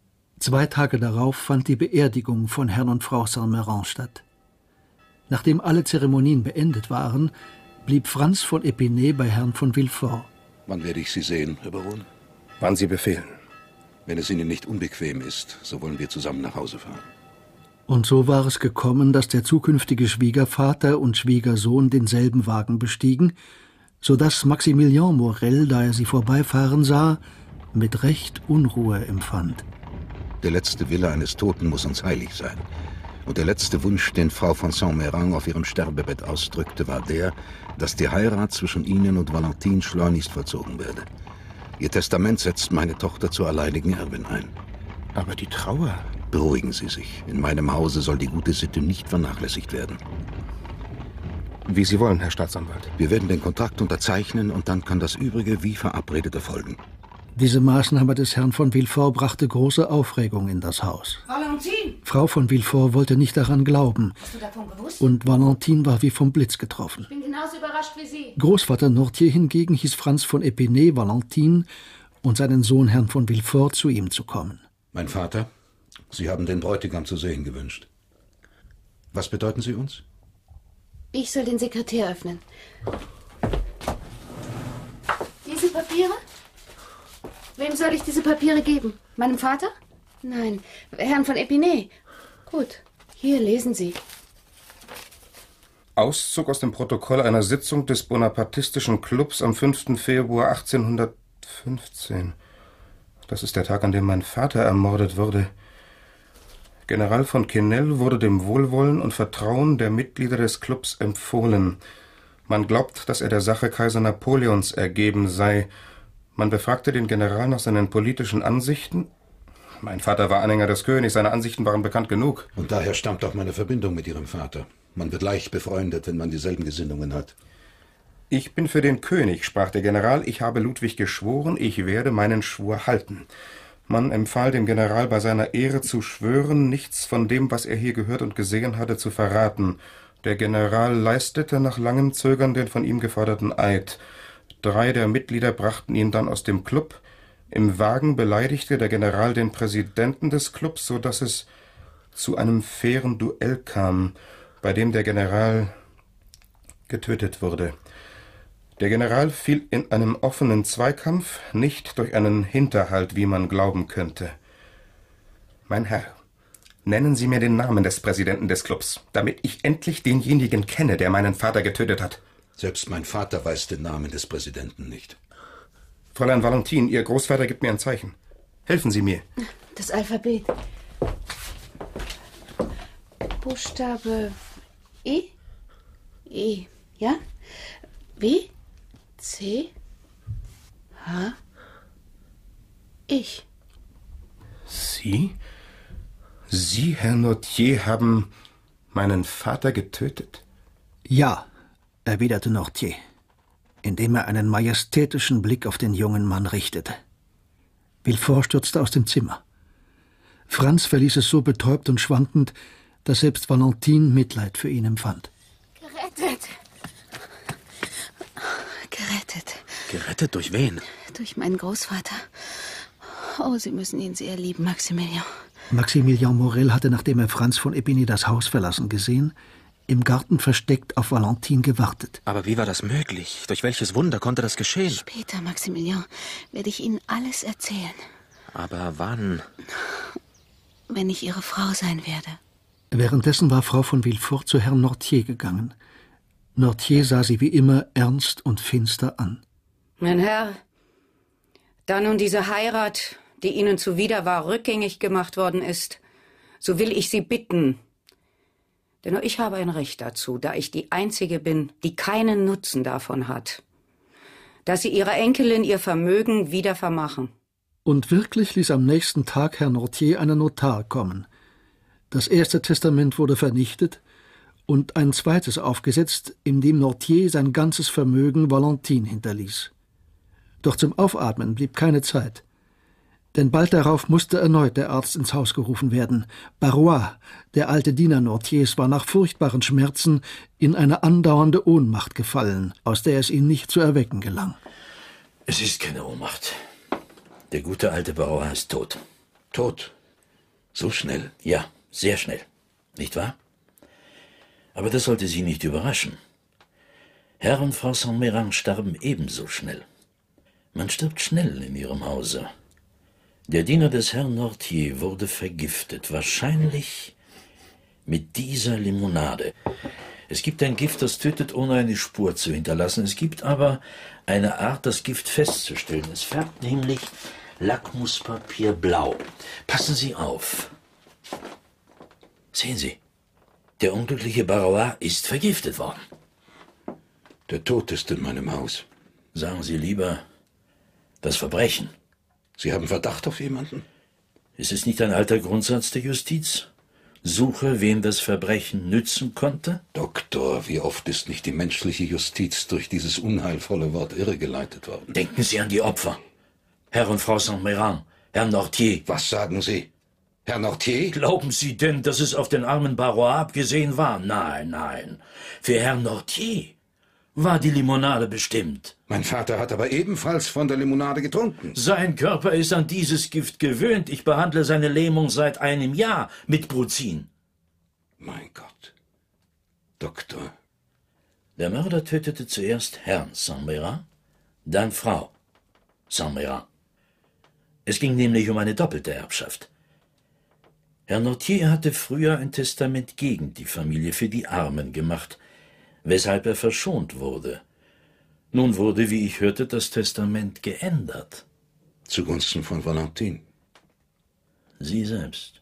S3: 2 Tage darauf fand die Beerdigung von Herrn und Frau Saint-Méran statt. Nachdem alle Zeremonien beendet waren, blieb Franz von Epinay bei Herrn von Villefort.
S20: Wann werde ich Sie sehen, Herr Baron?
S23: Wann Sie befehlen.
S20: Wenn es Ihnen nicht unbequem ist, so wollen wir zusammen nach Hause fahren.
S3: Und so war es gekommen, dass der zukünftige Schwiegervater und Schwiegersohn denselben Wagen bestiegen, so dass Maximilien Morel, da er sie vorbeifahren sah, mit Recht Unruhe empfand.
S20: Der letzte Wille eines Toten muss uns heilig sein. Und der letzte Wunsch, den Frau von Saint-Méran auf ihrem Sterbebett ausdrückte, war der, dass die Heirat zwischen Ihnen und Valentine schleunigst vollzogen werde. Ihr Testament setzt meine Tochter zur alleinigen Erbin ein.
S23: Aber die Trauer?
S20: Beruhigen Sie sich. In meinem Hause soll die gute Sitte nicht vernachlässigt werden.
S23: Wie Sie wollen, Herr Staatsanwalt.
S20: Wir werden den Kontrakt unterzeichnen und dann kann das Übrige wie verabredet erfolgen.
S3: Diese Maßnahme des Herrn von Villefort brachte große Aufregung in das Haus.
S21: Valentine!
S3: Frau von Villefort wollte nicht daran glauben.
S21: Hast du davon gewusst?
S3: Und Valentine war wie vom Blitz getroffen.
S21: Ich bin genauso überrascht wie Sie.
S3: Großvater Nortier hingegen hieß Franz von Epinay Valentine und seinen Sohn Herrn von Villefort zu ihm zu kommen.
S20: Mein Vater, Sie haben den Bräutigam zu sehen gewünscht. Was bedeuten Sie uns?
S2: Ich soll den Sekretär öffnen. Diese Papiere? Wem soll ich diese Papiere geben? Meinem Vater? Nein, Herrn von Epinay. Gut, hier lesen Sie.
S23: Auszug aus dem Protokoll einer Sitzung des Bonapartistischen Clubs am 5. Februar 1815. Das ist der Tag, an dem mein Vater ermordet wurde. General von Quesnel wurde dem Wohlwollen und Vertrauen der Mitglieder des Clubs empfohlen. Man glaubt, dass er der Sache Kaiser Napoleons ergeben sei. Man befragte den General nach seinen politischen Ansichten. Mein Vater war Anhänger des Königs, seine Ansichten waren bekannt genug.
S20: Und daher stammt auch meine Verbindung mit Ihrem Vater. Man wird leicht befreundet, wenn man dieselben Gesinnungen hat.
S23: Ich bin für den König, sprach der General. Ich habe Ludwig geschworen, ich werde meinen Schwur halten. Man empfahl dem General bei seiner Ehre zu schwören, nichts von dem, was er hier gehört und gesehen hatte, zu verraten. Der General leistete nach langem Zögern den von ihm geforderten Eid. 3 der Mitglieder brachten ihn dann aus dem Club. Im Wagen beleidigte der General den Präsidenten des Clubs, so dass es zu einem fairen Duell kam, bei dem der General getötet wurde. Der General fiel in einem offenen Zweikampf, nicht durch einen Hinterhalt, wie man glauben könnte. Mein Herr, nennen Sie mir den Namen des Präsidenten des Clubs, damit ich endlich denjenigen kenne, der meinen Vater getötet hat.
S20: Selbst mein Vater weiß den Namen des Präsidenten nicht.
S23: Fräulein Valentin, Ihr Großvater gibt mir ein Zeichen. Helfen Sie mir.
S2: Das Alphabet. Buchstabe E? E, ja? W? C? H? Ich.
S23: Sie? Sie, Herr Nortier, haben meinen Vater getötet?
S3: Ja, erwiderte Nortier, indem er einen majestätischen Blick auf den jungen Mann richtete. Villefort stürzte aus dem Zimmer. Franz verließ es so betäubt und schwankend, dass selbst Valentine Mitleid für ihn empfand.
S2: Gerettet! Gerettet.
S14: Gerettet durch wen?
S2: Durch meinen Großvater. Oh, Sie müssen ihn sehr lieben, Maximilian.
S3: Maximilian Morel hatte, nachdem er Franz von Epinay das Haus verlassen gesehen, im Garten versteckt auf Valentine gewartet.
S14: Aber wie war das möglich? Durch welches Wunder konnte das geschehen?
S2: Später, Maximilian, werde ich Ihnen alles erzählen.
S14: Aber wann?
S2: Wenn ich Ihre Frau sein werde.
S3: Währenddessen war Frau von Villefort zu Herrn Nortier gegangen. Nortier sah sie wie immer ernst und finster an.
S21: Mein Herr, da nun diese Heirat, die Ihnen zuwider war, rückgängig gemacht worden ist, so will ich Sie bitten, denn nur ich habe ein Recht dazu, da ich die Einzige bin, die keinen Nutzen davon hat, dass Sie Ihrer Enkelin ihr Vermögen wieder vermachen.
S3: Und wirklich ließ am nächsten Tag Herr Nortier einen Notar kommen. Das erste Testament wurde vernichtet und ein zweites aufgesetzt, in dem Nortier sein ganzes Vermögen Valentine hinterließ. Doch zum Aufatmen blieb keine Zeit. Denn bald darauf musste erneut der Arzt ins Haus gerufen werden. Barrois, der alte Diener Nortiers, war nach furchtbaren Schmerzen in eine andauernde Ohnmacht gefallen, aus der es ihn nicht zu erwecken gelang.
S22: Es ist keine Ohnmacht. Der gute alte Barrois ist tot. Tot? So schnell? Ja, sehr schnell. Nicht wahr? Aber das sollte Sie nicht überraschen. Herr und Frau Saint-Méran starben ebenso schnell. Man stirbt schnell in ihrem Hause. Der Diener des Herrn Nortier wurde vergiftet, wahrscheinlich mit dieser Limonade. Es gibt ein Gift, das tötet, ohne eine Spur zu hinterlassen. Es gibt aber eine Art, das Gift festzustellen. Es färbt nämlich Lackmuspapier blau. Passen Sie auf. Sehen Sie, der unglückliche Barrois ist vergiftet worden.
S20: Der Tod ist in meinem Haus.
S22: Sagen Sie lieber, das Verbrechen.
S20: Sie haben Verdacht auf jemanden?
S22: Ist es nicht ein alter Grundsatz der Justiz? Suche, wem das Verbrechen nützen konnte?
S20: Doktor, wie oft ist nicht die menschliche Justiz durch dieses unheilvolle Wort irregeleitet worden?
S22: Denken Sie an die Opfer. Herr und Frau Saint-Méran, Herr Nortier.
S20: Was sagen Sie? Herr Nortier?
S22: Glauben Sie denn, dass es auf den armen Barrois abgesehen war? Nein, nein. Für Herrn Nortier war die Limonade bestimmt.
S20: Mein Vater hat aber ebenfalls von der Limonade getrunken.
S22: Sein Körper ist an dieses Gift gewöhnt. Ich behandle seine Lähmung seit einem Jahr mit Bruzin.
S20: Mein Gott. Doktor.
S22: Der Mörder tötete zuerst Herrn Saint-Méran, dann Frau Saint-Méran. Es ging nämlich um eine doppelte Erbschaft. Herr Nortier hatte früher ein Testament gegen die Familie für die Armen gemacht, weshalb er verschont wurde. Nun wurde, wie ich hörte, das Testament geändert.
S20: Zugunsten von Valentine.
S22: Sie selbst.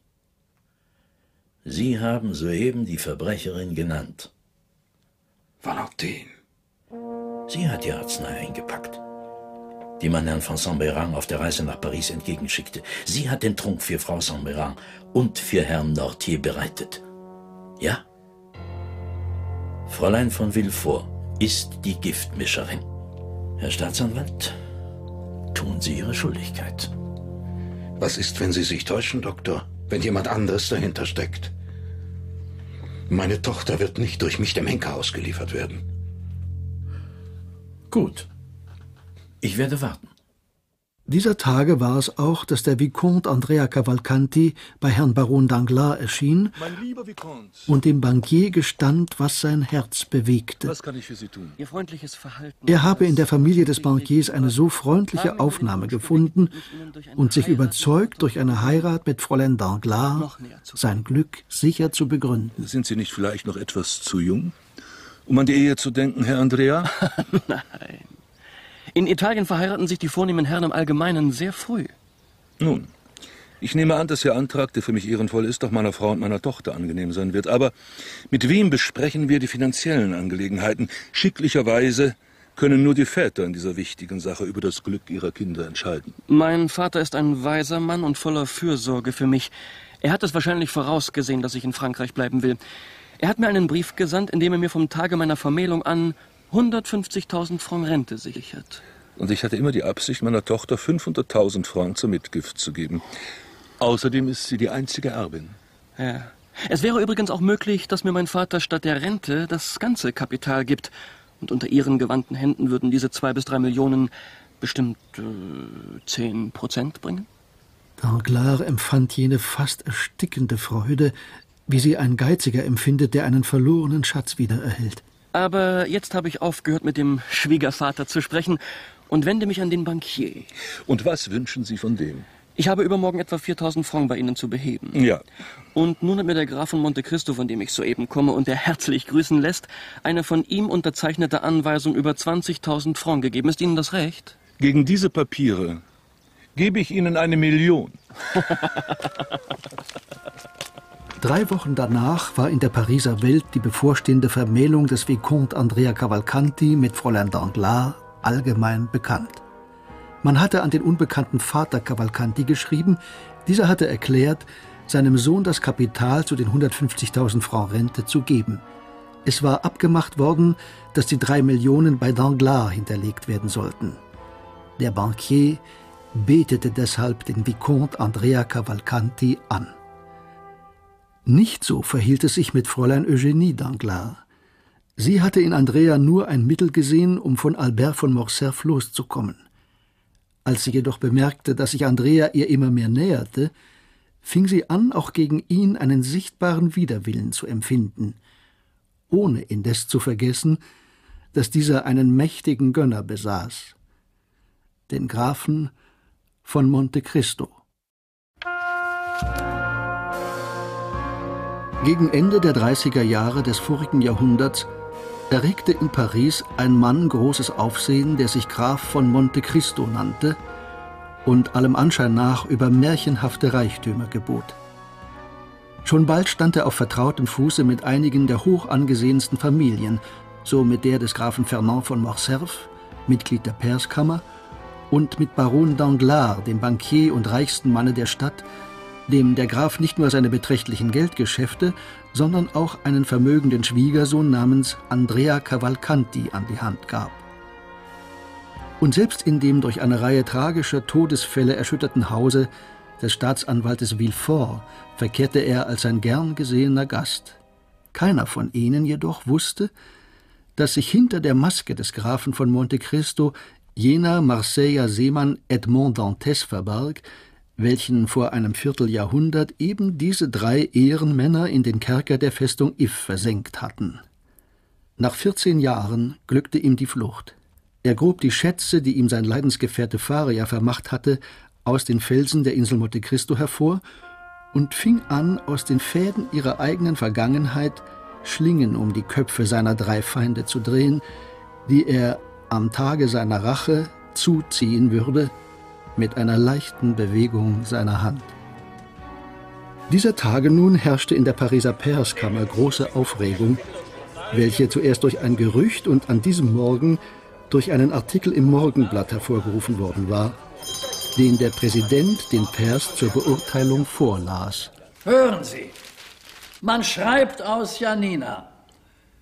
S22: Sie haben soeben die Verbrecherin genannt.
S20: Valentine.
S22: Sie hat die Arznei eingepackt, die man Herrn von Saint-Méran auf der Reise nach Paris entgegenschickte. Sie hat den Trunk für Frau Saint-Méran und für Herrn Nortier bereitet. Ja? Fräulein von Villefort, ist die Giftmischerin. Herr Staatsanwalt, tun Sie Ihre Schuldigkeit.
S20: Was ist, wenn Sie sich täuschen, Doktor? Wenn jemand anderes dahinter steckt? Meine Tochter wird nicht durch mich dem Henker ausgeliefert werden.
S22: Gut. Ich werde warten.
S3: Dieser Tage war es auch, dass der Vicomte Andrea Cavalcanti bei Herrn Baron Danglars erschien und dem Bankier gestand, was sein Herz bewegte.
S19: Was kann ich für Sie tun?
S16: Ihr freundliches Verhalten.
S3: Er habe in der Familie des Bankiers eine so freundliche Aufnahme gefunden und sich überzeugt, durch eine Heirat mit Fräulein Danglars sein Glück sicher zu begründen.
S19: Sind Sie nicht vielleicht noch etwas zu jung, um an die Ehe zu denken, Herr Andrea?
S16: Nein. In Italien verheiraten sich die vornehmen Herren im Allgemeinen sehr früh.
S19: Nun, ich nehme an, dass Ihr Antrag, der für mich ehrenvoll ist, auch meiner Frau und meiner Tochter angenehm sein wird. Aber mit wem besprechen wir die finanziellen Angelegenheiten? Schicklicherweise können nur die Väter in dieser wichtigen Sache über das Glück ihrer Kinder entscheiden.
S16: Mein Vater ist ein weiser Mann und voller Fürsorge für mich. Er hat es wahrscheinlich vorausgesehen, dass ich in Frankreich bleiben will. Er hat mir einen Brief gesandt, in dem er mir vom Tage meiner Vermählung an 150.000 Francs Rente sichert.
S19: Und ich hatte immer die Absicht, meiner Tochter 500.000 Francs zur Mitgift zu geben. Außerdem ist sie die einzige Erbin.
S16: Ja. Es wäre übrigens auch möglich, dass mir mein Vater statt der Rente das ganze Kapital gibt. Und unter Ihren gewandten Händen würden diese 2 bis 3 Millionen bestimmt 10% bringen.
S3: Danglars empfand jene fast erstickende Freude, wie sie ein Geiziger empfindet, der einen verlorenen Schatz wiedererhält.
S16: Aber jetzt habe ich aufgehört, mit dem Schwiegervater zu sprechen und wende mich an den Bankier.
S19: Und was wünschen Sie von dem?
S16: Ich habe übermorgen etwa 4.000 Francs bei Ihnen zu beheben.
S19: Ja.
S16: Und nun hat mir der Graf von Monte Cristo, von dem ich soeben komme und der herzlich grüßen lässt, eine von ihm unterzeichnete Anweisung über 20.000 Francs gegeben. Ist Ihnen das recht?
S19: Gegen diese Papiere gebe ich Ihnen 1 Million.
S3: 3 Wochen danach war in der Pariser Welt die bevorstehende Vermählung des Vicomte Andrea Cavalcanti mit Fräulein Danglars allgemein bekannt. Man hatte an den unbekannten Vater Cavalcanti geschrieben, dieser hatte erklärt, seinem Sohn das Kapital zu den 150.000 Francs Rente zu geben. Es war abgemacht worden, dass die 3 Millionen bei Danglars hinterlegt werden sollten. Der Bankier betete deshalb den Vicomte Andrea Cavalcanti an. Nicht so verhielt es sich mit Fräulein Eugénie Danglars. Sie hatte in Andrea nur ein Mittel gesehen, um von Albert von Morcerf loszukommen. Als sie jedoch bemerkte, dass sich Andrea ihr immer mehr näherte, fing sie an, auch gegen ihn einen sichtbaren Widerwillen zu empfinden, ohne indes zu vergessen, dass dieser einen mächtigen Gönner besaß, den Grafen von Monte Cristo. Gegen Ende der 30er Jahre des vorigen Jahrhunderts erregte in Paris ein Mann großes Aufsehen, der sich Graf von Monte Cristo nannte und allem Anschein nach über märchenhafte Reichtümer gebot. Schon bald stand er auf vertrautem Fuße mit einigen der hoch angesehensten Familien, so mit der des Grafen Fernand von Morcerf, Mitglied der Pairskammer, und mit Baron Danglars, dem Bankier und reichsten Manne der Stadt, dem der Graf nicht nur seine beträchtlichen Geldgeschäfte, sondern auch einen vermögenden Schwiegersohn namens Andrea Cavalcanti an die Hand gab. Und selbst in dem durch eine Reihe tragischer Todesfälle erschütterten Hause des Staatsanwaltes Villefort verkehrte er als ein gern gesehener Gast. Keiner von ihnen jedoch wusste, dass sich hinter der Maske des Grafen von Monte Cristo jener Marseiller Seemann Edmond Dantès verbarg, welchen vor einem Vierteljahrhundert eben diese 3 Ehrenmänner in den Kerker der Festung If versenkt hatten. Nach 14 Jahren glückte ihm die Flucht. Er grub die Schätze, die ihm sein Leidensgefährte Faria vermacht hatte, aus den Felsen der Insel Monte Cristo hervor und fing an, aus den Fäden ihrer eigenen Vergangenheit Schlingen um die Köpfe seiner 3 Feinde zu drehen, die er am Tage seiner Rache zuziehen würde, mit einer leichten Bewegung seiner Hand. Dieser Tage nun herrschte in der Pariser Pairskammer große Aufregung, welche zuerst durch ein Gerücht und an diesem Morgen durch einen Artikel im Morgenblatt hervorgerufen worden war, den der Präsident den Pairs zur Beurteilung vorlas.
S4: Hören Sie, man schreibt aus Janina.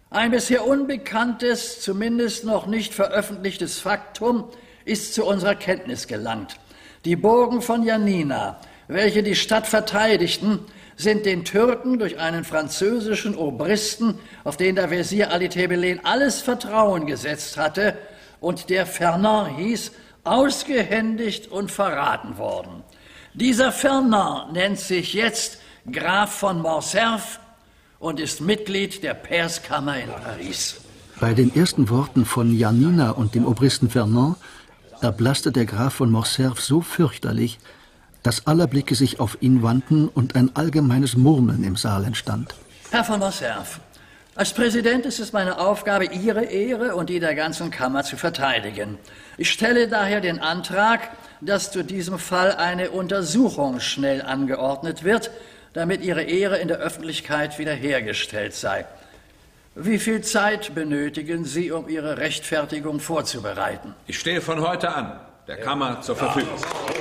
S4: Ein bisher unbekanntes, zumindest noch nicht veröffentlichtes Faktum ist zu unserer Kenntnis gelangt. Die Burgen von Janina, welche die Stadt verteidigten, sind den Türken durch einen französischen Obristen, auf den der Wesir Ali Tebelen alles Vertrauen gesetzt hatte und der Fernand hieß, ausgehändigt und verraten worden. Dieser Fernand nennt sich jetzt Graf von Morcerf und ist Mitglied der Pairskammer in Paris.
S3: Bei den ersten Worten von Janina und dem Obristen Fernand erblasste der Graf von Morcerf so fürchterlich, dass aller Blicke sich auf ihn wandten und ein allgemeines Murmeln im Saal entstand.
S4: Herr von Morcerf, als Präsident ist es meine Aufgabe, Ihre Ehre und die der ganzen Kammer zu verteidigen. Ich stelle daher den Antrag, dass zu diesem Fall eine Untersuchung schnell angeordnet wird, damit Ihre Ehre in der Öffentlichkeit wiederhergestellt sei. Wie viel Zeit benötigen Sie, um Ihre Rechtfertigung vorzubereiten?
S15: Ich stehe von heute an der Kammer zur Verfügung.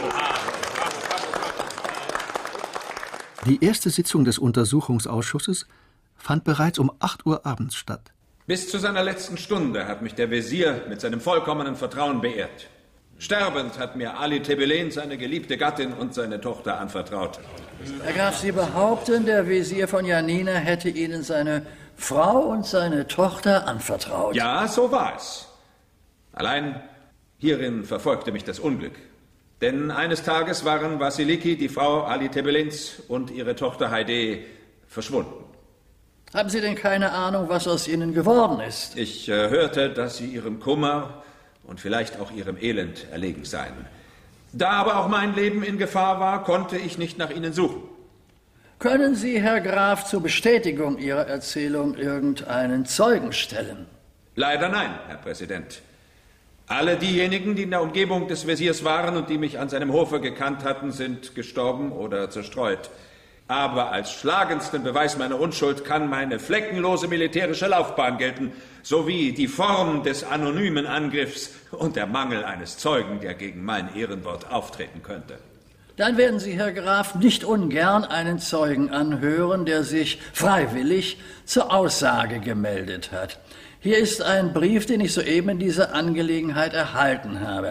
S3: Die erste Sitzung des Untersuchungsausschusses fand bereits um 8 Uhr abends statt.
S15: Bis zu seiner letzten Stunde hat mich der Wesir mit seinem vollkommenen Vertrauen beehrt. Sterbend hat mir Ali Tebelen seine geliebte Gattin und seine Tochter anvertraut.
S4: Herr Graf, Sie behaupten, der Wesir von Janina hätte Ihnen seine Frau und seine Tochter anvertraut.
S15: Ja, so war es. Allein hierin verfolgte mich das Unglück. Denn eines Tages waren Vasiliki, die Frau Ali Tebelens, und ihre Tochter Heide verschwunden.
S4: Haben Sie denn keine Ahnung, was aus ihnen geworden ist?
S15: Ich hörte, dass sie ihrem Kummer und vielleicht auch ihrem Elend erlegen seien. Da aber auch mein Leben in Gefahr war, konnte ich nicht nach ihnen suchen.
S4: Können Sie, Herr Graf, zur Bestätigung Ihrer Erzählung irgendeinen Zeugen stellen?
S15: Leider nein, Herr Präsident. Alle diejenigen, die in der Umgebung des Wesirs waren und die mich an seinem Hofe gekannt hatten, sind gestorben oder zerstreut. Aber als schlagendsten Beweis meiner Unschuld kann meine fleckenlose militärische Laufbahn gelten, sowie die Form des anonymen Angriffs und der Mangel eines Zeugen, der gegen mein Ehrenwort auftreten könnte.
S4: Dann werden Sie, Herr Graf, nicht ungern einen Zeugen anhören, der sich freiwillig zur Aussage gemeldet hat. Hier ist ein Brief, den ich soeben in dieser Angelegenheit erhalten habe.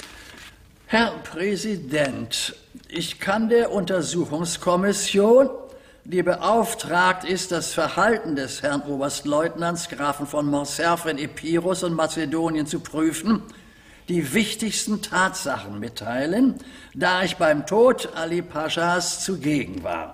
S4: Herr Präsident, ich kann der Untersuchungskommission, die beauftragt ist, das Verhalten des Herrn Oberstleutnants Grafen von Morcerf in Epirus und Mazedonien zu prüfen, die wichtigsten Tatsachen mitteilen, da ich beim Tod Ali Paschas zugegen war.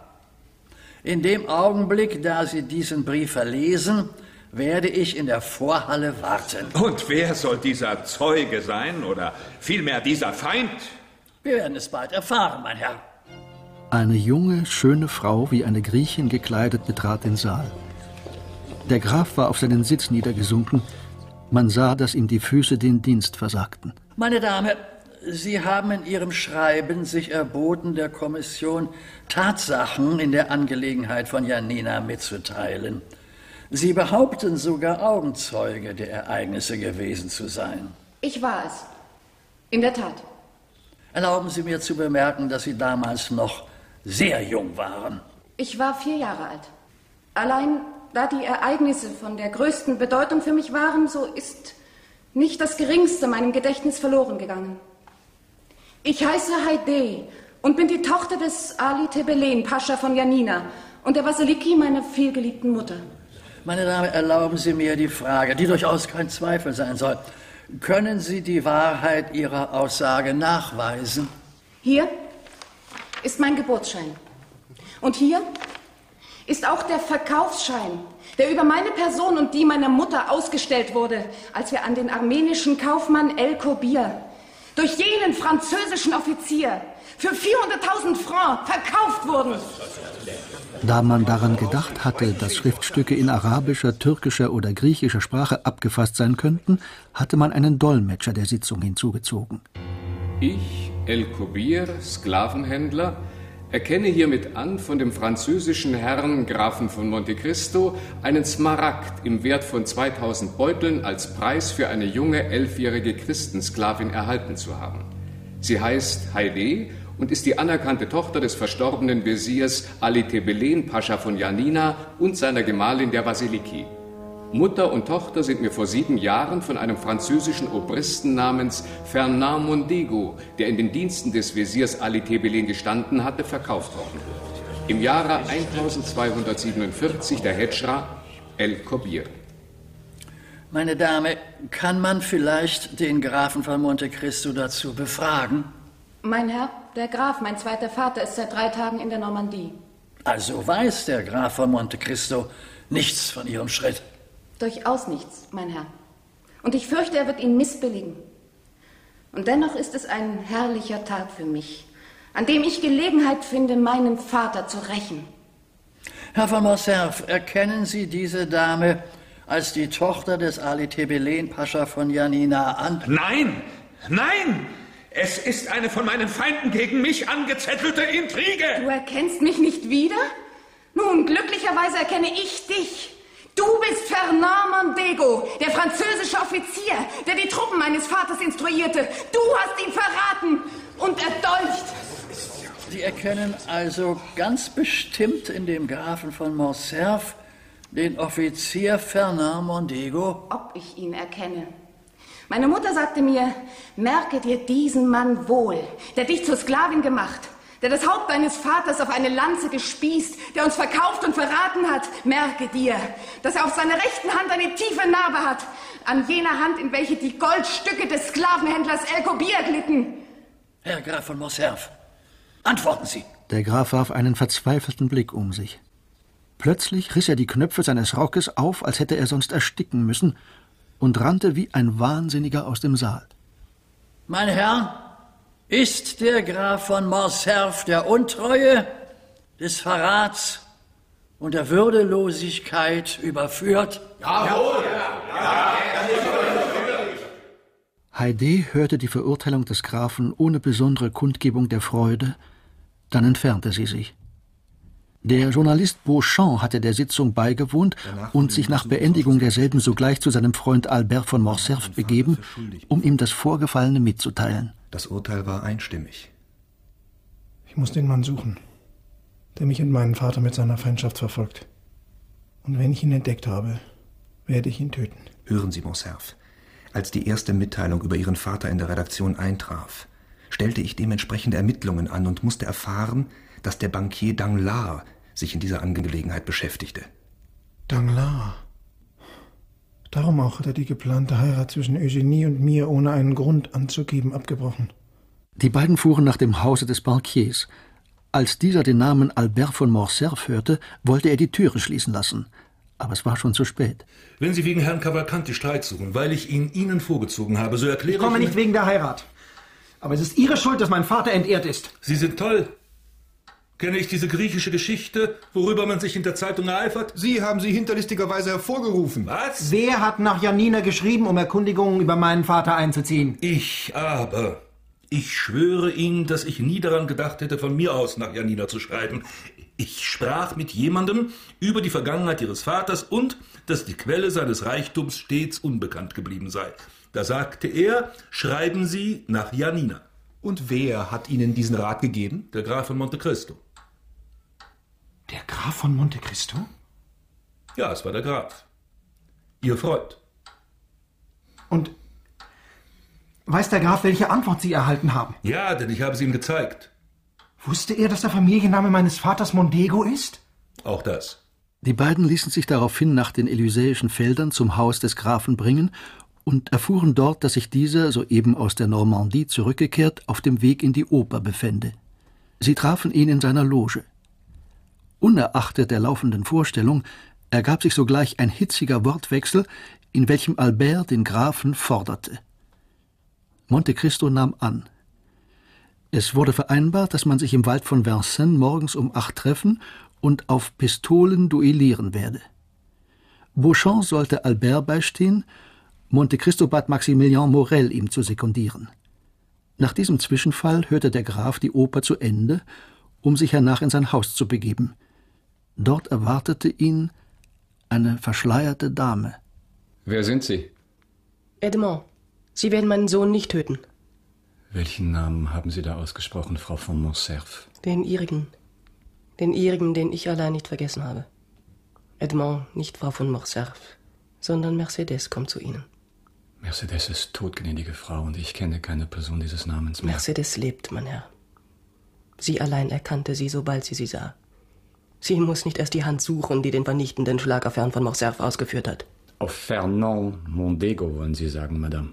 S4: In dem Augenblick, da Sie diesen Brief verlesen, werde ich in der Vorhalle warten.
S15: Und wer soll dieser Zeuge sein oder vielmehr dieser Feind?
S4: Wir werden es bald erfahren, mein Herr.
S3: Eine junge, schöne Frau, wie eine Griechin gekleidet, betrat den Saal. Der Graf war auf seinen Sitz niedergesunken. Man sah, dass ihm die Füße den Dienst versagten.
S4: Meine Dame, Sie haben in Ihrem Schreiben sich erboten, der Kommission Tatsachen in der Angelegenheit von Janina mitzuteilen. Sie behaupten sogar, Augenzeuge der Ereignisse gewesen zu sein.
S5: Ich war es. In der Tat.
S4: Erlauben Sie mir zu bemerken, dass Sie damals noch sehr jung waren.
S5: Ich war 4 Jahre alt. Allein da die Ereignisse von der größten Bedeutung für mich waren, so ist nicht das Geringste meinem Gedächtnis verloren gegangen. Ich heiße Heide und bin die Tochter des Ali Tebelen, Pascha von Janina, und der Vasiliki, meiner vielgeliebten Mutter.
S4: Meine Dame, erlauben Sie mir die Frage, die durchaus kein Zweifel sein soll. Können Sie die Wahrheit Ihrer Aussage nachweisen?
S5: Hier ist mein Geburtsschein. Und hier ist auch der Verkaufsschein, der über meine Person und die meiner Mutter ausgestellt wurde, als wir an den armenischen Kaufmann El Kobir durch jenen französischen Offizier für 400.000 Francs verkauft wurden.
S3: Da man daran gedacht hatte, dass Schriftstücke in arabischer, türkischer oder griechischer Sprache abgefasst sein könnten, hatte man einen Dolmetscher der Sitzung hinzugezogen.
S8: Ich, El Kobir, Sklavenhändler, erkenne hiermit an von dem französischen Herrn Grafen von Monte Cristo einen Smaragd im Wert von 2000 Beuteln als Preis für eine junge 11-jährige Christensklavin erhalten zu haben. Sie heißt Heide und ist die anerkannte Tochter des verstorbenen Wesirs Ali Tebelen, Pascha von Janina, und seiner Gemahlin der Vasiliki. Mutter und Tochter sind mir vor 7 Jahren von einem französischen Obristen namens Fernand Mondego, der in den Diensten des Wesirs Ali Tebelin gestanden hatte, verkauft worden. Im Jahre 1247 der Hedschra El-Kobir.
S4: Meine Dame, kann man vielleicht den Grafen von Monte Cristo dazu befragen?
S5: Mein Herr, der Graf, mein zweiter Vater, ist seit 3 Tagen in der Normandie.
S4: Also weiß der Graf von Monte Cristo nichts von Ihrem Schritt?
S5: Durchaus nichts, mein Herr. Und ich fürchte, er wird ihn missbilligen. Und dennoch ist es ein herrlicher Tag für mich, an dem ich Gelegenheit finde, meinen Vater zu rächen.
S4: Herr von Morcerf, erkennen Sie diese Dame als die Tochter des Ali Tebelin Pascha von Janina an?
S15: Nein! Nein! Es ist eine von meinen Feinden gegen mich angezettelte Intrige!
S5: Du erkennst mich nicht wieder? Nun, glücklicherweise erkenne ich dich. Du bist Fernand Mondego, der französische Offizier, der die Truppen meines Vaters instruierte. Du hast ihn verraten und erdolcht.
S4: Sie erkennen also ganz bestimmt in dem Grafen von Morcerf den Offizier Fernand Mondego?
S5: Ob ich ihn erkenne? Meine Mutter sagte mir, merke dir diesen Mann wohl, der dich zur Sklavin gemacht, der das Haupt deines Vaters auf eine Lanze gespießt, der uns verkauft und verraten hat. Merke dir, dass er auf seiner rechten Hand eine tiefe Narbe hat, an jener Hand, in welche die Goldstücke des Sklavenhändlers El-Kobir glitten.
S4: Herr Graf von Morcerf, antworten Sie.
S3: Der Graf warf einen verzweifelten Blick um sich. Plötzlich riss er die Knöpfe seines Rockes auf, als hätte er sonst ersticken müssen, und rannte wie ein Wahnsinniger aus dem Saal.
S4: Mein Herr, ist der Graf von Morcerf der Untreue, des Verrats und der Würdelosigkeit überführt?
S15: Jawohl!
S3: Haydée hörte die Verurteilung des Grafen ohne besondere Kundgebung der Freude, dann entfernte sie sich. Der Journalist Beauchamp hatte der Sitzung beigewohnt und sich nach Beendigung derselben sogleich zu seinem Freund Albert von Morcerf begeben, um ihm das Vorgefallene mitzuteilen.
S6: Das Urteil war einstimmig.
S13: Ich muss den Mann suchen, der mich und meinen Vater mit seiner Feindschaft verfolgt. Und wenn ich ihn entdeckt habe, werde ich ihn töten.
S6: Hören Sie, Morcerf. Als die erste Mitteilung über Ihren Vater in der Redaktion eintraf, stellte ich dementsprechende Ermittlungen an und musste erfahren, dass der Bankier Danglars sich in dieser Angelegenheit beschäftigte.
S13: Danglars. Darum auch hat er die geplante Heirat zwischen Eugenie und mir ohne einen Grund anzugeben abgebrochen.
S3: Die beiden fuhren nach dem Hause des Bankiers. Als dieser den Namen Albert von Morcerf hörte, wollte er die Türe schließen lassen. Aber es war schon zu spät.
S19: Wenn Sie wegen Herrn Cavalcanti Streit suchen, weil ich ihn Ihnen vorgezogen habe, so erkläre ich...
S13: Ich komme nicht wegen der Heirat. Aber es ist Ihre Schuld, dass mein Vater entehrt ist.
S19: Sie sind toll. Kenne ich diese griechische Geschichte, worüber man sich in der Zeitung ereifert?
S6: Sie haben sie hinterlistigerweise hervorgerufen.
S19: Was?
S13: Wer hat nach Janina geschrieben, um Erkundigungen über meinen Vater einzuziehen?
S19: Ich aber. Ich schwöre Ihnen, dass ich nie daran gedacht hätte, von mir aus nach Janina zu schreiben. Ich sprach mit jemandem über die Vergangenheit Ihres Vaters und dass die Quelle seines Reichtums stets unbekannt geblieben sei. Da sagte er, schreiben Sie nach Janina.
S6: Und wer hat Ihnen diesen Rat gegeben?
S19: Der Graf von Monte Cristo.
S13: Der Graf von Monte Cristo?
S19: Ja, es war der Graf. Ihr Freund.
S13: Und weiß der Graf, welche Antwort Sie erhalten haben?
S19: Ja, denn ich habe sie ihm gezeigt.
S13: Wusste er, dass der Familienname meines Vaters Mondego ist?
S19: Auch das.
S3: Die beiden ließen sich daraufhin nach den Elysäischen Feldern zum Haus des Grafen bringen und erfuhren dort, dass sich dieser, soeben aus der Normandie zurückgekehrt, auf dem Weg in die Oper befände. Sie trafen ihn in seiner Loge. Unerachtet der laufenden Vorstellung ergab sich sogleich ein hitziger Wortwechsel, in welchem Albert den Grafen forderte. Monte Cristo nahm an. Es wurde vereinbart, dass man sich im Wald von Vincennes morgens um 8 treffen und auf Pistolen duellieren werde. Beauchamp sollte Albert beistehen, Monte Cristo bat Maximilien Morel, ihm zu sekundieren. Nach diesem Zwischenfall hörte der Graf die Oper zu Ende, um sich hernach in sein Haus zu begeben. Dort erwartete ihn eine verschleierte Dame.
S1: Wer sind Sie?
S7: Edmond, Sie werden meinen Sohn nicht töten.
S1: Welchen Namen haben Sie da ausgesprochen, Frau von Morcerf?
S7: Den Ihrigen. Den Ihrigen, den ich allein nicht vergessen habe. Edmond, nicht Frau von Morcerf. sondern Mercedes kommt zu Ihnen.
S1: Mercedes ist tot, gnädige Frau, und ich kenne keine Person dieses Namens mehr.
S7: Mercedes lebt, mein Herr. Sie allein erkannte sie, sobald sie sah. Sie muss nicht erst die Hand suchen, die den vernichtenden Schlag auf Herrn von Morcerf ausgeführt hat.
S1: Auf Fernand Mondego, wollen Sie sagen, Madame.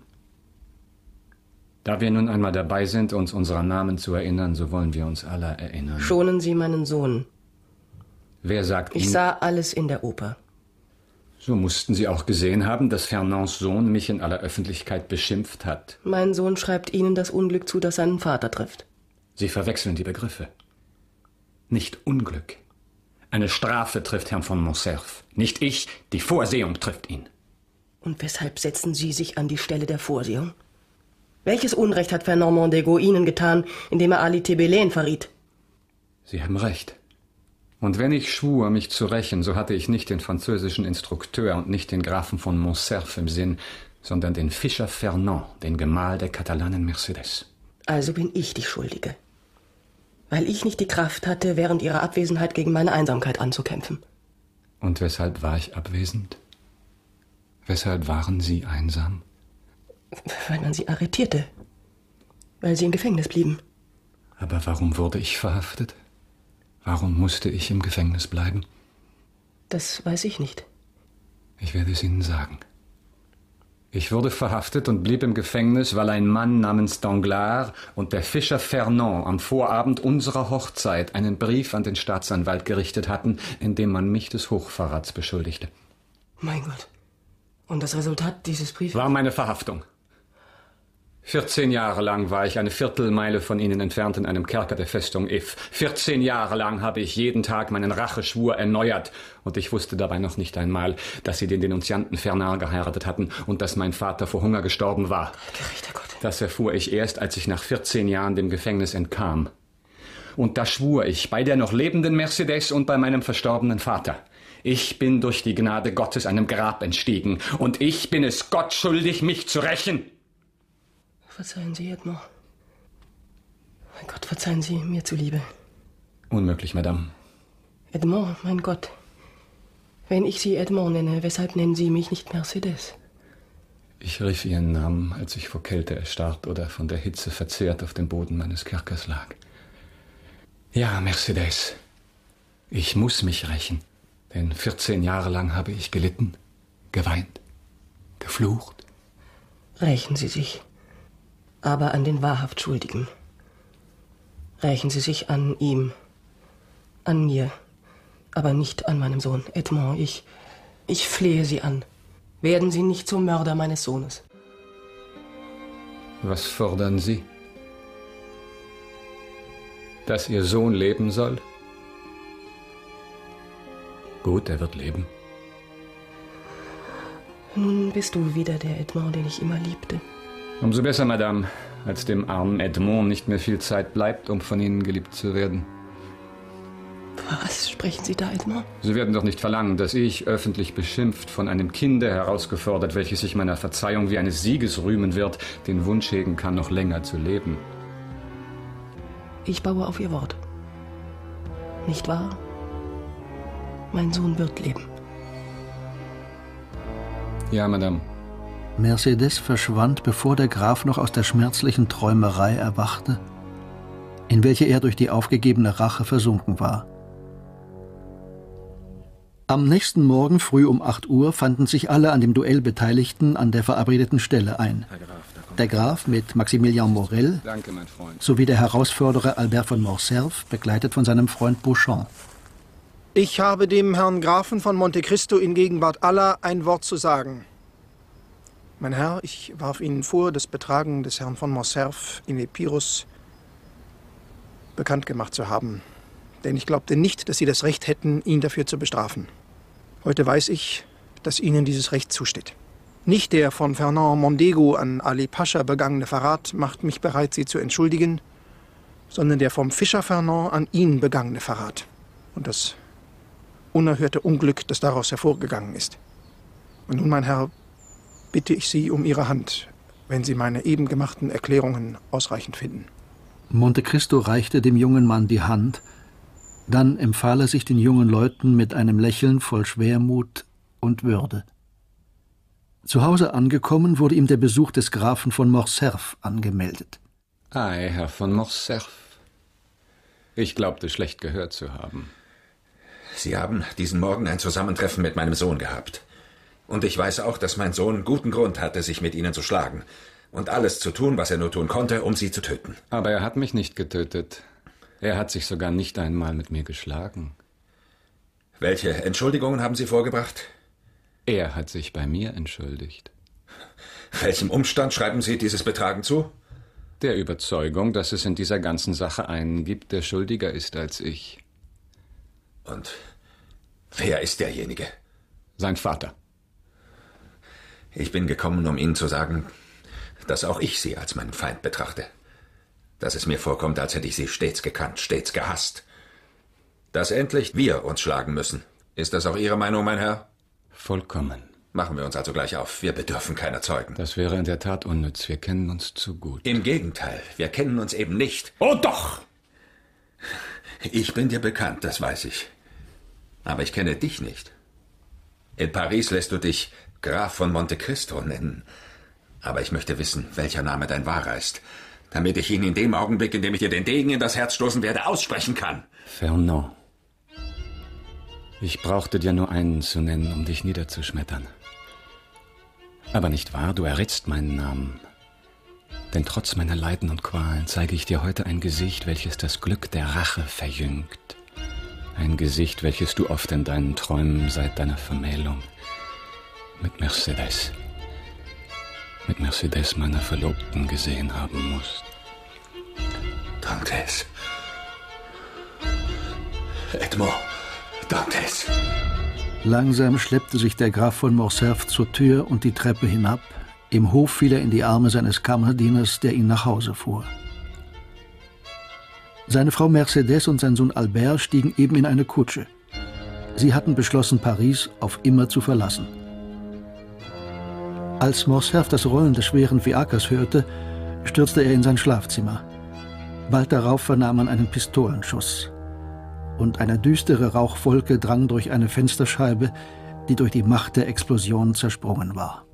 S1: Da wir nun einmal dabei sind, uns unserer Namen zu erinnern, so wollen wir uns aller erinnern.
S7: Schonen Sie meinen Sohn.
S1: Wer sagt Ihnen...
S7: Ich sah alles in der Oper.
S1: So mussten Sie auch gesehen haben, dass Fernands Sohn mich in aller Öffentlichkeit beschimpft hat.
S7: Mein Sohn schreibt Ihnen das Unglück zu, das seinen Vater trifft.
S1: Sie verwechseln die Begriffe. Nicht Unglück. Eine Strafe trifft Herrn von Morcerf. Nicht ich, die Vorsehung trifft ihn.
S7: Und weshalb setzen Sie sich an die Stelle der Vorsehung? Welches Unrecht hat Fernand Mondego Ihnen getan, indem er Ali Tebelen verriet?
S1: Sie haben recht. Und wenn ich schwur, mich zu rächen, so hatte ich nicht den französischen Instrukteur und nicht den Grafen von Morcerf im Sinn, sondern den Fischer Fernand, den Gemahl der Katalanin Mercedes.
S7: Also bin ich die Schuldige. Weil ich nicht die Kraft hatte, während Ihrer Abwesenheit gegen meine Einsamkeit anzukämpfen.
S1: Und weshalb war ich abwesend? Weshalb waren Sie einsam?
S7: Weil man Sie arretierte. Weil Sie im Gefängnis blieben.
S1: Aber warum wurde ich verhaftet? Warum musste ich im Gefängnis bleiben?
S7: Das weiß ich nicht.
S1: Ich werde es Ihnen sagen. Ich wurde verhaftet und blieb im Gefängnis, weil ein Mann namens Danglars und der Fischer Fernand am Vorabend unserer Hochzeit einen Brief an den Staatsanwalt gerichtet hatten, in dem man mich des Hochverrats beschuldigte.
S7: Mein Gott. Und das Resultat dieses Briefes?
S1: War meine Verhaftung. 14 Jahre lang war ich eine Viertelmeile von Ihnen entfernt in einem Kerker der Festung If. 14 Jahre lang habe ich jeden Tag meinen Racheschwur erneuert. Und ich wusste dabei noch nicht einmal, dass Sie den Denunzianten Fernand geheiratet hatten und dass mein Vater vor Hunger gestorben war.
S7: Gerechter Gott.
S1: Das erfuhr ich erst, als ich nach 14 Jahren dem Gefängnis entkam. Und da schwur ich bei der noch lebenden Mercedes und bei meinem verstorbenen Vater. Ich bin durch die Gnade Gottes einem Grab entstiegen. Und ich bin es Gott schuldig, mich zu rächen.
S7: Verzeihen Sie, Edmond. Mein Gott, verzeihen Sie mir zuliebe.
S1: Unmöglich, Madame.
S7: Edmond, mein Gott. Wenn ich Sie Edmond nenne, weshalb nennen Sie mich nicht Mercedes?
S1: Ich rief Ihren Namen, als ich vor Kälte erstarrt oder von der Hitze verzehrt auf dem Boden meines Kerkers lag. Ja, Mercedes. Ich muss mich rächen, denn 14 Jahre lang habe ich gelitten, geweint, geflucht.
S7: Rächen Sie sich. Aber an den wahrhaft Schuldigen. Rächen Sie sich an ihm, an mir, aber nicht an meinem Sohn. Edmond, ich flehe Sie an. Werden Sie nicht zum Mörder meines Sohnes.
S1: Was fordern Sie? Dass Ihr Sohn leben soll? Gut, er wird leben.
S7: Nun bist du wieder der Edmond, den ich immer liebte.
S1: Umso besser, Madame, als dem armen Edmond nicht mehr viel Zeit bleibt, um von Ihnen geliebt zu werden.
S7: Was sprechen Sie da, Edmond?
S1: Sie werden doch nicht verlangen, dass ich, öffentlich beschimpft, von einem Kinde herausgefordert, welches sich meiner Verzeihung wie eines Sieges rühmen wird, den Wunsch hegen kann, noch länger zu leben.
S7: Ich baue auf Ihr Wort. Nicht wahr? Mein Sohn wird leben.
S1: Ja, Madame.
S3: Mercedes verschwand, bevor der Graf noch aus der schmerzlichen Träumerei erwachte, in welche er durch die aufgegebene Rache versunken war. Am nächsten Morgen früh um 8 Uhr fanden sich alle an dem Duell Beteiligten an der verabredeten Stelle ein. Der Graf mit Maximilian Morel.
S1: Danke, mein Freund.
S3: Sowie der Herausforderer Albert von Morcerf, begleitet von seinem Freund Beauchamp.
S13: Ich habe dem Herrn Grafen von Monte Cristo in Gegenwart aller ein Wort zu sagen. Mein Herr, ich warf Ihnen vor, das Betragen des Herrn von Morcerf in Epirus bekannt gemacht zu haben. Denn ich glaubte nicht, dass Sie das Recht hätten, ihn dafür zu bestrafen. Heute weiß ich, dass Ihnen dieses Recht zusteht. Nicht der von Fernand Mondego an Ali Pascha begangene Verrat macht mich bereit, Sie zu entschuldigen, sondern der vom Fischer Fernand an ihn begangene Verrat. Und das unerhörte Unglück, das daraus hervorgegangen ist. Und nun, mein Herr, bitte ich Sie um Ihre Hand, wenn Sie meine eben gemachten Erklärungen ausreichend finden.
S3: Monte Cristo reichte dem jungen Mann die Hand, dann empfahl er sich den jungen Leuten mit einem Lächeln voll Schwermut und Würde. Zu Hause angekommen, wurde ihm der Besuch des Grafen von Morcerf angemeldet.
S1: Ei, Herr von Morcerf. Ich glaubte, schlecht gehört zu haben.
S15: Sie haben diesen Morgen ein Zusammentreffen mit meinem Sohn gehabt. Und ich weiß auch, dass mein Sohn guten Grund hatte, sich mit Ihnen zu schlagen. Und alles zu tun, was er nur tun konnte, um Sie zu töten.
S1: Aber er hat mich nicht getötet. Er hat sich sogar nicht einmal mit mir geschlagen.
S15: Welche Entschuldigungen haben Sie vorgebracht?
S1: Er hat sich bei mir entschuldigt.
S15: Welchem Umstand schreiben Sie dieses Betragen zu?
S1: Der Überzeugung, dass es in dieser ganzen Sache einen gibt, der schuldiger ist als ich.
S15: Und wer ist derjenige?
S1: Sein Vater.
S15: Ich bin gekommen, um Ihnen zu sagen, dass auch ich Sie als meinen Feind betrachte. Dass es mir vorkommt, als hätte ich Sie stets gekannt, stets gehasst. Dass endlich wir uns schlagen müssen. Ist das auch Ihre Meinung, mein Herr?
S1: Vollkommen.
S15: Machen wir uns also gleich auf. Wir bedürfen keiner Zeugen.
S1: Das wäre in der Tat unnütz. Wir kennen uns zu gut.
S15: Im Gegenteil, wir kennen uns eben nicht.
S1: Oh doch!
S15: Ich bin dir bekannt, das weiß ich. Aber ich kenne dich nicht. In Paris lässt du dich Graf von Monte Cristo nennen. Aber ich möchte wissen, welcher Name dein wahrer ist, damit ich ihn in dem Augenblick, in dem ich dir den Degen in das Herz stoßen werde, aussprechen kann.
S1: Fernand. Ich brauchte dir nur einen zu nennen, um dich niederzuschmettern. Aber nicht wahr, du errätst meinen Namen. Denn trotz meiner Leiden und Qualen zeige ich dir heute ein Gesicht, welches das Glück der Rache verjüngt. Ein Gesicht, welches du oft in deinen Träumen seit deiner Vermählung mit Mercedes, meiner Verlobten, gesehen haben musst.
S15: Dantes. Edmond, Dantes.
S3: Langsam schleppte sich der Graf von Morcerf zur Tür und die Treppe hinab. Im Hof fiel er in die Arme seines Kammerdieners, der ihn nach Hause fuhr. Seine Frau Mercedes und sein Sohn Albert stiegen eben in eine Kutsche. Sie hatten beschlossen, Paris auf immer zu verlassen. Als Morcerf das Rollen des schweren Fiakers hörte, stürzte er in sein Schlafzimmer. Bald darauf vernahm man einen Pistolenschuss. Und eine düstere Rauchwolke drang durch eine Fensterscheibe, die durch die Macht der Explosion zersprungen war.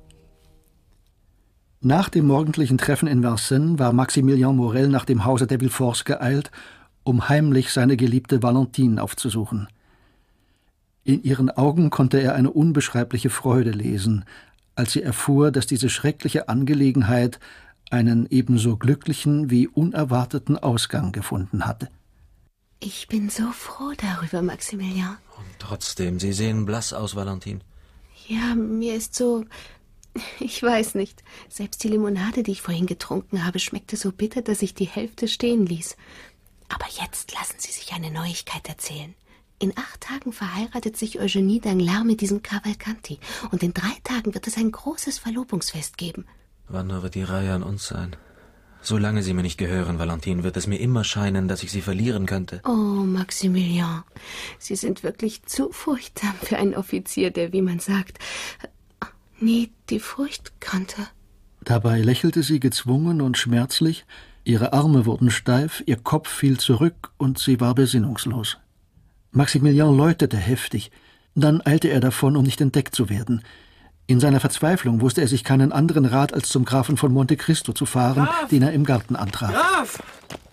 S3: Nach dem morgendlichen Treffen in Vincennes war Maximilien Morel nach dem Hause der Villeforts geeilt, um heimlich seine geliebte Valentine aufzusuchen. In ihren Augen konnte er eine unbeschreibliche Freude lesen, als sie erfuhr, dass diese schreckliche Angelegenheit einen ebenso glücklichen wie unerwarteten Ausgang gefunden hatte.
S2: Ich bin so froh darüber, Maximilien.
S22: Und trotzdem, Sie sehen blass aus, Valentine.
S2: Ja, mir ist so... Ich weiß nicht. Selbst die Limonade, die ich vorhin getrunken habe, schmeckte so bitter, dass ich die Hälfte stehen ließ. Aber jetzt lassen Sie sich eine Neuigkeit erzählen. In 8 Tagen verheiratet sich Eugenie Danglars mit diesem Cavalcanti. Und in 3 Tagen wird es ein großes Verlobungsfest geben.
S22: Wann nur wird die Reihe an uns sein? Solange Sie mir nicht gehören, Valentine, wird es mir immer scheinen, dass ich Sie verlieren könnte.
S2: Oh, Maximilien, Sie sind wirklich zu furchtsam für einen Offizier, der, wie man sagt, nie die Furcht kannte.
S3: Dabei lächelte sie gezwungen und schmerzlich, ihre Arme wurden steif, ihr Kopf fiel zurück und sie war besinnungslos. Maximilien läutete heftig, dann eilte er davon, um nicht entdeckt zu werden. In seiner Verzweiflung wusste er sich keinen anderen Rat, als zum Grafen von Monte Cristo zu fahren,
S22: Graf!
S3: den er im Garten antraf.
S22: Graf!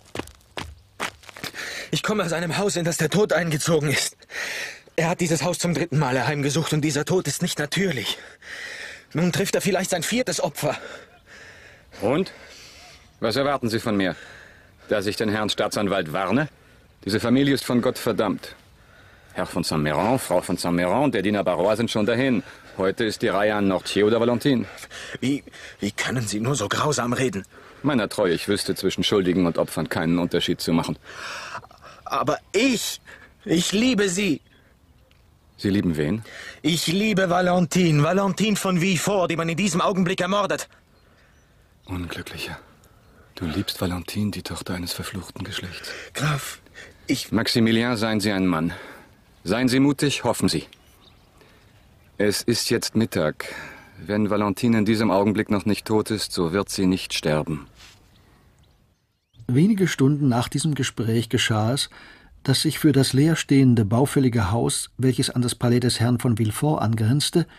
S22: Ich komme aus einem Haus, in das der Tod eingezogen ist. Er hat dieses Haus zum 3. Mal heimgesucht und dieser Tod ist nicht natürlich. Nun trifft er vielleicht sein 4. Opfer.
S1: Und? Was erwarten Sie von mir? Dass ich den Herrn Staatsanwalt warne? Diese Familie ist von Gott verdammt. Herr von Saint-Méran, Frau von Saint-Méran und der Diener Barrois sind schon dahin. Heute ist die Reihe an Nortier oder Valentine.
S22: Wie können Sie nur so grausam reden?
S1: Meiner Treue, ich wüsste zwischen Schuldigen und Opfern keinen Unterschied zu machen.
S22: Aber ich liebe Sie.
S1: Sie lieben wen?
S22: Ich liebe Valentine, Valentine von Villefort, die man in diesem Augenblick ermordet.
S1: Unglücklicher. Du liebst Valentine, die Tochter eines verfluchten Geschlechts.
S22: Graf,
S1: Maximilien, seien Sie ein Mann. Seien Sie mutig, hoffen Sie. Es ist jetzt Mittag. Wenn Valentine in diesem Augenblick noch nicht tot ist, so wird sie nicht sterben.
S3: Wenige Stunden nach diesem Gespräch geschah es, dass sich für das leerstehende, baufällige Haus, welches an das Palais des Herrn von Villefort angrenzte,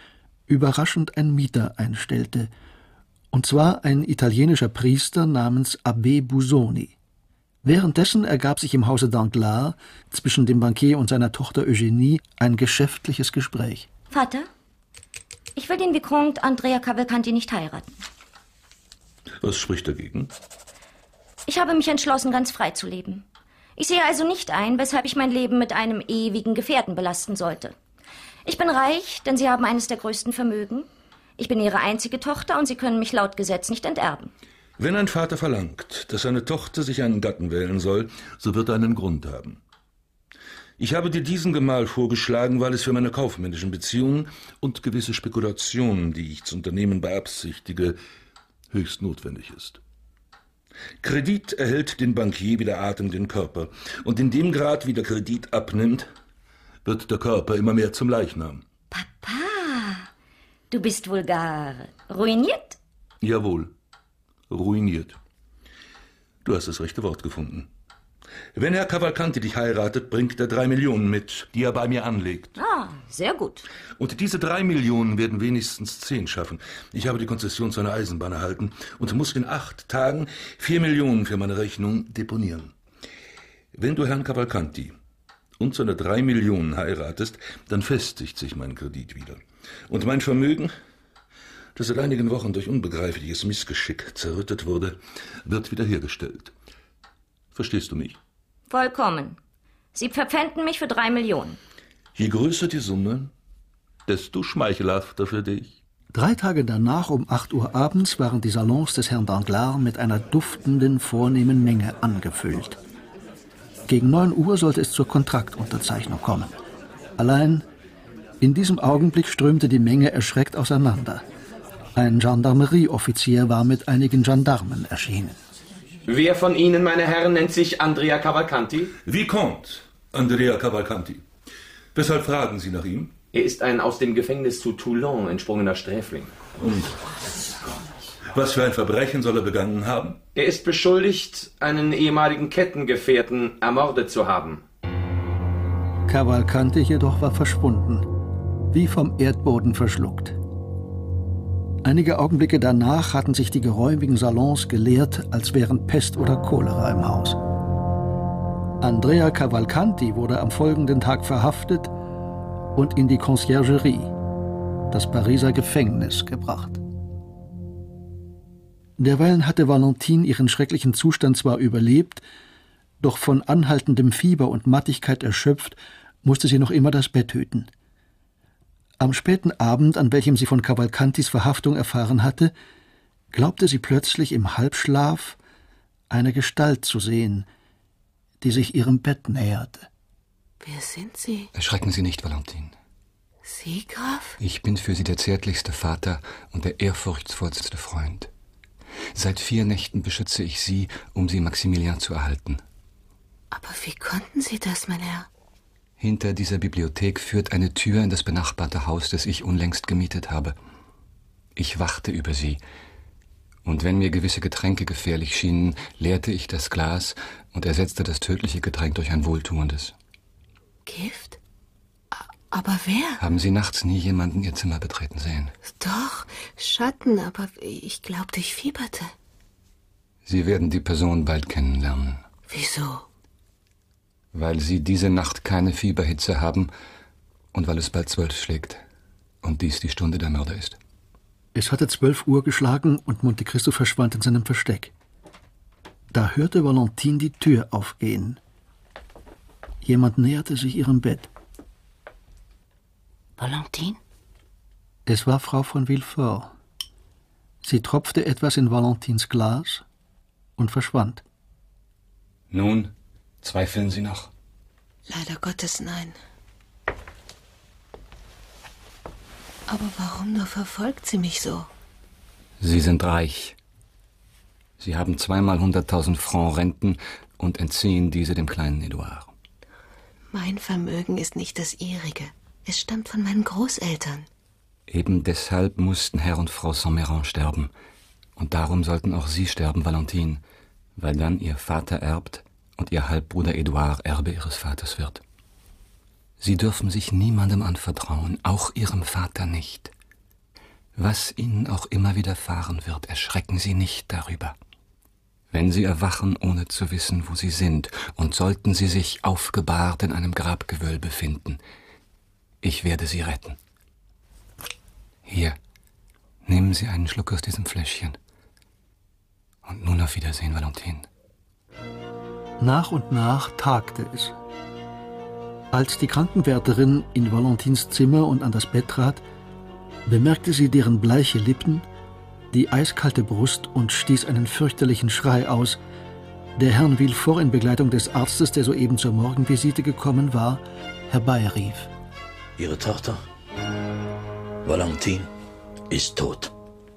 S3: überraschend ein Mieter einstellte, und zwar ein italienischer Priester namens Abbé Busoni. Währenddessen ergab sich im Hause Danglars zwischen dem Bankier und seiner Tochter Eugenie ein geschäftliches Gespräch.
S9: Vater, ich will den Vicomte Andrea Cavalcanti nicht heiraten.
S19: Was spricht dagegen?
S9: Ich habe mich entschlossen, ganz frei zu leben. Ich sehe also nicht ein, weshalb ich mein Leben mit einem ewigen Gefährten belasten sollte. Ich bin reich, denn Sie haben eines der größten Vermögen. Ich bin Ihre einzige Tochter und Sie können mich laut Gesetz nicht enterben.
S19: Wenn ein Vater verlangt, dass seine Tochter sich einen Gatten wählen soll, so wird er einen Grund haben. Ich habe dir diesen Gemahl vorgeschlagen, weil es für meine kaufmännischen Beziehungen und gewisse Spekulationen, die ich zu unternehmen beabsichtige, höchst notwendig ist. Kredit erhält den Bankier wie der Atem den Körper, und in dem Grad, wie der Kredit abnimmt, wird der Körper immer mehr zum Leichnam.
S9: Du bist wohl gar ruiniert?
S19: Jawohl, ruiniert. Du hast das rechte Wort gefunden. Wenn Herr Cavalcanti dich heiratet, bringt er 3 Millionen mit, die er bei mir anlegt.
S9: Ah, sehr gut.
S19: Und diese 3 Millionen werden wenigstens 10 schaffen. Ich habe die Konzession zu einer Eisenbahn erhalten und muss in 8 Tagen 4 Millionen für meine Rechnung deponieren. Wenn du Herrn Cavalcanti und seine 3 Millionen heiratest, dann festigt sich mein Kredit wieder. Und mein Vermögen, das seit einigen Wochen durch unbegreifliches Missgeschick zerrüttet wurde, wird wiederhergestellt. Verstehst du mich?
S9: Vollkommen. Sie verpfänden mich für 3 Millionen.
S19: Je größer die Summe, desto schmeichelhafter für dich.
S3: 3 Tage danach um 8 Uhr abends waren die Salons des Herrn Danglars mit einer duftenden, vornehmen Menge angefüllt. Gegen 9 Uhr sollte es zur Kontraktunterzeichnung kommen. Allein in diesem Augenblick strömte die Menge erschreckt auseinander. Ein Gendarmerieoffizier war mit einigen Gendarmen erschienen.
S10: Wer von Ihnen, meine Herren, nennt sich Andrea Cavalcanti?
S19: Vicomte Andrea Cavalcanti. Weshalb fragen Sie nach ihm?
S10: Er ist ein aus dem Gefängnis zu Toulon entsprungener Sträfling.
S19: Und was für ein Verbrechen soll er begangen haben?
S10: Er ist beschuldigt, einen ehemaligen Kettengefährten ermordet zu haben.
S3: Cavalcanti jedoch war verschwunden, wie vom Erdboden verschluckt. Einige Augenblicke danach hatten sich die geräumigen Salons geleert, als wären Pest oder Cholera im Haus. Andrea Cavalcanti wurde am folgenden Tag verhaftet und in die Conciergerie, das Pariser Gefängnis, gebracht. Derweilen hatte Valentine ihren schrecklichen Zustand zwar überlebt, doch von anhaltendem Fieber und Mattigkeit erschöpft, musste sie noch immer das Bett hüten. Am späten Abend, an welchem sie von Cavalcantis Verhaftung erfahren hatte, glaubte sie plötzlich im Halbschlaf eine Gestalt zu sehen, die sich ihrem Bett näherte.
S2: Wer sind Sie?
S1: Erschrecken Sie nicht, Valentine.
S2: Sie, Graf?
S1: Ich bin für Sie der zärtlichste Vater und der ehrfurchtsvollste Freund. Seit 4 Nächten beschütze ich Sie, um Sie Maximilian zu erhalten.
S2: Aber wie konnten Sie das, mein Herr?
S1: Hinter dieser Bibliothek führt eine Tür in das benachbarte Haus, das ich unlängst gemietet habe. Ich wachte über Sie, und wenn mir gewisse Getränke gefährlich schienen, leerte ich das Glas und ersetzte das tödliche Getränk durch ein wohltuendes.
S2: Gift? Aber wer?
S1: Haben Sie nachts nie jemanden Ihr Zimmer betreten sehen?
S2: Doch, Schatten, aber ich glaubte, ich fieberte.
S1: Sie werden die Person bald kennenlernen.
S2: Wieso?
S1: Weil Sie diese Nacht keine Fieberhitze haben und weil es bald 12 schlägt und dies die Stunde der Mörder ist.
S3: Es hatte 12 Uhr geschlagen und Monte Cristo verschwand in seinem Versteck. Da hörte Valentine die Tür aufgehen. Jemand näherte sich ihrem Bett.
S2: Valentine?
S3: Es war Frau von Villefort. Sie tropfte etwas in Valentines Glas und verschwand.
S1: Nun, zweifeln Sie noch?
S2: Leider Gottes, nein. Aber warum nur verfolgt sie mich so?
S1: Sie sind reich. Sie haben 2-mal 100.000 Francs Renten und entziehen diese dem kleinen Edouard.
S2: Mein Vermögen ist nicht das Ihrige. Es stammt von meinen Großeltern.
S1: Eben deshalb mussten Herr und Frau Saint-Méran sterben. Und darum sollten auch Sie sterben, Valentine, weil dann Ihr Vater erbt und Ihr Halbbruder Edouard Erbe Ihres Vaters wird. Sie dürfen sich niemandem anvertrauen, auch Ihrem Vater nicht. Was Ihnen auch immer widerfahren wird, erschrecken Sie nicht darüber. Wenn Sie erwachen, ohne zu wissen, wo Sie sind, und sollten Sie sich aufgebahrt in einem Grabgewölbe befinden, ich werde Sie retten. Hier, nehmen Sie einen Schluck aus diesem Fläschchen. Und nun auf Wiedersehen, Valentine.
S3: Nach und nach tagte es. Als die Krankenwärterin in Valentines Zimmer und an das Bett trat, bemerkte sie deren bleiche Lippen, die eiskalte Brust und stieß einen fürchterlichen Schrei aus, der Herrn Villefort in Begleitung des Arztes, der soeben zur Morgenvisite gekommen war, herbeirief.
S22: Ihre Tochter, Valentine, ist tot.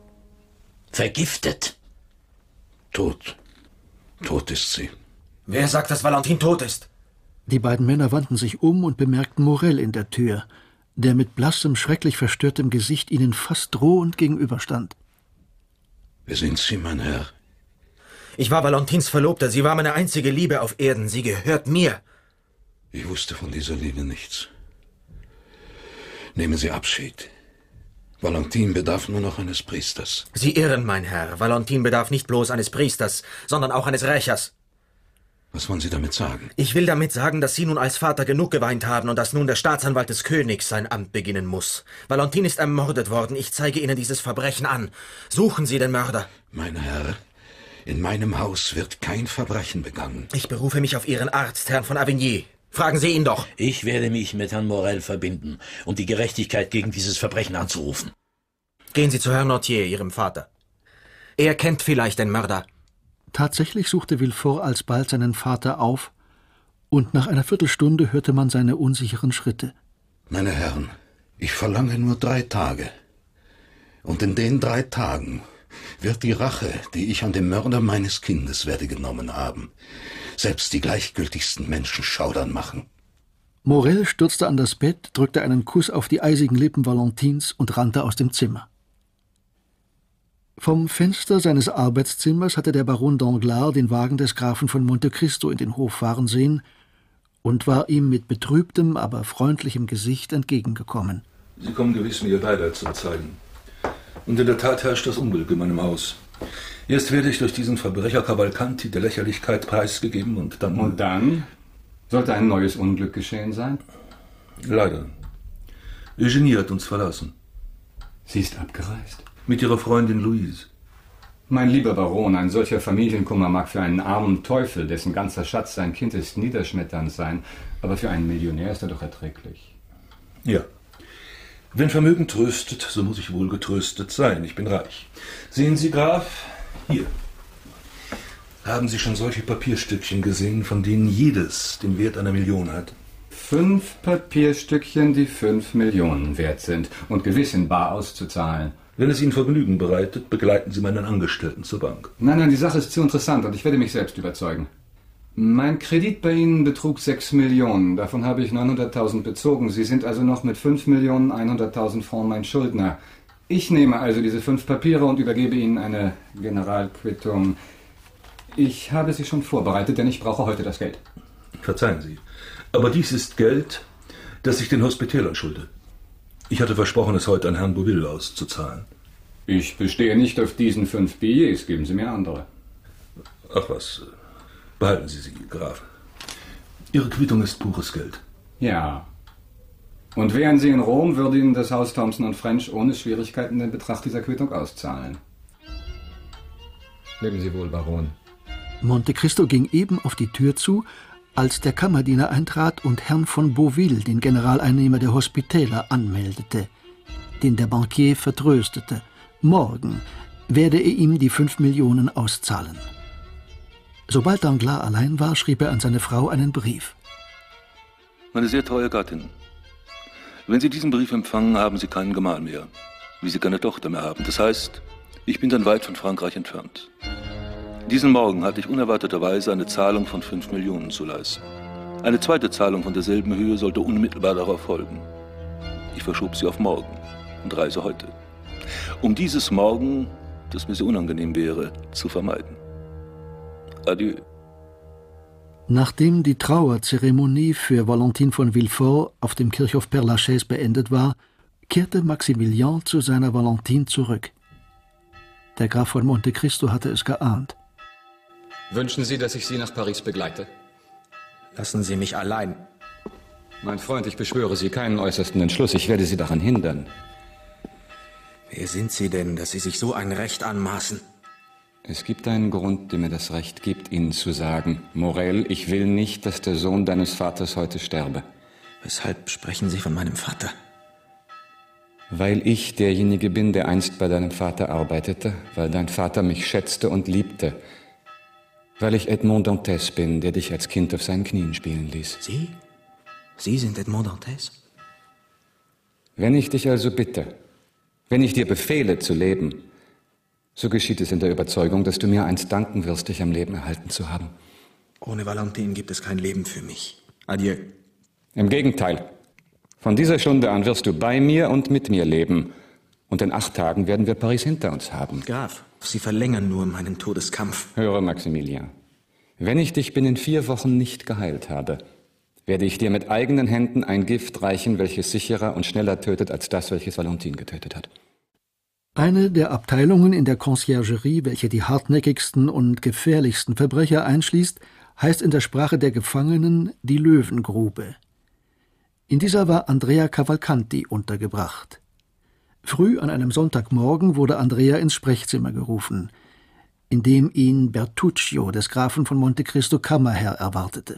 S22: Vergiftet.
S20: Tot. Tot ist sie.
S14: Wer sagt, dass Valentine tot ist?
S3: Die beiden Männer wandten sich um und bemerkten Morel in der Tür, der mit blassem, schrecklich verstörtem Gesicht ihnen fast drohend gegenüberstand.
S20: Wer sind Sie, mein Herr?
S14: Ich war Valentines Verlobter. Sie war meine einzige Liebe auf Erden. Sie gehört mir.
S20: Ich wusste von dieser Liebe nichts. Nehmen Sie Abschied. Valentine bedarf nur noch eines Priesters.
S14: Sie irren, mein Herr. Valentine bedarf nicht bloß eines Priesters, sondern auch eines Rächers.
S20: Was wollen Sie damit sagen?
S14: Ich will damit sagen, dass Sie nun als Vater genug geweint haben und dass nun der Staatsanwalt des Königs sein Amt beginnen muss. Valentine ist ermordet worden. Ich zeige Ihnen dieses Verbrechen an. Suchen Sie den Mörder.
S20: Mein Herr, in meinem Haus wird kein Verbrechen begangen.
S14: Ich berufe mich auf Ihren Arzt, Herrn von Avigny. Fragen Sie ihn doch.
S22: Ich werde mich mit Herrn Morel verbinden, um die Gerechtigkeit gegen dieses Verbrechen anzurufen.
S14: Gehen Sie zu Herrn Nortier, Ihrem Vater. Er kennt vielleicht den Mörder.
S3: Tatsächlich suchte Villefort alsbald seinen Vater auf, und nach einer Viertelstunde hörte man seine unsicheren Schritte.
S20: Meine Herren, ich verlange nur 3 Tage. Und in den 3 Tagen wird die Rache, die ich an dem Mörder meines Kindes werde genommen haben, selbst die gleichgültigsten Menschen schaudern machen.
S3: Morel stürzte an das Bett, drückte einen Kuss auf die eisigen Lippen Valentins und rannte aus dem Zimmer. Vom Fenster seines Arbeitszimmers hatte der Baron Danglars den Wagen des Grafen von Monte Cristo in den Hof fahren sehen und war ihm mit betrübtem, aber freundlichem Gesicht entgegengekommen.
S19: Sie kommen gewiss, mir Ihr Beileid zu zeigen. Und in der Tat herrscht das Unglück in meinem Haus. Erst werde ich durch diesen Verbrecher Cavalcanti der Lächerlichkeit preisgegeben und dann...
S1: Und dann? Sollte ein neues Unglück geschehen sein?
S19: Leider. Eugenie hat uns verlassen.
S1: Sie ist abgereist?
S19: Mit ihrer Freundin Louise.
S1: Mein lieber Baron, ein solcher Familienkummer mag für einen armen Teufel, dessen ganzer Schatz sein Kind ist, niederschmetternd sein, aber für einen Millionär ist er doch erträglich.
S19: Ja. Wenn Vermögen tröstet, so muss ich wohl getröstet sein. Ich bin reich. Sehen Sie, Graf, hier. Haben Sie schon solche Papierstückchen gesehen, von denen jedes den Wert einer Million hat?
S1: 5 Papierstückchen, die 5 Millionen wert sind und gewiss in bar auszuzahlen.
S19: Wenn es Ihnen Vergnügen bereitet, begleiten Sie meinen Angestellten zur Bank.
S1: Nein, die Sache ist zu interessant und ich werde mich selbst überzeugen. Mein Kredit bei Ihnen betrug 6 Millionen. Davon habe ich 900.000 bezogen. Sie sind also noch mit 5.100.000 Francs mein Schuldner. Ich nehme also diese 5 Papiere und übergebe Ihnen eine Generalquittung. Ich habe sie schon vorbereitet, denn ich brauche heute das Geld.
S19: Verzeihen Sie, aber dies ist Geld, das ich den Hospitälern schulde. Ich hatte versprochen, es heute an Herrn Bouville auszuzahlen.
S1: Ich bestehe nicht auf diesen 5 Billets. Geben Sie mir andere.
S19: Ach was, behalten Sie sie, Graf. Ihre Quittung ist pures Geld.
S1: Ja. Und wären Sie in Rom, würde Ihnen das Haus Thompson & French ohne Schwierigkeiten den Betrag dieser Quittung auszahlen. Leben Sie wohl, Baron.
S3: Monte Cristo ging eben auf die Tür zu, als der Kammerdiener eintrat und Herrn von Bouville, den Generaleinnehmer der Hospitäler, anmeldete, den der Bankier vertröstete. Morgen werde er ihm die 5 Millionen auszahlen. Sobald Danglars allein war, schrieb er an seine Frau einen Brief.
S19: Meine sehr treue Gattin, wenn Sie diesen Brief empfangen, haben Sie keinen Gemahl mehr, wie Sie keine Tochter mehr haben. Das heißt, ich bin dann weit von Frankreich entfernt. Diesen Morgen hatte ich unerwarteterweise eine Zahlung von 5 Millionen zu leisten. Eine zweite Zahlung von derselben Höhe sollte unmittelbar darauf folgen. Ich verschob sie auf morgen und reise heute, um dieses Morgen, das mir sehr unangenehm wäre, zu vermeiden. Adieu.
S3: Nachdem die Trauerzeremonie für Valentine von Villefort auf dem Kirchhof Père Lachaise beendet war, kehrte Maximilian zu seiner Valentine zurück. Der Graf von Monte Cristo hatte es geahnt.
S1: Wünschen Sie, dass ich Sie nach Paris begleite?
S14: Lassen Sie mich allein.
S1: Mein Freund, ich beschwöre Sie keinen äußersten Entschluss. Ich werde Sie daran hindern.
S14: Wer sind Sie denn, dass Sie sich so ein Recht anmaßen?
S1: Es gibt einen Grund, der mir das Recht gibt, Ihnen zu sagen, Morel, ich will nicht, dass der Sohn deines Vaters heute sterbe.
S14: Weshalb sprechen Sie von meinem Vater?
S1: Weil ich derjenige bin, der einst bei deinem Vater arbeitete, weil dein Vater mich schätzte und liebte, weil ich Edmond Dantès bin, der dich als Kind auf seinen Knien spielen ließ.
S14: Sie? Sie sind Edmond Dantès?
S1: Wenn ich dich also bitte, wenn ich dir befehle zu leben, so geschieht es in der Überzeugung, dass du mir einst danken wirst, dich am Leben erhalten zu haben.
S14: Ohne Valentine gibt es kein Leben für mich. Adieu.
S1: Im Gegenteil. Von dieser Stunde an wirst du bei mir und mit mir leben. Und in 8 Tagen werden wir Paris hinter uns haben.
S14: Graf, Sie verlängern nur meinen Todeskampf.
S1: Höre, Maximilian. Wenn ich dich binnen 4 Wochen nicht geheilt habe, werde ich dir mit eigenen Händen ein Gift reichen, welches sicherer und schneller tötet als das, welches Valentine getötet hat.
S3: Eine der Abteilungen in der Conciergerie, welche die hartnäckigsten und gefährlichsten Verbrecher einschließt, heißt in der Sprache der Gefangenen die Löwengrube. In dieser war Andrea Cavalcanti untergebracht. Früh an einem Sonntagmorgen wurde Andrea ins Sprechzimmer gerufen, in dem ihn Bertuccio des Grafen von Monte Cristo Kammerherr erwartete.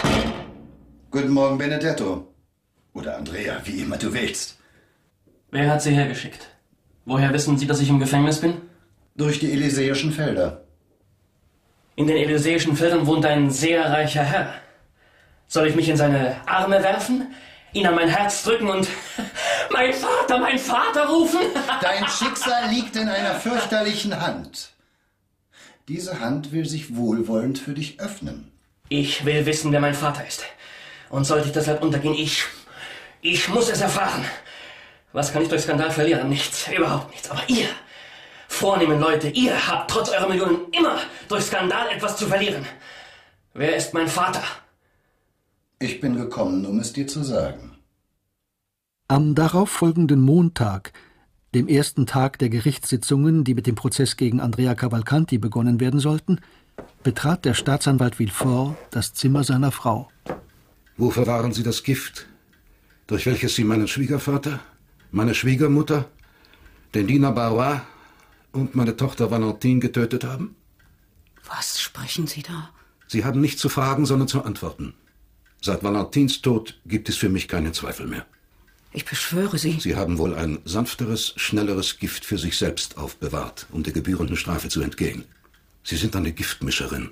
S12: Guten Morgen, Benedetto. Oder Andrea, wie immer du willst.
S16: Wer hat Sie hergeschickt? Woher wissen Sie, dass ich im Gefängnis bin?
S12: Durch die Elysäischen Felder.
S16: In den Elysäischen Feldern wohnt ein sehr reicher Herr. Soll ich mich in seine Arme werfen, ihn an mein Herz drücken und mein Vater rufen?
S12: Dein Schicksal liegt in einer fürchterlichen Hand. Diese Hand will sich wohlwollend für dich öffnen.
S16: Ich will wissen, wer mein Vater ist. Und sollte ich deshalb untergehen, ich muss es erfahren. Was kann ich durch Skandal verlieren? Nichts, überhaupt nichts. Aber ihr, vornehmen Leute, ihr habt trotz eurer Millionen immer durch Skandal etwas zu verlieren. Wer ist mein Vater?
S12: Ich bin gekommen, um es dir zu sagen.
S3: Am darauffolgenden Montag, dem ersten Tag der Gerichtssitzungen, die mit dem Prozess gegen Andrea Cavalcanti begonnen werden sollten, betrat der Staatsanwalt Villefort das Zimmer seiner Frau.
S20: Wo verwahren Sie das Gift, durch welches Sie meinen Schwiegervater, meine Schwiegermutter, den Diener Barrois und meine Tochter Valentine getötet haben?
S21: Was sprechen Sie da?
S20: Sie haben nicht zu fragen, sondern zu antworten. Seit Valentines Tod gibt es für mich keinen Zweifel mehr.
S21: Ich beschwöre Sie.
S20: Sie haben wohl ein sanfteres, schnelleres Gift für sich selbst aufbewahrt, um der gebührenden Strafe zu entgehen. Sie sind eine Giftmischerin.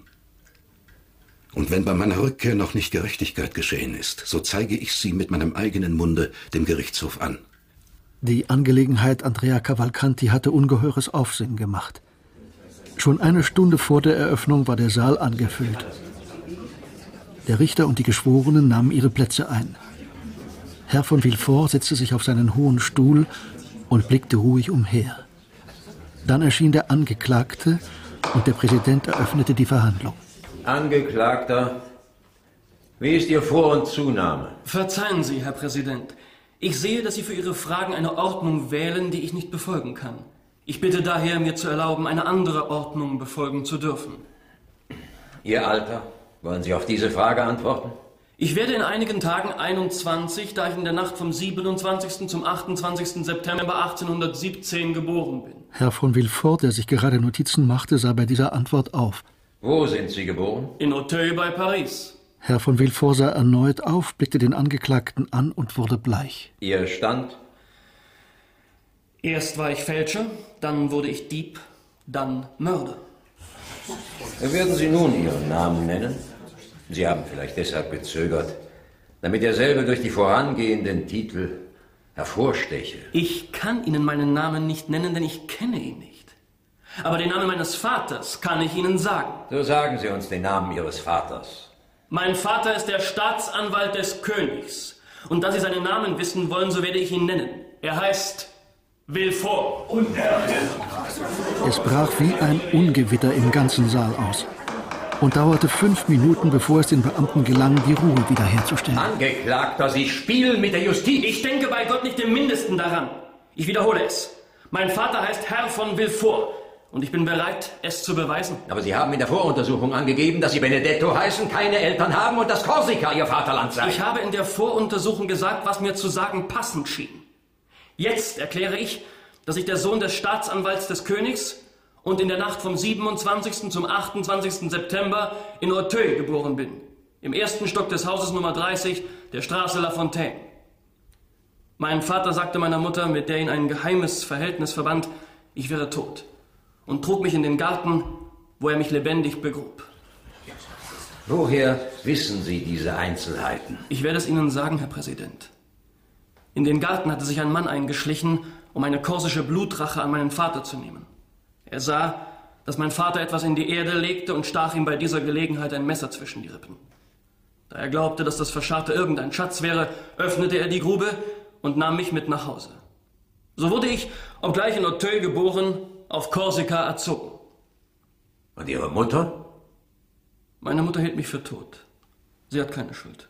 S20: Und wenn bei meiner Rückkehr noch nicht Gerechtigkeit geschehen ist, so zeige ich sie mit meinem eigenen Munde dem Gerichtshof an.
S3: Die Angelegenheit Andrea Cavalcanti hatte ungeheures Aufsehen gemacht. Schon eine Stunde vor der Eröffnung war der Saal angefüllt. Der Richter und die Geschworenen nahmen ihre Plätze ein. Herr von Villefort setzte sich auf seinen hohen Stuhl und blickte ruhig umher. Dann erschien der Angeklagte und der Präsident eröffnete die Verhandlung.
S17: Angeklagter, wie ist Ihr Vor- und Zunahme?
S16: Verzeihen Sie, Herr Präsident. Ich sehe, dass Sie für Ihre Fragen eine Ordnung wählen, die ich nicht befolgen kann. Ich bitte daher, mir zu erlauben, eine andere Ordnung befolgen zu dürfen.
S17: Ihr Alter? Wollen Sie auf diese Frage antworten?
S16: Ich werde in einigen Tagen 21, da ich in der Nacht vom 27. zum 28. September 1817 geboren bin.
S3: Herr von Villefort, der sich gerade Notizen machte, sah bei dieser Antwort auf.
S17: Wo sind Sie geboren?
S16: In Auteuil bei Paris.
S3: Herr von Villefort sah erneut auf, blickte den Angeklagten an und wurde bleich.
S17: Ihr Stand?
S16: Erst war ich Fälscher, dann wurde ich Dieb, dann Mörder.
S17: Werden Sie nun Ihren Namen nennen? Sie haben vielleicht deshalb gezögert, damit derselbe durch die vorangehenden Titel hervorsteche.
S16: Ich kann Ihnen meinen Namen nicht nennen, denn ich kenne ihn nicht. Aber den Namen meines Vaters kann ich Ihnen sagen.
S17: So sagen Sie uns den Namen Ihres Vaters.
S16: Mein Vater ist der Staatsanwalt des Königs. Und da Sie seinen Namen wissen wollen, so werde ich ihn nennen. Er heißt Villefort.
S3: Es brach wie ein Ungewitter im ganzen Saal aus. und dauerte 5 Minuten, bevor es den Beamten gelang, die Ruhe wiederherzustellen.
S17: Angeklagter, Sie spielen mit der Justiz.
S16: Ich denke bei Gott nicht im Mindesten daran. Ich wiederhole es. Mein Vater heißt Herr von Villefort und ich bin bereit, es zu beweisen.
S17: Aber Sie haben in der Voruntersuchung angegeben, dass Sie Benedetto heißen, keine Eltern haben und dass Korsika Ihr Vaterland sei.
S16: Ich habe in der Voruntersuchung gesagt, was mir zu sagen passend schien. Jetzt erkläre ich, dass ich der Sohn des Staatsanwalts des Königs und in der Nacht vom 27. zum 28. September in Auteuil geboren bin. Im 1. Stock des Hauses Nummer 30 der Straße La Fontaine. Mein Vater sagte meiner Mutter, mit der ihn ein geheimes Verhältnis verband, ich wäre tot. Und trug mich in den Garten, wo er mich lebendig begrub.
S17: Woher wissen Sie diese Einzelheiten?
S16: Ich werde es Ihnen sagen, Herr Präsident. In den Garten hatte sich ein Mann eingeschlichen, um eine korsische Blutrache an meinen Vater zu nehmen. Er sah, dass mein Vater etwas in die Erde legte und stach ihm bei dieser Gelegenheit ein Messer zwischen die Rippen. Da er glaubte, dass das Verscharrte irgendein Schatz wäre, öffnete er die Grube und nahm mich mit nach Hause. So wurde ich, obgleich in Auteuil geboren, auf Korsika erzogen.
S17: Und Ihre Mutter?
S16: Meine Mutter hielt mich für tot. Sie hat keine Schuld.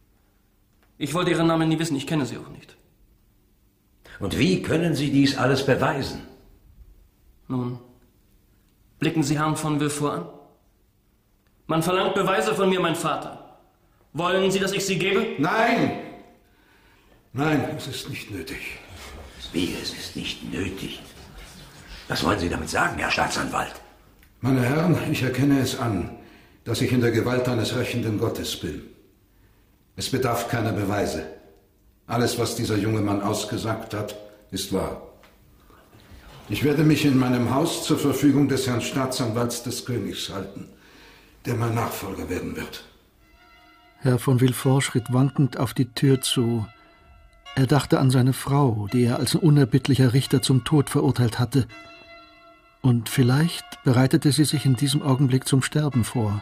S16: Ich wollte ihren Namen nie wissen, ich kenne sie auch nicht.
S17: Und wie können Sie dies alles beweisen?
S16: Nun, blicken Sie Herrn von Villefort an. Man verlangt Beweise von mir, mein Vater. Wollen Sie, dass ich sie gebe?
S20: Nein! Nein, es ist nicht nötig.
S17: Wie, es ist nicht nötig? Was wollen Sie damit sagen, Herr Staatsanwalt?
S20: Meine Herren, ich erkenne es an, dass ich in der Gewalt eines rächenden Gottes bin. Es bedarf keiner Beweise. Alles, was dieser junge Mann ausgesagt hat, ist wahr. Ich werde mich in meinem Haus zur Verfügung des Herrn Staatsanwalts des Königs halten, der mein Nachfolger werden wird.
S3: Herr von Villefort schritt wankend auf die Tür zu. Er dachte an seine Frau, die er als ein unerbittlicher Richter zum Tod verurteilt hatte. Und vielleicht bereitete sie sich in diesem Augenblick zum Sterben vor.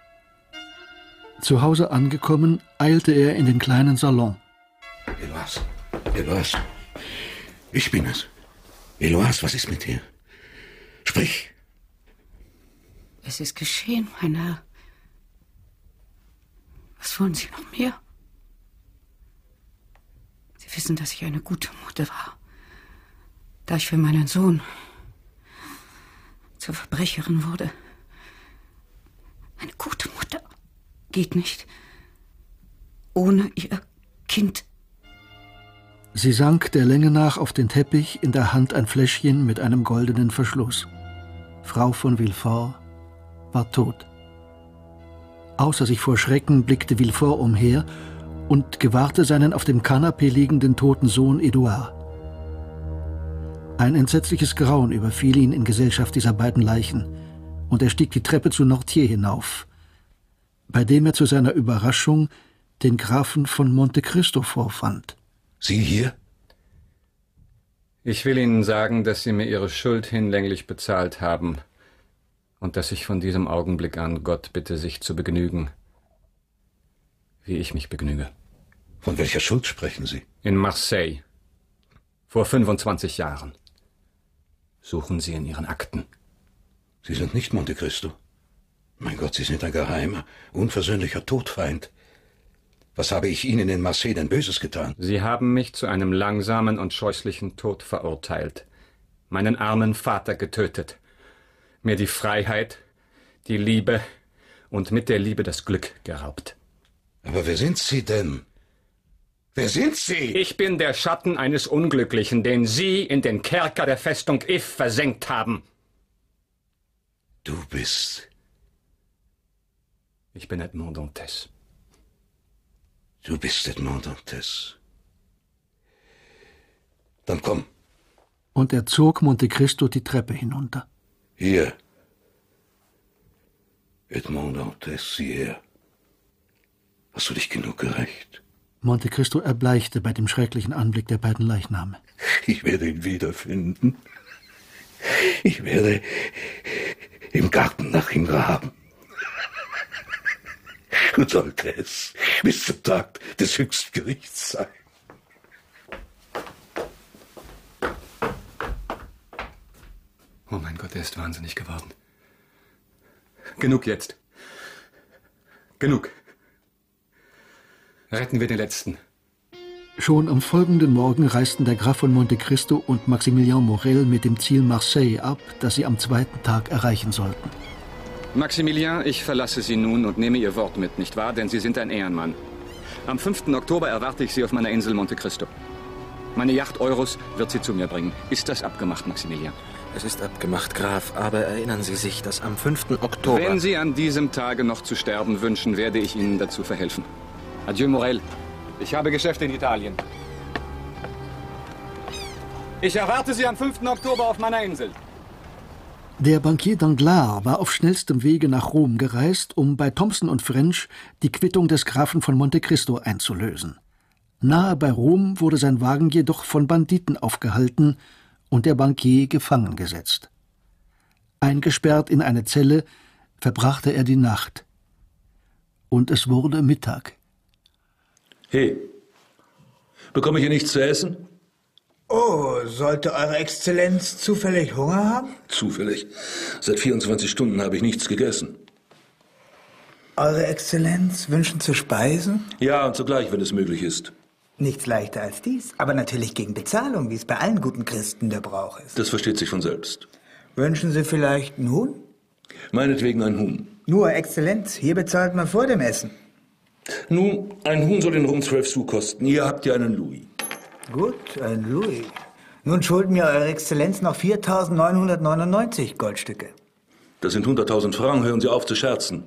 S3: Zu Hause angekommen, eilte er in den kleinen Salon.
S20: Eloise, ich bin es. Eloise, was ist mit dir? Sprich.
S21: Es ist geschehen, mein Herr. Was wollen Sie noch mehr? Sie wissen, dass ich eine gute Mutter war. Da ich für meinen Sohn zur Verbrecherin wurde. Eine gute Mutter geht nicht ohne ihr Kind.
S3: Sie sank der Länge nach auf den Teppich, in der Hand ein Fläschchen mit einem goldenen Verschluss. Frau von Villefort war tot. Außer sich vor Schrecken blickte Villefort umher und gewahrte seinen auf dem Kanapee liegenden toten Sohn Edouard. Ein entsetzliches Grauen überfiel ihn in Gesellschaft dieser beiden Leichen, und er stieg die Treppe zu Nortier hinauf, bei dem er zu seiner Überraschung den Grafen von Monte Cristo vorfand.
S20: Sie hier?
S1: Ich will Ihnen sagen, dass Sie mir Ihre Schuld hinlänglich bezahlt haben und dass ich von diesem Augenblick an Gott bitte, sich zu begnügen, wie ich mich begnüge.
S20: Von welcher Schuld sprechen Sie?
S1: In Marseille. Vor 25 Jahren. Suchen Sie in Ihren Akten.
S20: Sie sind nicht Monte Cristo. Mein Gott, Sie sind ein geheimer, unversöhnlicher Todfeind. Was habe ich Ihnen in Marseille denn Böses getan?
S1: Sie haben mich zu einem langsamen und scheußlichen Tod verurteilt, meinen armen Vater getötet, mir die Freiheit, die Liebe und mit der Liebe das Glück geraubt.
S20: Aber wer sind Sie denn? Wer sind Sie?
S1: Ich bin der Schatten eines Unglücklichen, den Sie in den Kerker der Festung If versenkt haben.
S20: Du bist...
S1: Ich bin Edmond Dantes.
S20: Du bist Edmond Dantes. Dann komm.
S3: Und er zog Monte Cristo die Treppe hinunter.
S20: Hier. Edmond Dantes, sieh her. Hast du dich genug gerächt?
S3: Monte Cristo erbleichte bei dem schrecklichen Anblick der beiden Leichname.
S20: Ich werde ihn wiederfinden. Ich werde im Garten nach ihm graben. Und sollte es bis zum Tag des Höchstgerichts sein.
S1: Oh mein Gott, er ist wahnsinnig geworden. Genug jetzt. Genug. Retten wir den Letzten.
S3: Schon am folgenden Morgen reisten der Graf von Monte Cristo und Maximilien Morel mit dem Ziel Marseille ab, das sie am zweiten Tag erreichen sollten.
S1: Maximilien, ich verlasse Sie nun und nehme Ihr Wort mit, nicht wahr? Denn Sie sind ein Ehrenmann. Am 5. Oktober erwarte ich Sie auf meiner Insel Monte Cristo. Meine Yacht Eurus wird Sie zu mir bringen. Ist das abgemacht, Maximilien?
S14: Es ist abgemacht, Graf, aber erinnern Sie sich, dass am 5. Oktober...
S1: Wenn Sie an diesem Tage noch zu sterben wünschen, werde ich Ihnen dazu verhelfen. Adieu, Morel. Ich habe Geschäfte in Italien. Ich erwarte Sie am 5. Oktober auf meiner Insel.
S3: Der Bankier Danglars war auf schnellstem Wege nach Rom gereist, um bei Thomson und French die Quittung des Grafen von Monte Cristo einzulösen. Nahe bei Rom wurde sein Wagen jedoch von Banditen aufgehalten und der Bankier gefangen gesetzt. Eingesperrt in eine Zelle verbrachte er die Nacht. Und es wurde Mittag.
S19: Hey, bekomme ich hier nichts zu essen?
S11: Oh, sollte Eure Exzellenz zufällig Hunger haben?
S19: Zufällig. Seit 24 Stunden habe ich nichts gegessen.
S11: Eure Exzellenz wünschen zu speisen?
S19: Ja, und zugleich, wenn es möglich ist.
S11: Nichts leichter als dies, aber natürlich gegen Bezahlung, wie es bei allen guten Christen der Brauch ist.
S19: Das versteht sich von selbst.
S11: Wünschen Sie vielleicht ein Huhn?
S19: Meinetwegen ein Huhn.
S11: Nur, Exzellenz, hier bezahlt man vor dem Essen.
S19: Nun, ein Huhn soll in Rom 12 Sous kosten. Hier habt ihr einen Louis.
S11: Gut, ein Louis. Nun schulden mir Eure Exzellenz noch 4.999 Goldstücke.
S19: Das sind 100.000 Francs. Hören Sie auf zu scherzen.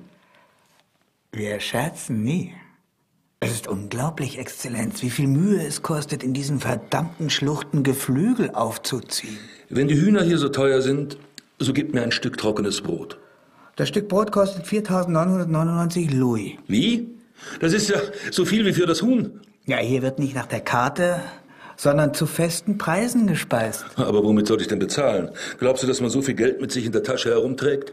S11: Wir scherzen nie. Es ist unglaublich, Exzellenz, wie viel Mühe es kostet, in diesen verdammten Schluchten Geflügel aufzuziehen.
S19: Wenn die Hühner hier so teuer sind, so gebt mir ein Stück trockenes Brot.
S11: Das Stück Brot kostet 4.999 Louis.
S19: Wie? Das ist ja so viel wie für das Huhn.
S11: Ja, hier wird nicht nach der Karte, sondern zu festen Preisen gespeist.
S19: Aber womit soll ich denn bezahlen? Glaubst du, dass man so viel Geld mit sich in der Tasche herumträgt?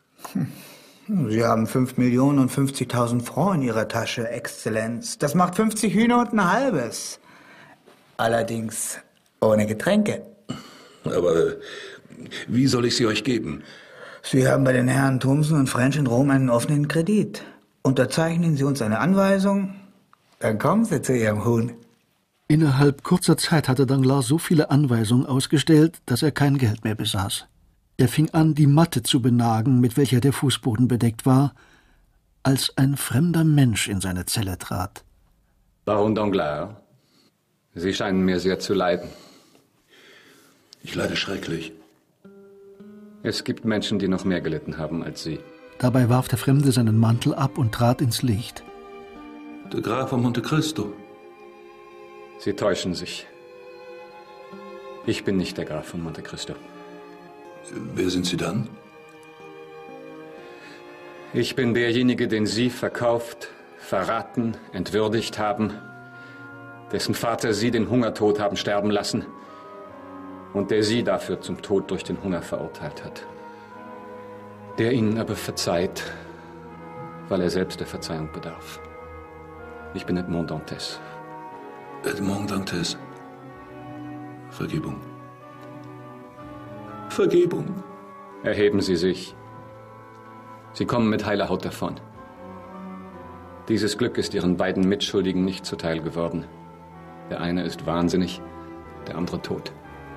S11: Sie haben 5.050.000 Francs in Ihrer Tasche, Exzellenz. Das macht 50 Hühner und ein halbes. Allerdings ohne Getränke.
S19: Aber wie soll ich sie euch geben?
S11: Sie haben bei den Herren Thomson und French in Rom einen offenen Kredit. Unterzeichnen Sie uns eine Anweisung, dann kommen Sie zu Ihrem Huhn.
S3: Innerhalb kurzer Zeit hatte Danglars so viele Anweisungen ausgestellt, dass er kein Geld mehr besaß. Er fing an, die Matte zu benagen, mit welcher der Fußboden bedeckt war, als ein fremder Mensch in seine Zelle trat.
S1: Baron Danglars, Sie scheinen mir sehr zu leiden.
S19: Ich leide schrecklich.
S1: Es gibt Menschen, die noch mehr gelitten haben als Sie.
S3: Dabei warf der Fremde seinen Mantel ab und trat ins Licht.
S19: Der Graf von Monte Cristo.
S1: Sie täuschen sich. Ich bin nicht der Graf von Monte Cristo.
S19: Wer sind Sie dann?
S1: Ich bin derjenige, den Sie verkauft, verraten, entwürdigt haben, dessen Vater Sie den Hungertod haben sterben lassen und der Sie dafür zum Tod durch den Hunger verurteilt hat. Der Ihnen aber verzeiht, weil er selbst der Verzeihung bedarf. Ich bin Edmond Dantes.
S19: Edmond Dantes. Vergebung. Vergebung.
S1: Erheben Sie sich. Sie kommen mit heiler Haut davon. Dieses Glück ist Ihren beiden Mitschuldigen nicht zuteil geworden. Der eine ist wahnsinnig, der andere tot.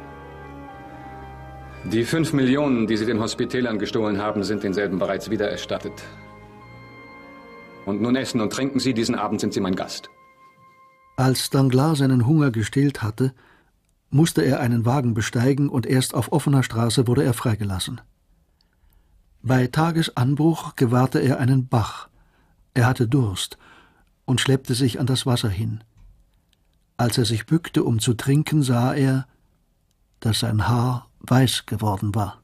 S1: Die 5 Millionen, die Sie den Hospitälern gestohlen haben, sind denselben bereits wiedererstattet. Und nun essen und trinken Sie, diesen Abend sind Sie mein Gast.
S3: Als Danglars seinen Hunger gestillt hatte, musste er einen Wagen besteigen und erst auf offener Straße wurde er freigelassen. Bei Tagesanbruch gewahrte er einen Bach. Er hatte Durst und schleppte sich an das Wasser hin. Als er sich bückte, um zu trinken, sah er, dass sein Haar weiß geworden war.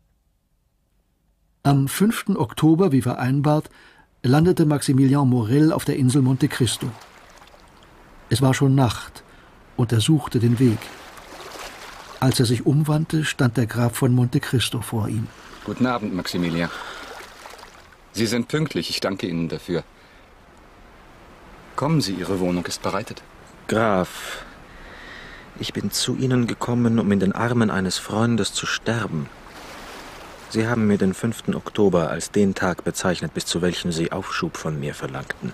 S3: Am 5. Oktober, wie vereinbart, landete Maximilien Morel auf der Insel Monte Cristo. Es war schon Nacht und er suchte den Weg. Als er sich umwandte, stand der Graf von Monte Cristo vor ihm.
S1: Guten Abend, Maximilien. Sie sind pünktlich, ich danke Ihnen dafür. Kommen Sie, Ihre Wohnung ist bereitet.
S14: Graf, ich bin zu Ihnen gekommen, um in den Armen eines Freundes zu sterben. Sie haben mir den 5. Oktober als den Tag bezeichnet, bis zu welchem Sie Aufschub von mir verlangten.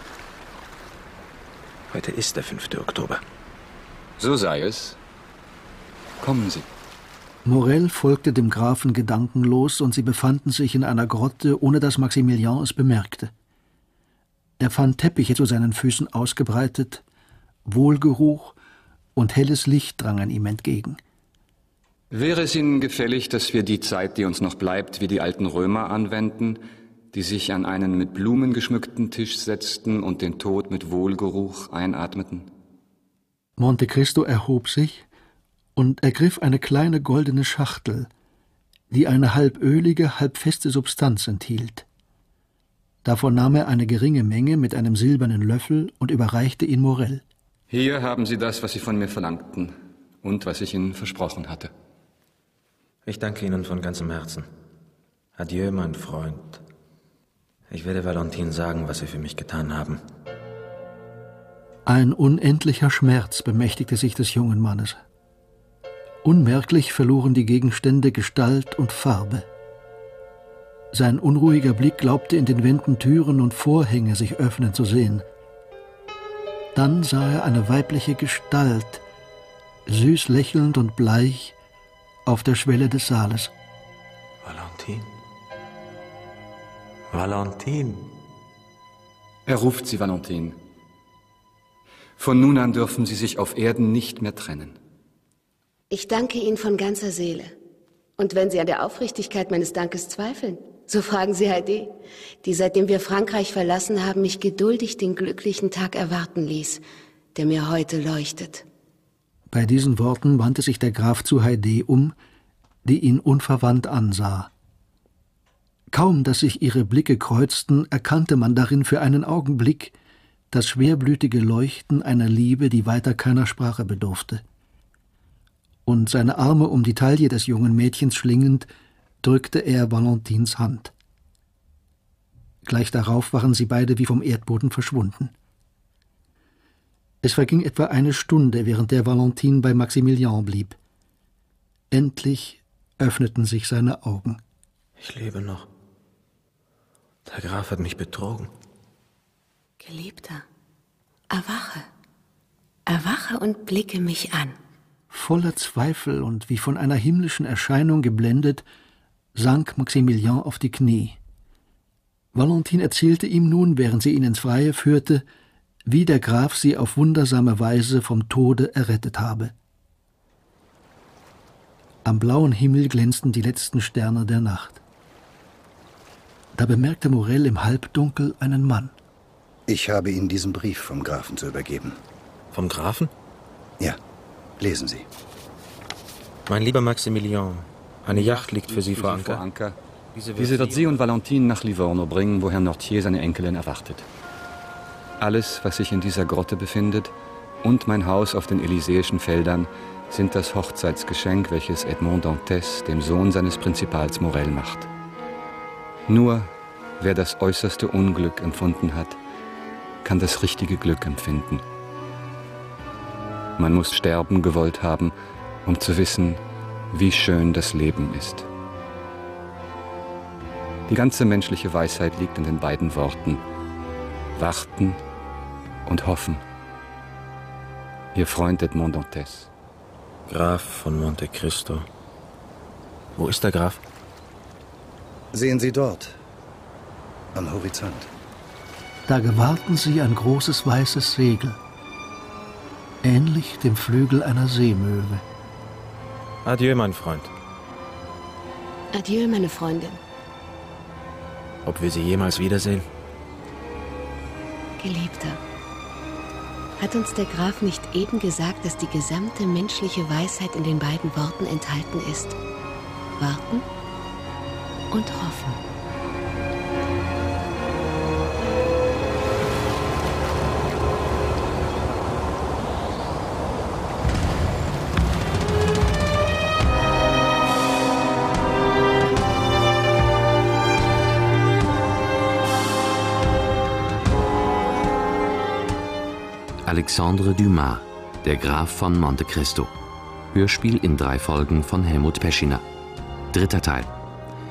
S14: Heute ist der 5. Oktober.
S1: So sei es. Kommen Sie.
S3: Morel folgte dem Grafen gedankenlos, und sie befanden sich in einer Grotte, ohne dass Maximilian es bemerkte. Er fand Teppiche zu seinen Füßen ausgebreitet, Wohlgeruch und helles Licht drang an ihm entgegen.
S1: Wäre es Ihnen gefällig, dass wir die Zeit, die uns noch bleibt, wie die alten Römer anwenden, die sich an einen mit Blumen geschmückten Tisch setzten und den Tod mit Wohlgeruch einatmeten?
S3: Monte Cristo erhob sich und ergriff eine kleine goldene Schachtel, die eine halb ölige, halb feste Substanz enthielt. Davon nahm er eine geringe Menge mit einem silbernen Löffel und überreichte ihn Morel.
S1: Hier haben Sie das, was Sie von mir verlangten und was ich Ihnen versprochen hatte.
S14: Ich danke Ihnen von ganzem Herzen. Adieu, mein Freund. Ich werde Valentine sagen, was Sie für mich getan haben.
S3: Ein unendlicher Schmerz bemächtigte sich des jungen Mannes. Unmerklich verloren die Gegenstände Gestalt und Farbe. Sein unruhiger Blick glaubte in den Wänden Türen und Vorhänge sich öffnen zu sehen. Dann sah er eine weibliche Gestalt, süß lächelnd und bleich, auf der Schwelle des Saales.
S14: Valentine? Valentine?
S1: Er ruft Sie, Valentine. Von nun an dürfen Sie sich auf Erden nicht mehr trennen.
S2: Ich danke Ihnen von ganzer Seele. Und wenn Sie an der Aufrichtigkeit meines Dankes zweifeln, so fragen Sie Heidi, die seitdem wir Frankreich verlassen haben, mich geduldig den glücklichen Tag erwarten ließ, der mir heute leuchtet.
S3: Bei diesen Worten wandte sich der Graf zu Heidi um, die ihn unverwandt ansah. Kaum, dass sich ihre Blicke kreuzten, erkannte man darin für einen Augenblick das schwerblütige Leuchten einer Liebe, die weiter keiner Sprache bedurfte. Und seine Arme um die Taille des jungen Mädchens schlingend, drückte er Valentines Hand. Gleich darauf waren sie beide wie vom Erdboden verschwunden. Es verging etwa eine Stunde, während der Valentine bei Maximilian blieb. Endlich öffneten sich seine Augen.
S14: Ich lebe noch. Der Graf hat mich betrogen.
S2: Geliebter, erwache. Erwache und blicke mich an.
S3: Voller Zweifel und wie von einer himmlischen Erscheinung geblendet, sank Maximilian auf die Knie. Valentine erzählte ihm nun, während sie ihn ins Freie führte, wie der Graf sie auf wundersame Weise vom Tode errettet habe. Am blauen Himmel glänzten die letzten Sterne der Nacht. Da bemerkte Morel im Halbdunkel einen Mann.
S12: Ich habe Ihnen diesen Brief vom Grafen zu übergeben.
S14: Vom Grafen?
S12: Ja, lesen Sie.
S14: Mein lieber Maximilian, eine Yacht liegt für Sie vor Anker.
S1: Diese wird Sie und Valentine nach Livorno bringen, wo Herr Nortier seine Enkelin erwartet. Alles, was sich in dieser Grotte befindet, und mein Haus auf den Elysäischen Feldern, sind das Hochzeitsgeschenk, welches Edmond Dantès dem Sohn seines Prinzipals Morel macht. Nur wer das äußerste Unglück empfunden hat, kann das richtige Glück empfinden. Man muss sterben gewollt haben, um zu wissen, wie schön das Leben ist. Die ganze menschliche Weisheit liegt in den beiden Worten: warten und hoffen. Ihr Freund Edmond Dantès.
S14: Graf von Monte Cristo. Wo ist der Graf?
S12: Sehen Sie dort, am Horizont.
S3: Da gewahrten sie ein großes weißes Segel, ähnlich dem Flügel einer Seemöwe.
S14: Adieu, mein Freund.
S2: Adieu, meine Freundin.
S14: Ob wir sie jemals wiedersehen?
S2: Geliebter, hat uns der Graf nicht eben gesagt, dass die gesamte menschliche Weisheit in den beiden Worten enthalten ist? Warten und hoffen.
S8: Alexandre Dumas, der Graf von Monte Cristo. Hörspiel in 3 Folgen von Helmut Peschiner. 3. Teil.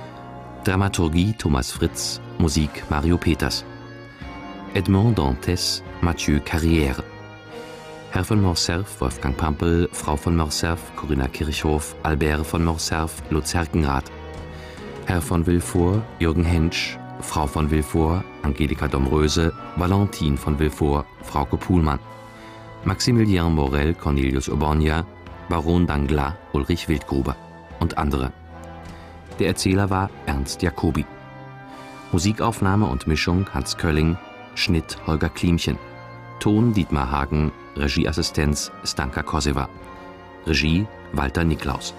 S8: Dramaturgie Thomas Fritz, Musik Mario Peters. Edmond Dantes, Mathieu Carrière. Herr von Morcerf, Wolfgang Pampel, Frau von Morcerf, Corinna Kirchhoff, Albert von Morcerf, Lutz Herkenrath. Herr von Villefort, Jürgen Hensch, Frau von Villefort, Angelika Domröse, Valentine von Villefort, Frauke Puhlmann. Maximilien Morel, Cornelius Obornia, Baron Danglars, Ulrich Wildgruber und andere. Der Erzähler war Ernst Jacobi. Musikaufnahme und Mischung Hans Kölling, Schnitt Holger Klimchen. Ton Dietmar Hagen, Regieassistenz Stanka Koseva. Regie Walter Niklaus.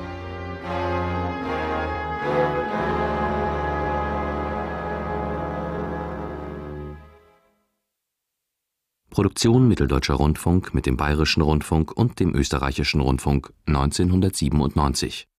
S8: Produktion Mitteldeutscher Rundfunk mit dem Bayerischen Rundfunk und dem Österreichischen Rundfunk 1997.